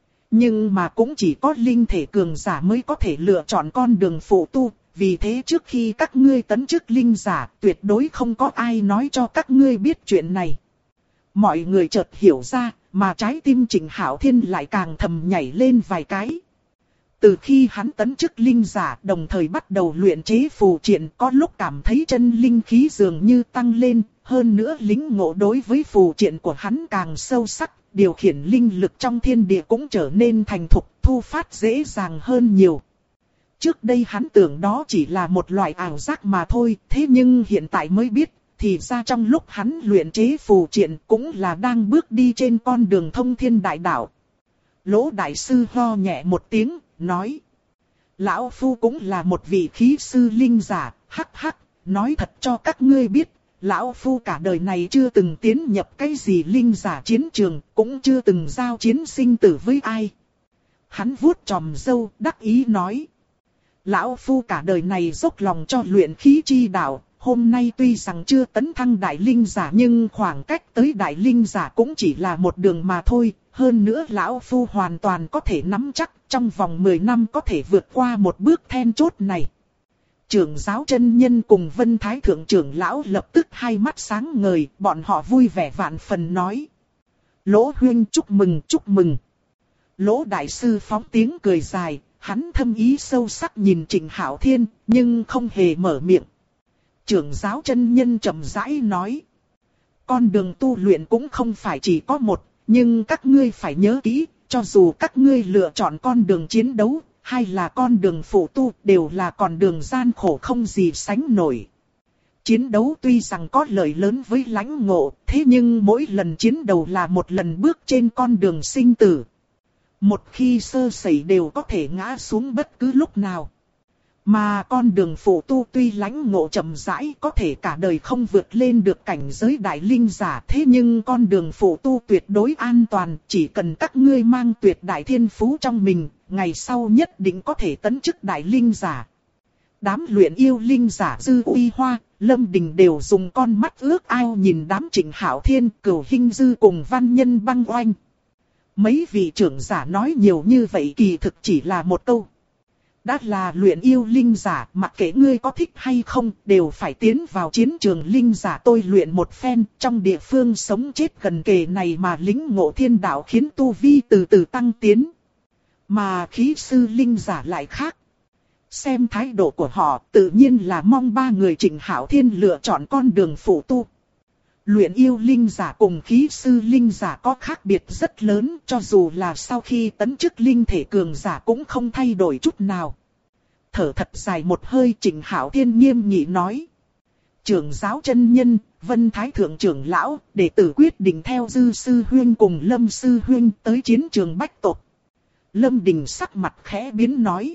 Nhưng mà cũng chỉ có linh thể cường giả mới có thể lựa chọn con đường phụ tu, vì thế trước khi các ngươi tấn chức linh giả, tuyệt đối không có ai nói cho các ngươi biết chuyện này. Mọi người chợt hiểu ra, mà trái tim Trịnh Hạo Thiên lại càng thầm nhảy lên vài cái. Từ khi hắn tấn chức linh giả đồng thời bắt đầu luyện chế phù triện, có lúc cảm thấy chân linh khí dường như tăng lên, hơn nữa lĩnh ngộ đối với phù triện của hắn càng sâu sắc, điều khiển linh lực trong thiên địa cũng trở nên thành thục, thu phát dễ dàng hơn nhiều. Trước đây hắn tưởng đó chỉ là một loại ảo giác mà thôi, thế nhưng hiện tại mới biết, thì ra trong lúc hắn luyện chế phù triện cũng là đang bước đi trên con đường thông thiên đại đạo. Lỗ đại sư ho nhẹ một tiếng, nói. Lão Phu cũng là một vị khí sư linh giả, hắc hắc, nói thật cho các ngươi biết, Lão Phu cả đời này chưa từng tiến nhập cái gì linh giả chiến trường, cũng chưa từng giao chiến sinh tử với ai. Hắn vuốt tròm râu, đắc ý nói. Lão Phu cả đời này dốc lòng cho luyện khí chi đạo, hôm nay tuy rằng chưa tấn thăng đại linh giả nhưng khoảng cách tới đại linh giả cũng chỉ là một đường mà thôi. Hơn nữa Lão Phu hoàn toàn có thể nắm chắc trong vòng 10 năm có thể vượt qua một bước then chốt này. Trưởng giáo chân nhân cùng Vân Thái Thượng trưởng lão lập tức hai mắt sáng ngời, bọn họ vui vẻ vạn phần nói. Lỗ huynh chúc mừng chúc mừng. Lỗ đại sư phóng tiếng cười dài, hắn thâm ý sâu sắc nhìn Trịnh Hạo Thiên, nhưng không hề mở miệng. Trưởng giáo chân nhân chậm rãi nói. Con đường tu luyện cũng không phải chỉ có một, nhưng các ngươi phải nhớ kỹ, cho dù các ngươi lựa chọn con đường chiến đấu, hay là con đường phụ tu, đều là con đường gian khổ không gì sánh nổi. Chiến đấu tuy rằng có lợi lớn với lãnh ngộ, thế nhưng mỗi lần chiến đấu là một lần bước trên con đường sinh tử. Một khi sơ sẩy đều có thể ngã xuống bất cứ lúc nào. Mà con đường phụ tu tuy lãnh ngộ chậm rãi có thể cả đời không vượt lên được cảnh giới đại linh giả, thế nhưng con đường phụ tu tuyệt đối an toàn, chỉ cần các ngươi mang tuyệt đại thiên phú trong mình, ngày sau nhất định có thể tấn chức đại linh giả. Đám luyện yêu linh giả Dư Uy Hoa, Lâm Đình đều dùng con mắt ước ao nhìn đám Trịnh Hạo Thiên, Cửu Hinh Dư cùng Văn Nhân Băng Oanh. Mấy vị trưởng giả nói nhiều như vậy kỳ thực chỉ là một câu. Đã là luyện yêu linh giả, mặc kệ ngươi có thích hay không, đều phải tiến vào chiến trường linh giả tôi luyện một phen, trong địa phương sống chết gần kề này mà lĩnh ngộ thiên đạo khiến tu vi từ từ tăng tiến. Mà khí sư linh giả lại khác. Xem thái độ của họ, tự nhiên là mong ba người Trịnh Hạo Thiên lựa chọn con đường phụ tu. Luyện yêu linh giả cùng khí sư linh giả có khác biệt rất lớn, cho dù là sau khi tấn chức linh thể cường giả cũng không thay đổi chút nào. Thở thật dài một hơi, Trịnh Hạo Thiên nghiêm nghị nói. Trưởng giáo chân nhân, Vân Thái Thượng trưởng lão, đệ tử quyết định theo Dư sư huynh cùng Lâm sư huynh tới chiến trường bách tộc. Lâm Đình sắc mặt khẽ biến nói.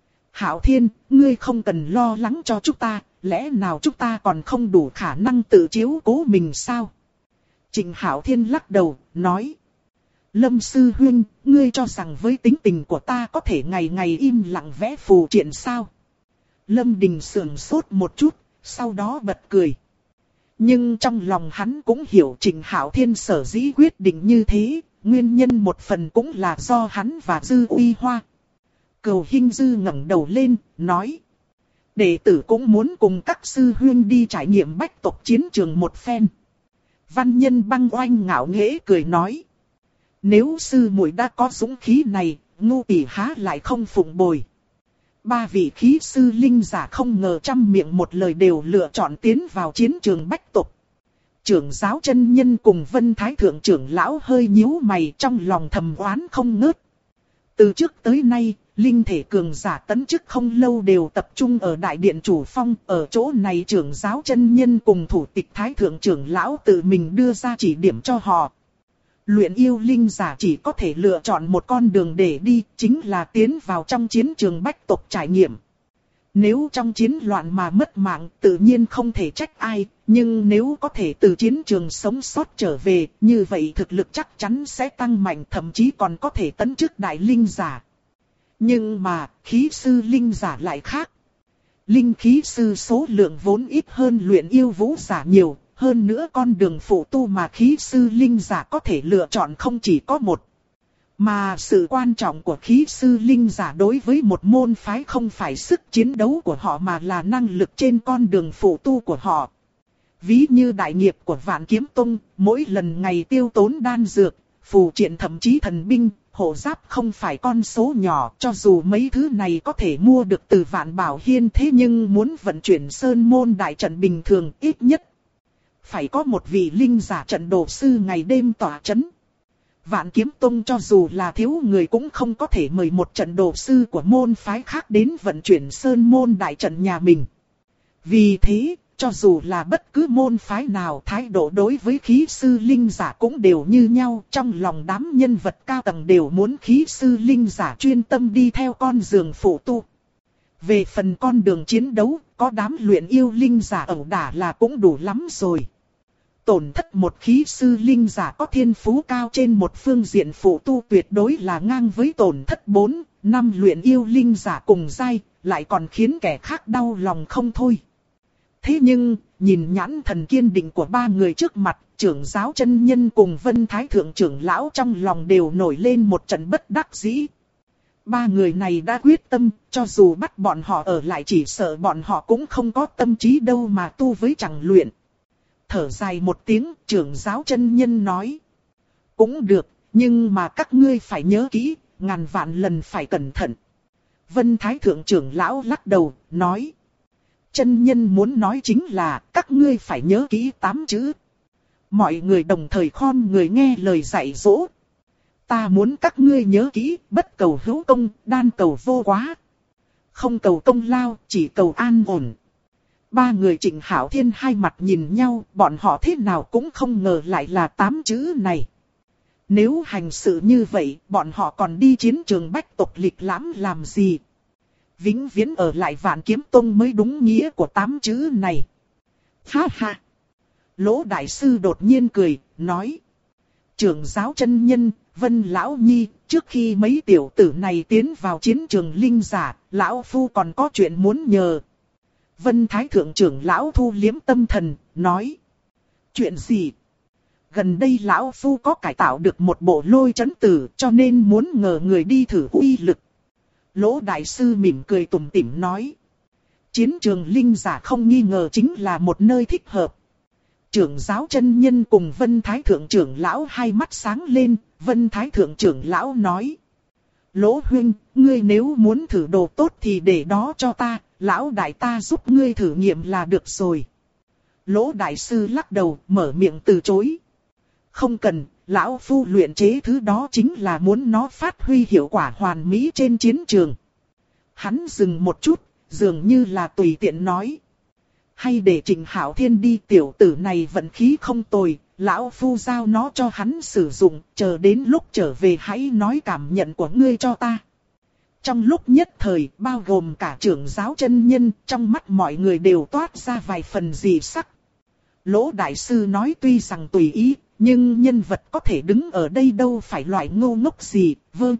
Hạo Thiên, ngươi không cần lo lắng cho chúng ta, lẽ nào chúng ta còn không đủ khả năng tự chiếu cố mình sao? Trịnh Hạo Thiên lắc đầu, nói. Lâm sư huynh, ngươi cho rằng với tính tình của ta có thể ngày ngày im lặng vẽ phù triện sao? Lâm Đình sườn sốt một chút, sau đó bật cười. Nhưng trong lòng hắn cũng hiểu Trịnh Hạo Thiên sở dĩ quyết định như thế, nguyên nhân một phần cũng là do hắn và Dư Uy Hoa. Cửu Hinh Dư ngẩng đầu lên, nói. Đệ tử cũng muốn cùng các sư huynh đi trải nghiệm bách tộc chiến trường một phen. Văn Nhân Băng Oanh ngạo nghễ cười nói. Nếu sư muội đã có dũng khí này, ngu tỷ há lại không phụng bồi. Ba vị khí sư linh giả không ngờ trăm miệng một lời đều lựa chọn tiến vào chiến trường bách tộc. Trưởng giáo chân nhân cùng Vân Thái Thượng trưởng lão hơi nhíu mày, trong lòng thầm oán không ngớt. Từ trước tới nay, linh thể cường giả tấn chức không lâu đều tập trung ở đại điện chủ phong, ở chỗ này trưởng giáo chân nhân cùng thủ tịch Thái Thượng trưởng lão tự mình đưa ra chỉ điểm cho họ. Luyện yêu linh giả chỉ có thể lựa chọn một con đường để đi, chính là tiến vào trong chiến trường bách tộc trải nghiệm. Nếu trong chiến loạn mà mất mạng, tự nhiên không thể trách ai, nhưng nếu có thể từ chiến trường sống sót trở về, như vậy thực lực chắc chắn sẽ tăng mạnh, thậm chí còn có thể tấn chức đại linh giả. Nhưng mà, khí sư linh giả lại khác. Linh khí sư số lượng vốn ít hơn luyện yêu vũ giả nhiều, hơn nữa con đường phụ tu mà khí sư linh giả có thể lựa chọn không chỉ có một. Mà sự quan trọng của khí sư linh giả đối với một môn phái không phải sức chiến đấu của họ mà là năng lực trên con đường phụ tu của họ. Ví như đại nghiệp của Vạn Kiếm Tông, mỗi lần ngày tiêu tốn đan dược, phù triện thậm chí thần binh, hộ giáp không phải con số nhỏ, cho dù mấy thứ này có thể mua được từ Vạn Bảo Hiên, thế nhưng muốn vận chuyển sơn môn đại trận bình thường ít nhất phải có một vị linh giả trận đồ sư ngày đêm tỏa chấn. Vạn Kiếm Tông cho dù là thiếu người cũng không có thể mời một trận đồ sư của môn phái khác đến vận chuyển sơn môn đại trận nhà mình. Vì thế, cho dù là bất cứ môn phái nào, thái độ đối với khí sư linh giả cũng đều như nhau. Trong lòng đám nhân vật cao tầng đều muốn khí sư linh giả chuyên tâm đi theo con đường phụ tu. Về phần con đường chiến đấu, có đám luyện yêu linh giả ẩu đả là cũng đủ lắm rồi. Tổn thất một khí sư linh giả có thiên phú cao trên một phương diện phụ tu tuyệt đối là ngang với tổn thất 4, 5 luyện yêu linh giả cùng giai, lại còn khiến kẻ khác đau lòng không thôi. Thế nhưng, nhìn nhãn thần kiên định của ba người trước mặt, trưởng giáo chân nhân cùng Vân Thái Thượng trưởng lão trong lòng đều nổi lên một trận bất đắc dĩ. Ba người này đã quyết tâm, cho dù bắt bọn họ ở lại chỉ sợ bọn họ cũng không có tâm trí đâu mà tu với chẳng luyện. Thở dài một tiếng, trưởng giáo chân nhân nói. Cũng được, nhưng mà các ngươi phải nhớ kỹ, ngàn vạn lần phải cẩn thận. Vân Thái Thượng trưởng lão lắc đầu, nói. Chân nhân muốn nói chính là, các ngươi phải nhớ kỹ 8 chữ. Mọi người đồng thời khom người nghe lời dạy dỗ. ta muốn các ngươi nhớ kỹ, bất cầu hữu công, đan cầu vô quá. Không cầu công lao, chỉ cầu an ổn. Ba người Trịnh Hạo Thiên hai mặt nhìn nhau, bọn họ thế nào cũng không ngờ lại là 8 chữ này. Nếu hành sự như vậy, bọn họ còn đi chiến trường bách tộc lịch lãm làm gì? Vĩnh viễn ở lại Vạn Kiếm Tông mới đúng nghĩa của 8 chữ này. Ha ha! Lỗ Đại Sư đột nhiên cười, nói. Trưởng giáo chân nhân, Vân Lão Nhi, trước khi mấy tiểu tử này tiến vào chiến trường linh giả, Lão Phu còn có chuyện muốn nhờ. Vân Thái Thượng trưởng Lão thu liếm tâm thần, nói. Chuyện gì? Gần đây Lão Phu có cải tạo được một bộ lôi chấn tử, cho nên muốn ngờ người đi thử uy lực. Lỗ Đại Sư mỉm cười tủm tỉm nói. Chiến trường linh giả không nghi ngờ chính là một nơi thích hợp. Trưởng giáo chân nhân cùng Vân Thái Thượng trưởng Lão hai mắt sáng lên, Vân Thái Thượng trưởng Lão nói. Lỗ huynh, ngươi nếu muốn thử đồ tốt thì để đó cho ta, Lão đại ta giúp ngươi thử nghiệm là được rồi. Lỗ Đại Sư lắc đầu, mở miệng từ chối. Không cần, Lão Phu luyện chế thứ đó chính là muốn nó phát huy hiệu quả hoàn mỹ trên chiến trường. Hắn dừng một chút, dường như là tùy tiện nói. Hay để Trịnh Hạo Thiên đi, tiểu tử này vận khí không tồi, Lão Phu giao nó cho hắn sử dụng, chờ đến lúc trở về hãy nói cảm nhận của ngươi cho ta. Trong lúc nhất thời, bao gồm cả trưởng giáo chân nhân, trong mắt mọi người đều toát ra vài phần dị sắc. Lỗ Đại Sư nói tuy rằng tùy ý, nhưng nhân vật có thể đứng ở đây đâu phải loại ngu ngốc gì,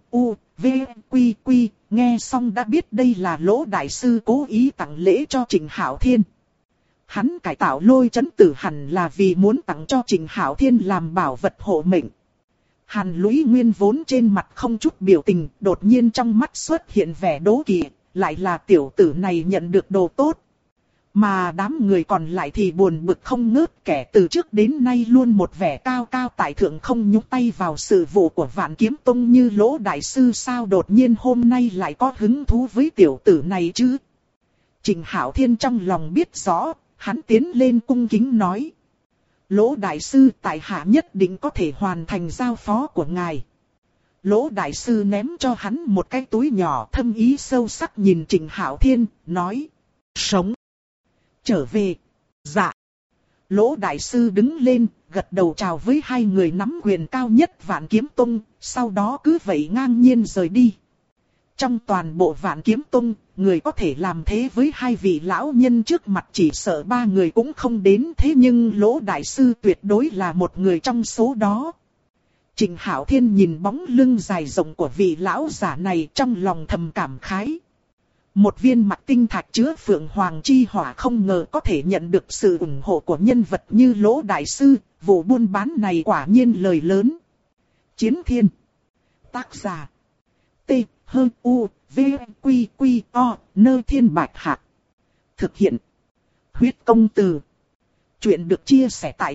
quy, nghe xong đã biết đây là Lỗ Đại Sư cố ý tặng lễ cho Trịnh Hạo Thiên. Hắn cải tạo lôi chấn tử hẳn là vì muốn tặng cho Trịnh Hạo Thiên làm bảo vật hộ mệnh. Hàn Lũy Nguyên vốn trên mặt không chút biểu tình, đột nhiên trong mắt xuất hiện vẻ đố kỵ, lại là tiểu tử này nhận được đồ tốt. Mà đám người còn lại thì buồn bực không ngớt, kẻ từ trước đến nay luôn một vẻ cao cao tại thượng không nhúc tay vào sự vụ của Vạn Kiếm Tông như Lỗ Đại Sư, sao đột nhiên hôm nay lại có hứng thú với tiểu tử này chứ? Trịnh Hạo Thiên trong lòng biết rõ, hắn tiến lên cung kính nói. Lỗ Đại Sư, tại hạ nhất định có thể hoàn thành giao phó của ngài. Lỗ Đại Sư ném cho hắn một cái túi nhỏ, thâm ý sâu sắc nhìn Trịnh Hạo Thiên, nói. Sống. Trở về. Dạ. Lỗ Đại Sư đứng lên, gật đầu chào với hai người nắm quyền cao nhất Vạn Kiếm Tông, sau đó cứ vậy ngang nhiên rời đi. Trong toàn bộ Vạn Kiếm Tông, người có thể làm thế với hai vị lão nhân trước mặt chỉ sợ ba người cũng không đến, thế nhưng Lỗ Đại Sư tuyệt đối là một người trong số đó. Trịnh Hạo Thiên nhìn bóng lưng dài rộng của vị lão giả này trong lòng thầm cảm khái. Một viên mặt tinh thạch chứa Phượng Hoàng chi hỏa không ngờ có thể nhận được sự ủng hộ của nhân vật như Lỗ Đại Sư, vụ buôn bán này quả nhiên lời lớn. Chiến Thiên. Tác giả. T. U. V. Quy. O. Nơi Thiên Bạch Hạc. Thực hiện. Huyết Công Từ. Chuyện được chia sẻ tại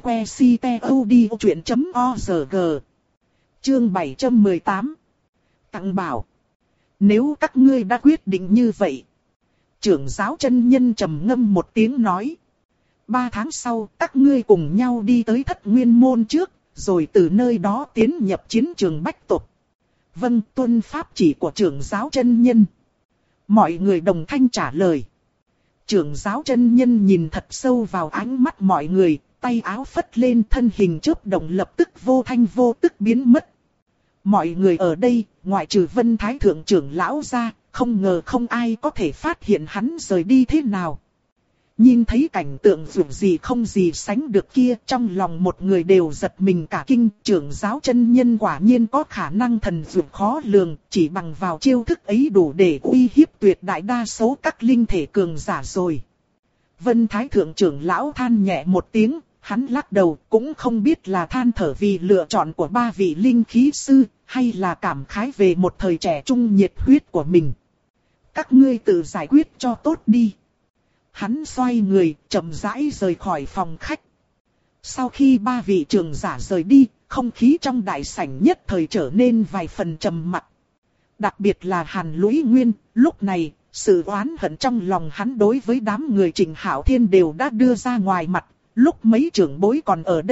website.odchuyện.org. Chương 718. Tặng bảo. Nếu các ngươi đã quyết định như vậy. Trưởng giáo chân nhân trầm ngâm một tiếng nói. 3 tháng sau các ngươi cùng nhau đi tới Thất Nguyên Môn trước, rồi từ nơi đó tiến nhập chiến trường bách tộc. Vâng, tuân pháp chỉ của trưởng giáo chân nhân. Mọi người đồng thanh trả lời. Trưởng giáo chân nhân nhìn thật sâu vào ánh mắt mọi người, tay áo phất lên, thân hình chớp động lập tức vô thanh vô tức biến mất. Mọi người ở đây, ngoại trừ Vân Thái Thượng trưởng lão ra, không ngờ không ai có thể phát hiện hắn rời đi thế nào. Nhìn thấy cảnh tượng dù gì không gì sánh được kia, trong lòng một người đều giật mình cả kinh. Trưởng giáo chân nhân quả nhiên có khả năng thần dụ khó lường, chỉ bằng vào chiêu thức ấy đủ để uy hiếp tuyệt đại đa số các linh thể cường giả rồi. Vân Thái Thượng trưởng lão than nhẹ một tiếng, hắn lắc đầu, cũng không biết là than thở vì lựa chọn của ba vị linh khí sư, hay là cảm khái về một thời trẻ trung nhiệt huyết của mình. Các ngươi tự giải quyết cho tốt đi. Hắn xoay người, chậm rãi rời khỏi phòng khách. Sau khi ba vị trưởng giả rời đi, không khí trong đại sảnh nhất thời trở nên vài phần trầm mặc. Đặc biệt là Hàn Lũy Nguyên, lúc này, sự oán hận trong lòng hắn đối với đám người Trịnh Hạo Thiên đều đã đưa ra ngoài mặt. Lúc mấy trưởng bối còn ở đây,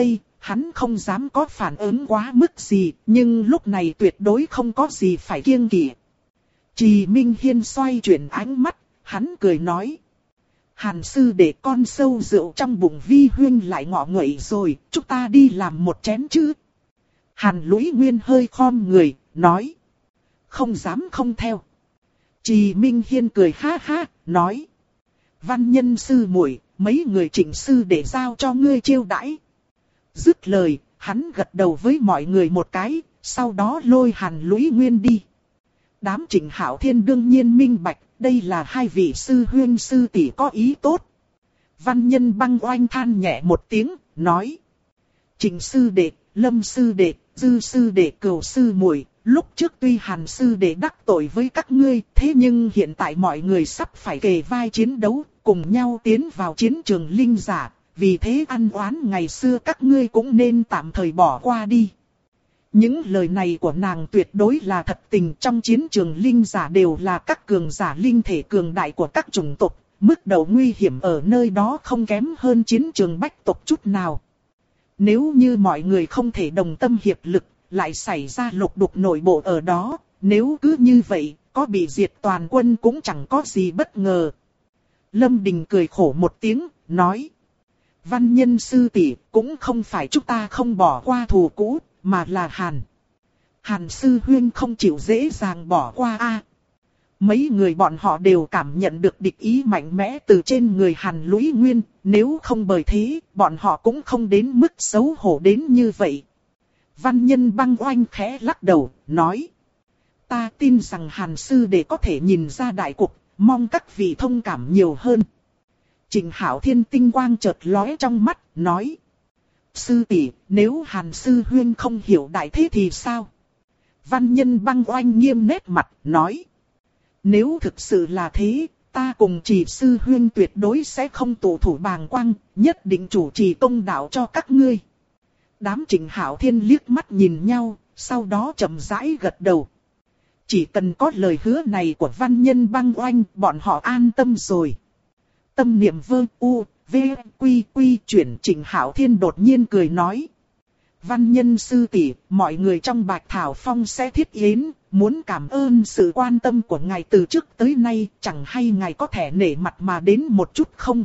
hắn không dám có phản ứng quá mức gì, nhưng lúc này tuyệt đối không có gì phải kiêng kỵ. Trì Minh Hiên xoay chuyển ánh mắt, hắn cười nói. Hàn sư để con sâu rượu trong bụng vi huyên lại ngọ nguậy rồi, chúng ta đi làm một chén chứ. Hàn Lũy Nguyên hơi khom người, nói. Không dám không theo. Trì Minh Hiên cười ha ha, nói. Văn nhân sư muội, mấy người Trịnh sư để giao cho ngươi chiêu đãi. Dứt lời, hắn gật đầu với mọi người một cái, sau đó lôi Hàn Lũy Nguyên đi. Đám Trịnh Hạo Thiên đương nhiên minh bạch, đây là hai vị sư huynh sư tỷ có ý tốt. Văn nhân Băng Oanh than nhẹ một tiếng, nói. Trịnh sư đệ, Lâm sư đệ, Dư sư đệ, Cửu sư muội, lúc trước tuy Hàn sư đệ đắc tội với các ngươi, thế nhưng hiện tại mọi người sắp phải kề vai chiến đấu, cùng nhau tiến vào chiến trường linh giả, vì thế ăn oán ngày xưa các ngươi cũng nên tạm thời bỏ qua đi. Những lời này của nàng tuyệt đối là thật tình, trong chiến trường linh giả đều là các cường giả linh thể cường đại của các chủng tộc, mức độ nguy hiểm ở nơi đó không kém hơn chiến trường bách tộc chút nào. Nếu như mọi người không thể đồng tâm hiệp lực, lại xảy ra lục đục nội bộ ở đó, nếu cứ như vậy, có bị diệt toàn quân cũng chẳng có gì bất ngờ. Lâm Đình cười khổ một tiếng, nói. Văn nhân sư tỷ, cũng không phải chúng ta không bỏ qua thù cũ, mà là Hàn sư huynh không chịu dễ dàng bỏ qua a. Mấy người bọn họ đều cảm nhận được địch ý mạnh mẽ từ trên người Hàn Lũy Nguyên, nếu không bởi thế, bọn họ cũng không đến mức xấu hổ đến như vậy. Văn nhân Băng Oanh khẽ lắc đầu, nói. Ta tin rằng Hàn sư đệ có thể nhìn ra đại cục, mong các vị thông cảm nhiều hơn. Trịnh Hạo Thiên tinh quang chợt lóe trong mắt, nói. Sư tỷ, nếu Hàn sư huynh không hiểu đại thế thì sao? Văn nhân Băng Oanh nghiêm nét mặt, nói. Nếu thực sự là thế, ta cùng Trì sư huynh tuyệt đối sẽ không tụ thủ bàng quang, nhất định chủ trì công đạo cho các ngươi. Đám Trịnh Hạo Thiên liếc mắt nhìn nhau, sau đó chậm rãi gật đầu. Chỉ cần có lời hứa này của văn nhân Băng Oanh, bọn họ an tâm rồi. Tâm niệm vơ u, v, quy quy chuyển. Trịnh Hạo Thiên đột nhiên cười nói. Văn nhân sư tỷ, mọi người trong Bạch Thảo Phong sẽ thiết yến, muốn cảm ơn sự quan tâm của ngài từ trước tới nay, chẳng hay ngài có thể nể mặt mà đến một chút không?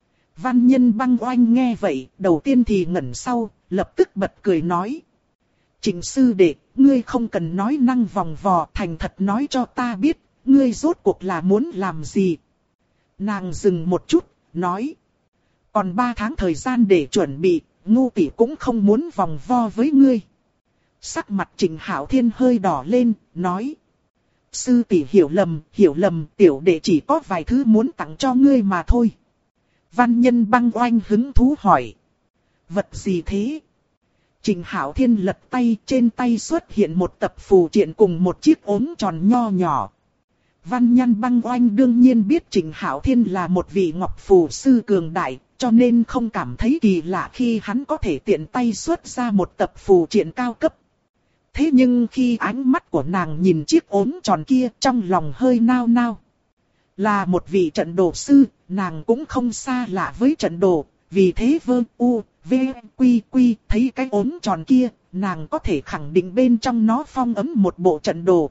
Văn nhân Băng Oanh nghe vậy, đầu tiên thì ngẩn sau, lập tức bật cười nói. Trịnh sư đệ, ngươi không cần nói năng vòng vò, thành thật nói cho ta biết, ngươi rốt cuộc là muốn làm gì? Nàng dừng một chút, nói. Còn 3 tháng thời gian để chuẩn bị, ngu tỷ cũng không muốn vòng vo với ngươi. Sắc mặt Trịnh Hạo Thiên hơi đỏ lên, nói. Sư tỷ hiểu lầm, tiểu đệ chỉ có vài thứ muốn tặng cho ngươi mà thôi. Văn nhân Băng Oanh hứng thú hỏi. Vật gì thế? Trịnh Hạo Thiên lật tay, trên tay xuất hiện một tập phù triện cùng một chiếc ốm tròn nho nhỏ. Văn nhân Băng Oanh đương nhiên biết Trịnh Hạo Thiên là một vị ngọc phù sư cường đại, cho nên không cảm thấy kỳ lạ khi hắn có thể tiện tay xuất ra một tập phù triện cao cấp. Thế nhưng khi ánh mắt của nàng nhìn chiếc ốm tròn kia, trong lòng hơi nao nao. Là một vị trận đồ sư, nàng cũng không xa lạ với trận đồ, vì thế vơ u, v, quy quy, thấy cái ốm tròn kia, nàng có thể khẳng định bên trong nó phong ấn một bộ trận đồ.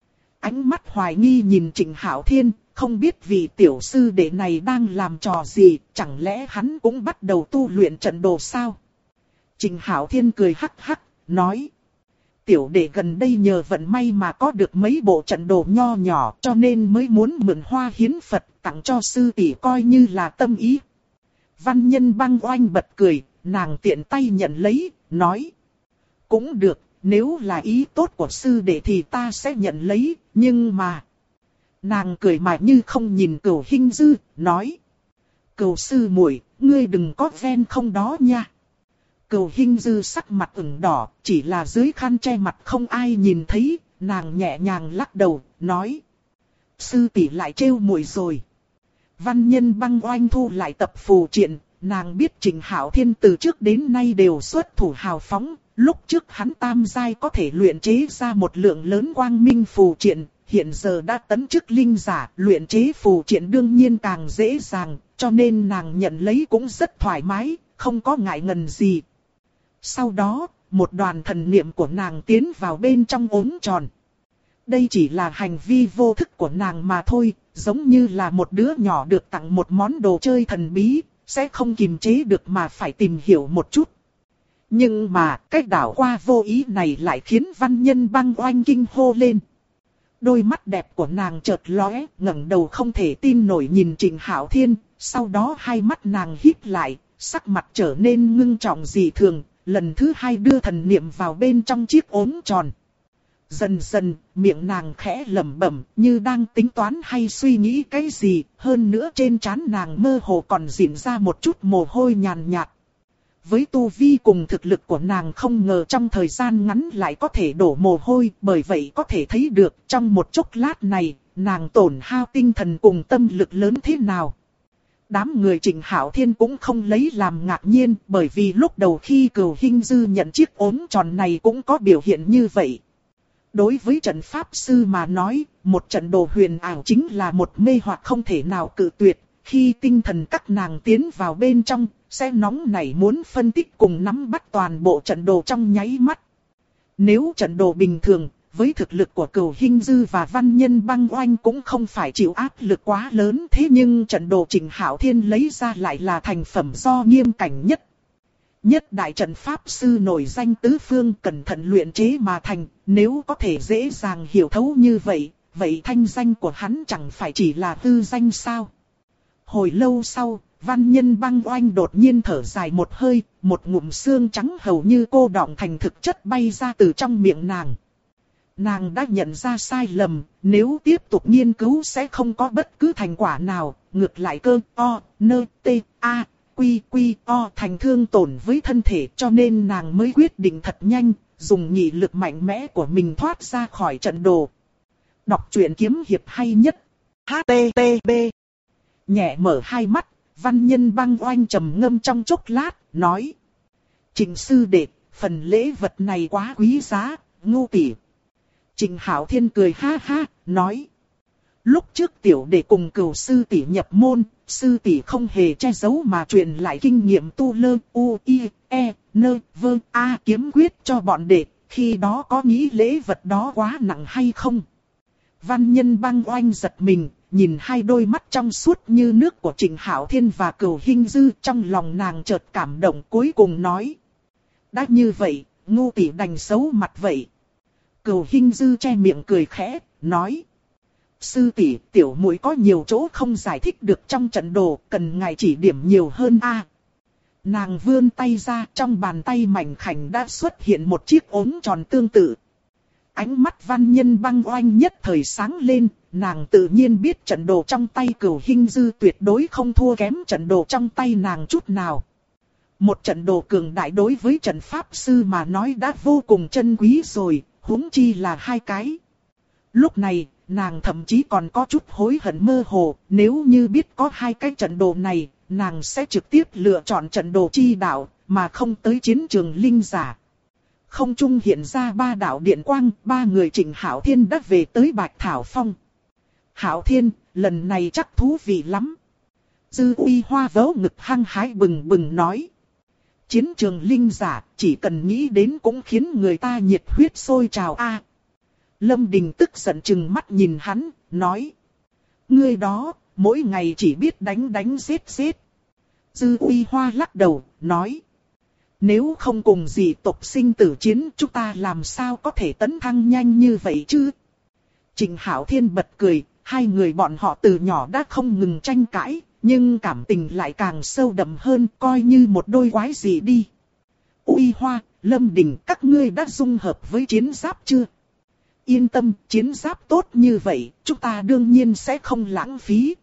Ánh mắt hoài nghi nhìn Trịnh Hạo Thiên, không biết vị tiểu sư đệ này đang làm trò gì, chẳng lẽ hắn cũng bắt đầu tu luyện trận đồ sao? Trịnh Hạo Thiên cười hắc hắc, nói. Tiểu đệ gần đây nhờ vận may mà có được mấy bộ trận đồ nho nhỏ, cho nên mới muốn mượn hoa hiến Phật tặng cho sư tỷ coi như là tâm ý. Văn nhân Băng Oanh bật cười, nàng tiện tay nhận lấy, nói. Cũng được, nếu là ý tốt của sư đệ thì ta sẽ nhận lấy, nhưng mà... Nàng cười mà như không nhìn Cửu Hinh Dư, nói. Cửu sư muội, ngươi đừng có ven không đó nha. Cửu Hinh Dư sắc mặt ửng đỏ, chỉ là dưới khăn che mặt không ai nhìn thấy, nàng nhẹ nhàng lắc đầu, nói. Sư tỷ lại trêu muội rồi. Văn nhân Băng Oanh thu lại tập phù triện, nàng biết Trịnh Hạo Thiên từ trước đến nay đều xuất thủ hào phóng, lúc trước hắn tam giai có thể luyện chế ra một lượng lớn quang minh phù triện, hiện giờ đã tấn chức linh giả, luyện chế phù triện đương nhiên càng dễ dàng, cho nên nàng nhận lấy cũng rất thoải mái, không có ngại ngần gì. Sau đó, một đoàn thần niệm của nàng tiến vào bên trong ống tròn. Đây chỉ là hành vi vô thức của nàng mà thôi, giống như là một đứa nhỏ được tặng một món đồ chơi thần bí, sẽ không kiềm chế được mà phải tìm hiểu một chút. Nhưng mà, cái đảo qua vô ý này lại khiến Văn Nhân Băng oanh kinh hô lên. Đôi mắt đẹp của nàng chợt lóe, ngẩng đầu không thể tin nổi nhìn Trịnh Hạo Thiên, sau đó hai mắt nàng híp lại, sắc mặt trở nên ngưng trọng dị thường, lần thứ hai đưa thần niệm vào bên trong chiếc ống tròn. Dần dần, miệng nàng khẽ lẩm bẩm, như đang tính toán hay suy nghĩ cái gì, hơn nữa trên trán nàng mơ hồ còn rỉn ra một chút mồ hôi nhàn nhạt. Với tu vi cùng thực lực của nàng không ngờ trong thời gian ngắn lại có thể đổ mồ hôi, bởi vậy có thể thấy được trong một chốc lát này, nàng tổn hao tinh thần cùng tâm lực lớn thế nào. Đám người Trịnh Hạo Thiên cũng không lấy làm ngạc nhiên, bởi vì lúc đầu khi Cửu Hinh Dư nhận chiếc ống tròn này cũng có biểu hiện như vậy. Đối với trận pháp sư mà nói, một trận đồ huyền ảo chính là một mê hoặc không thể nào cự tuyệt. Khi tinh thần các nàng tiến vào bên trong, sẽ nóng nảy muốn phân tích cùng nắm bắt toàn bộ trận đồ trong nháy mắt. Nếu trận đồ bình thường, với thực lực của Cửu Hinh Dư và Văn Nhân Băng Oanh cũng không phải chịu áp lực quá lớn, thế nhưng trận đồ Trịnh Hạo Thiên lấy ra lại là thành phẩm do nghiêm cảnh nhất. Nhất đại trận pháp sư nổi danh tứ phương cẩn thận luyện chế mà thành, nếu có thể dễ dàng hiểu thấu như vậy, vậy thanh danh của hắn chẳng phải chỉ là hư danh sao? Hồi lâu sau, Văn Nhân Băng Oanh đột nhiên thở dài một hơi, một ngụm xương trắng hầu như cô đọng thành thực chất bay ra từ trong miệng nàng. Nàng đã nhận ra sai lầm, nếu tiếp tục nghiên cứu sẽ không có bất cứ thành quả nào, ngược lại cơ o, nơ, t, a, quy quy o thành thương tổn với thân thể, cho nên nàng mới quyết định thật nhanh, dùng nghị lực mạnh mẽ của mình thoát ra khỏi trận đồ. Đọc truyện kiếm hiệp hay nhất. HTTP. Nhẹ mở hai mắt, Văn Nhân Băng Oanh trầm ngâm trong chốc lát, nói. Trịnh sư đệ, phần lễ vật này quá quý giá, ngu tỷ. Trịnh Hạo Thiên cười ha ha, nói. Lúc trước tiểu đệ cùng Cửu sư tỷ nhập môn, sư tỷ không hề che giấu mà truyền lại kinh nghiệm tu lơ u i e nơ vơ a kiếm quyết cho bọn đệ, khi đó có nghĩ lễ vật đó quá nặng hay không? Văn Nhân Băng Oanh giật mình, nhìn hai đôi mắt trong suốt như nước của Trịnh Hạo Thiên và Cửu Hinh Dư, trong lòng nàng chợt cảm động, cuối cùng nói. Đã như vậy, ngu tỷ đành xấu mặt vậy. Cửu Hinh Dư che miệng cười khẽ, nói. Sư tỷ, tiểu muội có nhiều chỗ không giải thích được trong trận đồ, cần ngài chỉ điểm nhiều hơn a. Nàng vươn tay ra, trong bàn tay mảnh khảnh đã xuất hiện một chiếc ống tròn tương tự. Ánh mắt Văn Nhân Băng Oanh nhất thời sáng lên, nàng tự nhiên biết trận đồ trong tay Cửu Hinh Dư tuyệt đối không thua kém trận đồ trong tay nàng chút nào. Một trận đồ cường đại đối với trận pháp sư mà nói đã vô cùng chân quý rồi, huống chi là hai cái. Lúc này, nàng thậm chí còn có chút hối hận mơ hồ, nếu như biết có hai cái trận đồ này, nàng sẽ trực tiếp lựa chọn trận đồ chi đạo, mà không tới chiến trường linh giả. Không trung hiện ra ba đạo điện quang, ba người Trịnh Hạo Thiên đã về tới Bạch Thảo Phong. Hạo Thiên, lần này chắc thú vị lắm. Dư Uy Hoa vớ ngực hăng hái bừng bừng nói. Chiến trường linh giả, chỉ cần nghĩ đến cũng khiến người ta nhiệt huyết sôi trào a. Lâm Đình tức giận chừng mắt nhìn hắn, nói. Ngươi đó, mỗi ngày chỉ biết đánh đánh giết giết. Dư Uy Hoa lắc đầu, nói. Nếu không cùng dị tộc sinh tử chiến, chúng ta làm sao có thể tấn thăng nhanh như vậy chứ? Trịnh Hạo Thiên bật cười, hai người bọn họ từ nhỏ đã không ngừng tranh cãi, nhưng cảm tình lại càng sâu đậm hơn, coi như một đôi quái dị đi. Uy Hoa, Lâm Đình, các ngươi đã dung hợp với chiến giáp chưa? Yên tâm, chiến giáp tốt như vậy, chúng ta đương nhiên sẽ không lãng phí.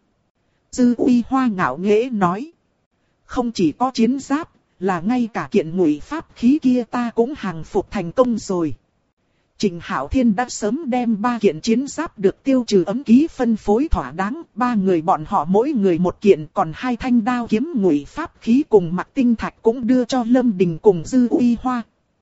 Dư Uy Hoa ngạo nghễ nói. Không chỉ có chiến giáp, là ngay cả kiện ngụy pháp khí kia ta cũng hàng phục thành công rồi. Trịnh Hạo Thiên đã sớm đem ba kiện chiến giáp được tiêu trừ ấm ký phân phối thỏa đáng, ba người bọn họ mỗi người một kiện, còn hai thanh đao kiếm ngụy pháp khí cùng mặc tinh thạch cũng đưa cho Lâm Đình cùng Dư Uy Hoa.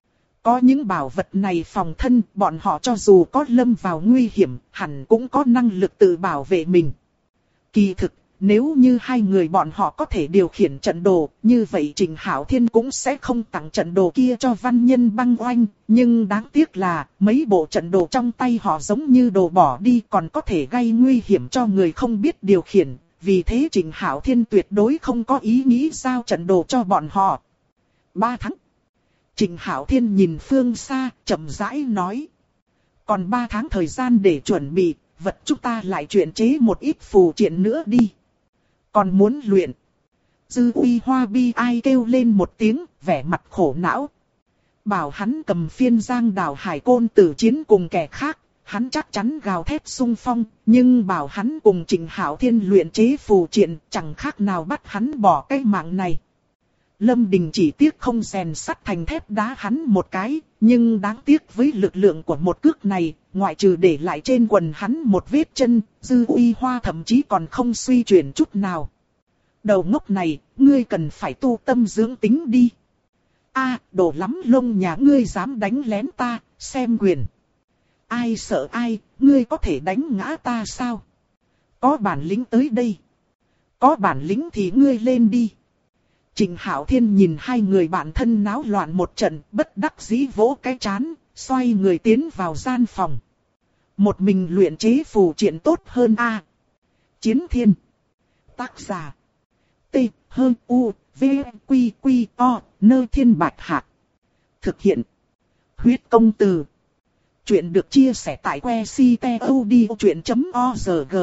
Có những bảo vật này phòng thân, bọn họ cho dù có lâm vào nguy hiểm, hẳn cũng có năng lực tự bảo vệ mình. Kỳ thực, nếu như hai người bọn họ có thể điều khiển trận đồ, như vậy Trình Hạo Thiên cũng sẽ không tặng trận đồ kia cho Văn Nhân Băng Oanh. Nhưng đáng tiếc là, mấy bộ trận đồ trong tay họ giống như đồ bỏ đi, còn có thể gây nguy hiểm cho người không biết điều khiển. Vì thế Trình Hạo Thiên tuyệt đối không có ý nghĩ giao trận đồ cho bọn họ. 3 tháng. Trình Hạo Thiên nhìn phương xa, chậm rãi nói. Còn 3 tháng thời gian để chuẩn bị, vật chúng ta lại luyện chế một ít phù triện nữa đi. Còn muốn luyện. Dư Uy Hoa bi ai kêu lên một tiếng, vẻ mặt khổ não. Bảo hắn cầm phiên giang đào hải côn tử chiến cùng kẻ khác, hắn chắc chắn gào thét xung phong. Nhưng bảo hắn cùng Trình Hạo Thiên luyện chế phù triện, chẳng khác nào bắt hắn bỏ cái mạng này. Lâm Đình chỉ tiếc không rèn sắt thành thép đá hắn một cái, nhưng đáng tiếc với lực lượng của một cước này, ngoại trừ để lại trên quần hắn một vết chân, Dư Uy Hoa thậm chí còn không suy chuyển chút nào. Đầu ngốc này, ngươi cần phải tu tâm dưỡng tính đi. Đồ lắm lông nhà ngươi dám đánh lén ta, xem quyền. Ai sợ ai, ngươi có thể đánh ngã ta sao? Có bản lĩnh tới đây. Có bản lĩnh thì ngươi lên đi. Trình Hạo Thiên nhìn hai người bạn thân náo loạn một trận, bất đắc dĩ vỗ cái trán, xoay người tiến vào gian phòng. Một mình luyện chế phù triện tốt hơn Chiến Thiên. Tác giả. T-H-U-V-Q-Q-O, Nơi Thiên Bạch Hạc. Thực hiện. Huyết Công Từ. Chuyện được chia sẻ tại website.odchuyện.org.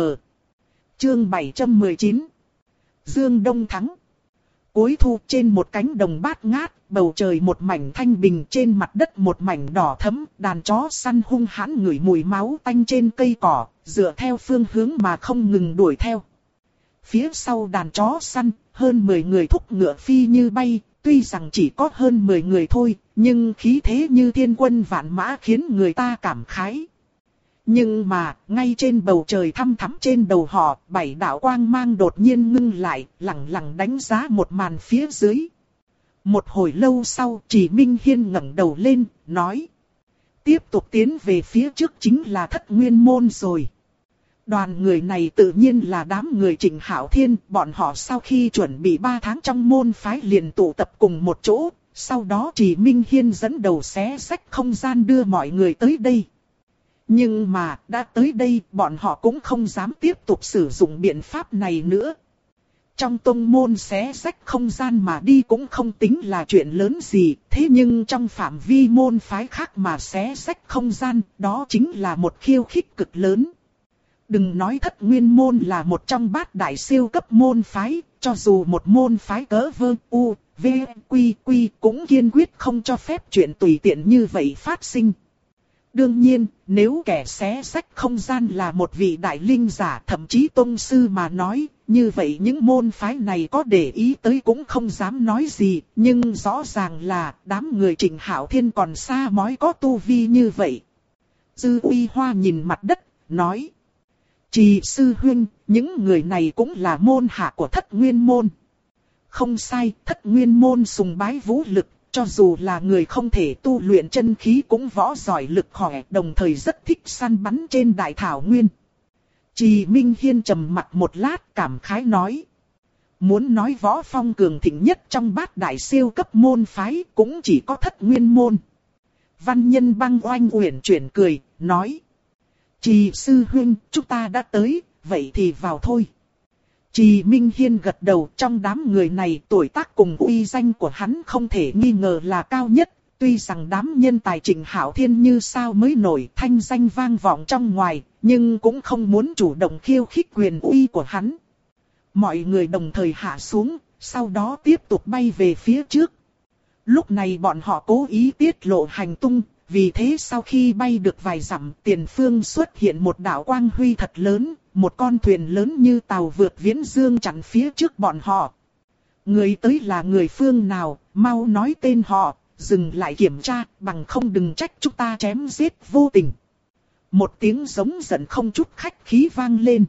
Chương 719. Dương Đông thắng. Cuối thu trên một cánh đồng bát ngát, bầu trời một mảnh thanh bình, trên mặt đất một mảnh đỏ thẫm, đàn chó săn hung hãn ngửi mùi máu tanh trên cây cỏ, dựa theo phương hướng mà không ngừng đuổi theo. Phía sau đàn chó săn, hơn 10 người thúc ngựa phi như bay, tuy rằng chỉ có hơn 10 người thôi, nhưng khí thế như thiên quân vạn mã khiến người ta cảm khái. Nhưng mà, ngay trên bầu trời thăm thắm trên đầu họ, 7 đạo quang mang đột nhiên ngưng lại, lẳng lặng đánh giá một màn phía dưới. Một hồi lâu sau, Chỉ Minh Hiên ngẩng đầu lên, nói. Tiếp tục tiến về phía trước chính là Thất Nguyên Môn rồi. Đoàn người này tự nhiên là đám người Trình Hạo Thiên, bọn họ sau khi chuẩn bị 3 tháng trong môn phái liền tụ tập cùng một chỗ, sau đó Chỉ Minh Hiên dẫn đầu xé rách không gian đưa mọi người tới đây. Nhưng mà, đã tới đây, bọn họ cũng không dám tiếp tục sử dụng biện pháp này nữa. Trong tông môn xé rách không gian mà đi cũng không tính là chuyện lớn gì, thế nhưng trong phạm vi môn phái khác mà xé rách không gian, đó chính là một khiêu khích cực lớn. Đừng nói Thất Nguyên Môn là một trong 8 đại siêu cấp môn phái, cho dù một môn phái cỡ vơ u, v, quy quy cũng kiên quyết không cho phép chuyện tùy tiện như vậy phát sinh. Đương nhiên, nếu kẻ xé rách không gian là một vị đại linh giả thậm chí tông sư mà nói, như vậy những môn phái này có để ý tới cũng không dám nói gì, nhưng rõ ràng là đám người Trình Hạo Thiên còn xa mới có tu vi như vậy. Dư Uy Hoa nhìn mặt đất, nói. Trì sư huynh, những người này cũng là môn hạ của Thất Nguyên Môn. Không sai, Thất Nguyên Môn sùng bái vũ lực. Cho dù là người không thể tu luyện chân khí cũng võ giỏi lực khỏe, đồng thời rất thích săn bắn trên đại thảo nguyên. Trì Minh Hiên trầm mặt một lát cảm khái nói. Muốn nói võ phong cường thịnh nhất trong 8 đại siêu cấp môn phái cũng chỉ có Thất Nguyên Môn. Văn Nhân Băng Oanh uyển chuyển cười, nói. Trì sư huynh, chúng ta đã tới, vậy thì vào thôi. Trì Minh Hiên gật đầu, trong đám người này tuổi tác cùng uy danh của hắn không thể nghi ngờ là cao nhất. Tuy rằng đám nhân tài Trình Hạo Thiên như sao mới nổi thanh danh vang vọng trong ngoài, nhưng cũng không muốn chủ động khiêu khích quyền uy của hắn. Mọi người đồng thời hạ xuống, sau đó tiếp tục bay về phía trước. Lúc này bọn họ cố ý tiết lộ hành tung, vì thế sau khi bay được vài dặm, tiền phương xuất hiện một đạo quang huy thật lớn. Một con thuyền lớn như tàu vượt viễn dương chặn phía trước bọn họ. Người tới là người phương nào, mau nói tên họ, dừng lại kiểm tra, bằng không đừng trách chúng ta chém giết vô tình. Một tiếng giống giận không chút khách khí vang lên.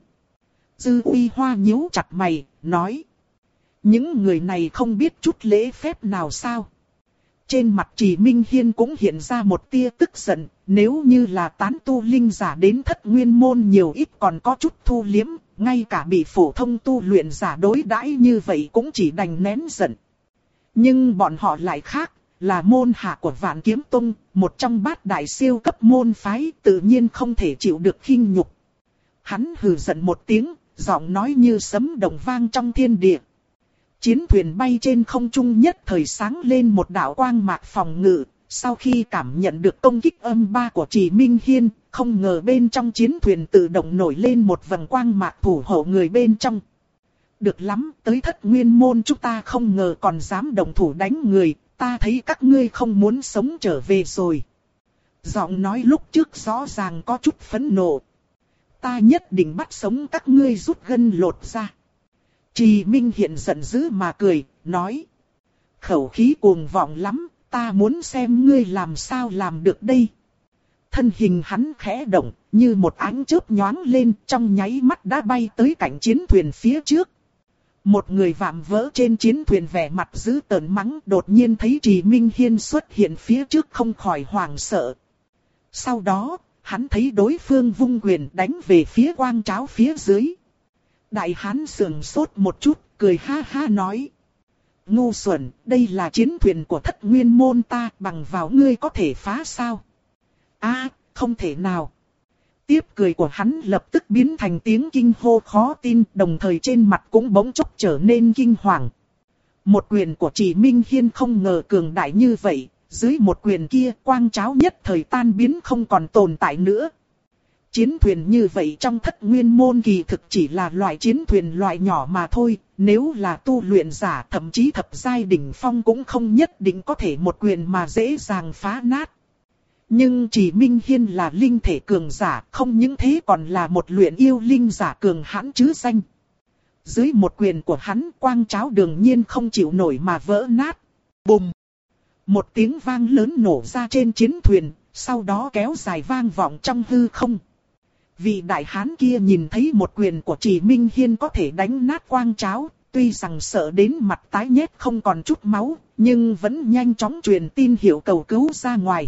Dư Uy Hoa nhíu chặt mày, nói. Những người này không biết chút lễ phép nào sao? Trên mặt Trì Minh Hiên cũng hiện ra một tia tức giận, nếu như là tán tu linh giả đến Thất Nguyên môn nhiều ít còn có chút thu liếm, ngay cả bị phổ thông tu luyện giả đối đãi như vậy cũng chỉ đành nén giận. Nhưng bọn họ lại khác, là môn hạ của Vạn Kiếm Tông, một trong bát đại siêu cấp môn phái, tự nhiên không thể chịu được khinh nhục. Hắn hừ giận một tiếng, giọng nói như sấm động vang trong thiên địa. Chiến thuyền bay trên không trung nhất thời sáng lên một đạo quang mạc phòng ngự, sau khi cảm nhận được công kích âm ba của Trì Minh Hiên, không ngờ bên trong chiến thuyền tự động nổi lên một vầng quang mạc thủ hộ người bên trong. Được lắm, tới Thất Nguyên môn chúng ta không ngờ còn dám động thủ đánh người, ta thấy các ngươi không muốn sống trở về rồi. Giọng nói lúc trước rõ ràng có chút phẫn nộ. Ta nhất định bắt sống các ngươi rút gân lột ra. Trì Minh Hiên giận dữ mà cười, nói. Khẩu khí cuồng vọng lắm, ta muốn xem ngươi làm sao làm được đây. Thân hình hắn khẽ động, như một ánh chớp nhoáng lên, trong nháy mắt đã bay tới cạnh chiến thuyền phía trước. Một người vạm vỡ trên chiến thuyền vẻ mặt dữ tợn mắng, đột nhiên thấy Trì Minh Hiên xuất hiện phía trước không khỏi hoảng sợ. Sau đó, hắn thấy đối phương vung quyền đánh về phía quang tráo phía dưới. Đại hán sườn sốt một chút, cười ha ha nói. Ngu xuẩn, đây là chiến thuyền của Thất Nguyên môn ta, bằng vào ngươi có thể phá sao? Không thể nào. Tiếp cười của hắn lập tức biến thành tiếng kinh hô khó tin, đồng thời trên mặt cũng bỗng chốc trở nên kinh hoàng. Một quyền của Trì Minh Hiên không ngờ cường đại như vậy, dưới một quyền kia quang tráo nhất thời tan biến không còn tồn tại nữa. Chiến thuyền như vậy trong Thất Nguyên môn kỳ thực chỉ là loại chiến thuyền loại nhỏ mà thôi, nếu là tu luyện giả thậm chí thập giai đỉnh phong cũng không nhất định có thể một quyền mà dễ dàng phá nát. Nhưng Trì Minh Hiên là linh thể cường giả, không những thế còn là một luyện yêu linh giả cường hãn chứ danh. Dưới một quyền của hắn, quang tráo đương nhiên không chịu nổi mà vỡ nát. Bùm! Một tiếng vang lớn nổ ra trên chiến thuyền, sau đó kéo dài vang vọng trong hư không. Vị đại hán kia nhìn thấy một quyền của Trì Minh Hiên có thể đánh nát quang tráo, tuy rằng sợ đến mặt tái nhét không còn chút máu, nhưng vẫn nhanh chóng truyền tin hiệu cầu cứu ra ngoài.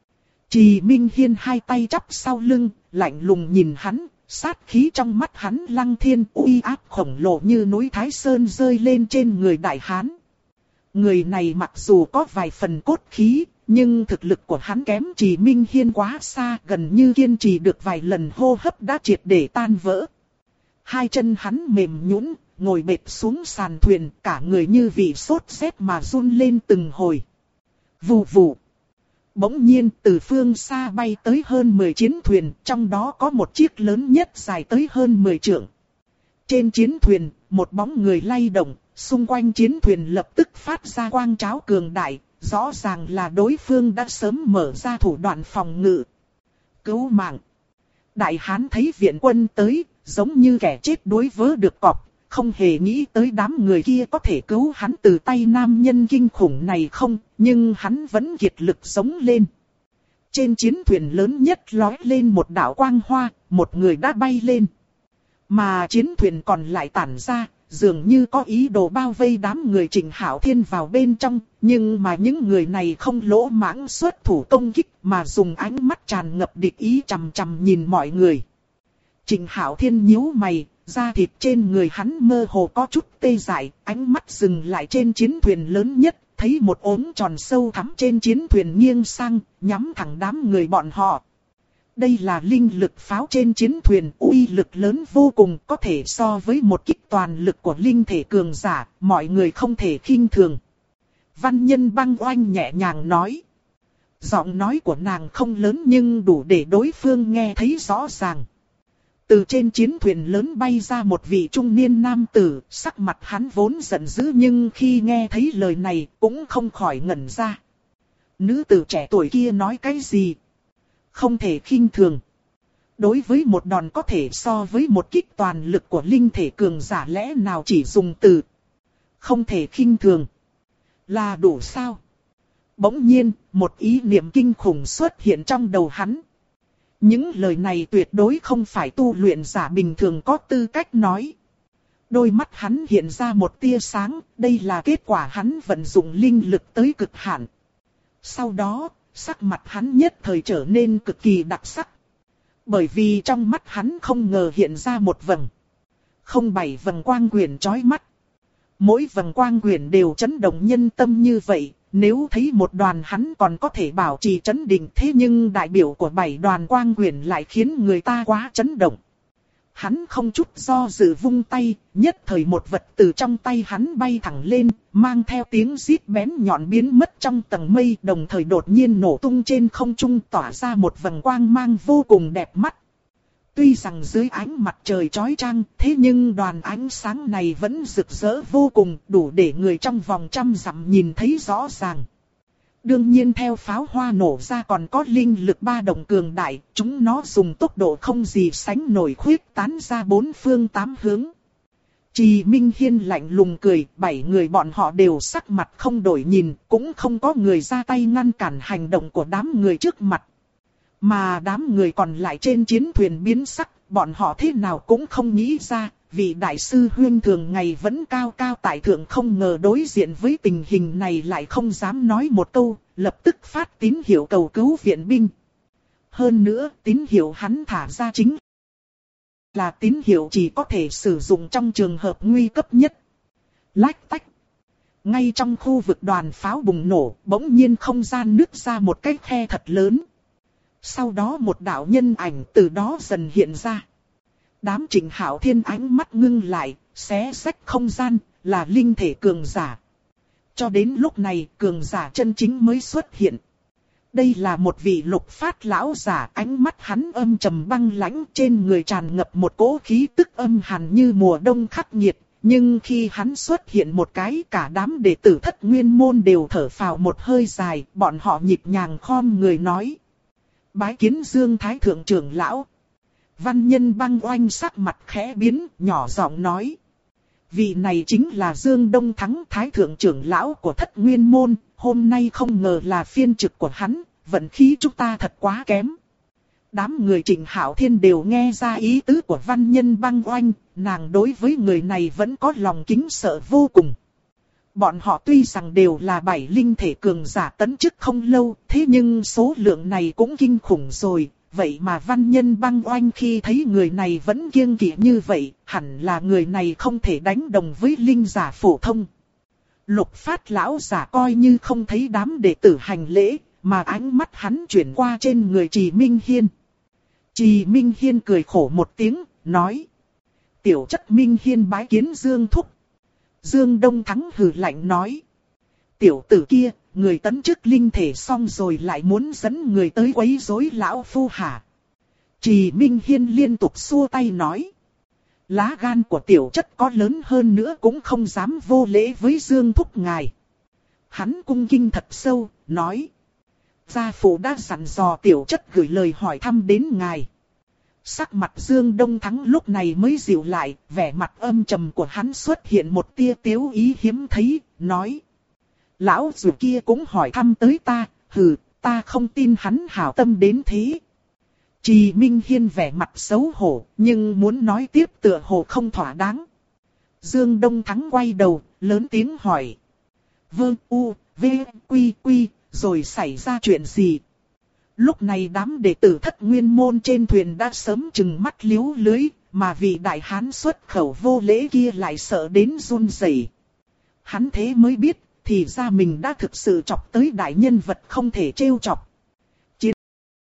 Trì Minh Hiên hai tay chắp sau lưng, lạnh lùng nhìn hắn, sát khí trong mắt hắn lăng thiên uy áp khổng lồ như núi Thái Sơn rơi lên trên người đại hán. Người này mặc dù có vài phần cốt khí, nhưng thực lực của hắn kém Trì Minh Hiên quá xa, gần như kiên trì được vài lần hô hấp đã triệt để tan vỡ. Hai chân hắn mềm nhũn, ngồi bệt xuống sàn thuyền, cả người như vì sốt rét mà run lên từng hồi. Vù vù. Bỗng nhiên từ phương xa bay tới hơn 10 chiến thuyền, trong đó có một chiếc lớn nhất dài tới hơn 10 trượng. Trên chiến thuyền, một bóng người lay động, xung quanh chiến thuyền lập tức phát ra quang tráo cường đại, rõ ràng là đối phương đã sớm mở ra thủ đoạn phòng ngự. Cứu mạng! Đại hán thấy viện quân tới, giống như kẻ chết đuối vớ được cọp, không hề nghĩ tới đám người kia có thể cứu hắn từ tay nam nhân kinh khủng này không, nhưng hắn vẫn kiệt lực sống lên. Trên chiến thuyền lớn nhất lói lên một đạo quang hoa, một người đã bay lên. Mà chiến thuyền còn lại tản ra, dường như có ý đồ bao vây đám người Trịnh Hạo Thiên vào bên trong, nhưng mà những người này không lỗ mãng xuất thủ công kích mà dùng ánh mắt tràn ngập địch ý chằm chằm nhìn mọi người. Trịnh Hạo Thiên nhíu mày, da thịt trên người hắn mơ hồ có chút tê dại, ánh mắt dừng lại trên chiến thuyền lớn nhất, thấy một ống tròn sâu thắm trên chiến thuyền nghiêng sang, nhắm thẳng đám người bọn họ. Đây là linh lực pháo trên chiến thuyền, uy lực lớn vô cùng, có thể so với một kích toàn lực của linh thể cường giả, mọi người không thể khinh thường. Văn Nhân Băng Oanh nhẹ nhàng nói. Giọng nói của nàng không lớn nhưng đủ để đối phương nghe thấy rõ ràng. Từ trên chiến thuyền lớn bay ra một vị trung niên nam tử, sắc mặt hắn vốn giận dữ nhưng khi nghe thấy lời này cũng không khỏi ngẩn ra. Nữ tử trẻ tuổi kia nói cái gì? Không thể khinh thường. Đối với một đòn có thể so với một kích toàn lực của linh thể cường giả lẽ nào chỉ dùng từ không thể khinh thường là đủ sao? Bỗng nhiên, một ý niệm kinh khủng xuất hiện trong đầu hắn. Những lời này tuyệt đối không phải tu luyện giả bình thường có tư cách nói. Đôi mắt hắn hiện ra một tia sáng, đây là kết quả hắn vận dụng linh lực tới cực hạn. Sau đó, sắc mặt hắn nhất thời trở nên cực kỳ đặc sắc. Bởi vì trong mắt hắn không ngờ hiện ra một vầng. Không 7 vầng quang quyển chói mắt. Mỗi vầng quang quyển đều chấn động nhân tâm như vậy. Nếu thấy một đoàn hắn còn có thể bảo trì chấn định, thế nhưng đại biểu của 7 đoàn quang quyển lại khiến người ta quá chấn động. Hắn không chút do dự vung tay, nhất thời một vật từ trong tay hắn bay thẳng lên, mang theo tiếng rít bén nhọn biến mất trong tầng mây, đồng thời đột nhiên nổ tung trên không trung, tỏa ra một vầng quang mang vô cùng đẹp mắt. Tuy rằng dưới ánh mặt trời chói chang, thế nhưng đoàn ánh sáng này vẫn rực rỡ vô cùng, đủ để người trong vòng trăm dặm nhìn thấy rõ ràng. Đương nhiên theo pháo hoa nổ ra còn có linh lực ba động cường đại, chúng nó dùng tốc độ không gì sánh nổi khuyết tán ra bốn phương tám hướng. Trì Minh Hiên lạnh lùng cười, 7 người bọn họ đều sắc mặt không đổi nhìn, cũng không có người ra tay ngăn cản hành động của đám người trước mặt. Mà đám người còn lại trên chiến thuyền biến sắc, bọn họ thế nào cũng không nghĩ ra, vị đại sư huyên thường ngày vẫn cao cao tại thượng không ngờ đối diện với tình hình này lại không dám nói một câu, lập tức phát tín hiệu cầu cứu viện binh. Hơn nữa, tín hiệu hắn thả ra chính là tín hiệu chỉ có thể sử dụng trong trường hợp nguy cấp nhất. Lách tách. Ngay trong khu vực đoàn pháo bùng nổ, bỗng nhiên không gian nứt ra một cái khe thật lớn. Sau đó một đạo nhân ảnh từ đó dần hiện ra. Đám Trịnh Hạo Thiên ánh mắt ngưng lại, xé rách không gian, là linh thể cường giả. Cho đến lúc này, cường giả chân chính mới xuất hiện. Đây là một vị Lục Phát lão giả, ánh mắt hắn âm trầm băng lãnh, trên người tràn ngập một cỗ khí tức âm hàn như mùa đông khắc nghiệt. Nhưng khi hắn xuất hiện một cái, cả đám đệ tử Thất Nguyên môn đều thở phào một hơi dài, bọn họ nhịp nhàng khom người nói: bái kiến Dương Thái Thượng trưởng lão. Văn Nhân Băng Oanh sắc mặt khẽ biến, nhỏ giọng nói: vị này chính là Dương Đông Thắng, Thái Thượng trưởng lão của Thất Nguyên môn, hôm nay không ngờ là phiên trực của hắn, vận khí chúng ta thật quá kém. Đám người Trịnh Hạo Thiên đều nghe ra ý tứ của Văn Nhân Băng Oanh, nàng đối với người này vẫn có lòng kính sợ vô cùng. Bọn họ tuy rằng đều là 7 linh thể cường giả tấn chức không lâu, thế nhưng số lượng này cũng kinh khủng rồi. Vậy mà Văn Nhân Băng Oanh khi thấy người này vẫn kiêng kỵ như vậy, hẳn là người này không thể đánh đồng với linh giả phổ thông. Lục Phát lão giả coi như không thấy đám đệ tử hành lễ, mà ánh mắt hắn chuyển qua trên người Trì Minh Hiên. Trì Minh Hiên cười khổ một tiếng, nói: tiểu chất Minh Hiên bái kiến Dương Thúc. Dương Đông Thắng hừ lạnh nói: tiểu tử kia, người tấn chức linh thể xong rồi lại muốn dẫn người tới quấy rối lão phu hả? Trì Minh Hiên liên tục xua tay nói: lá gan của tiểu chất có lớn hơn nữa cũng không dám vô lễ với Dương Thúc ngài. Hắn cung kinh thật sâu, nói: gia phụ đã dặn dò tiểu chất gửi lời hỏi thăm đến ngài. Sắc mặt Dương Đông Thắng lúc này mới dịu lại, vẻ mặt âm trầm của hắn xuất hiện một tia tiếu ý hiếm thấy, nói: lão dù kia cũng hỏi thăm tới ta, hừ, ta không tin hắn hảo tâm đến thế. Trì Minh Hiên vẻ mặt xấu hổ, nhưng muốn nói tiếp tựa hồ không thỏa đáng. Dương Đông Thắng quay đầu, lớn tiếng hỏi: Vương U, V, Quy, Quy, rồi xảy ra chuyện gì? Lúc này đám đệ tử Thất Nguyên môn trên thuyền đã sớm trừng mắt liếu lưới, mà vị đại hán xuất khẩu vô lễ kia lại sợ đến run rẩy. Hắn thế mới biết, thì ra mình đã thực sự chọc tới đại nhân vật không thể trêu chọc.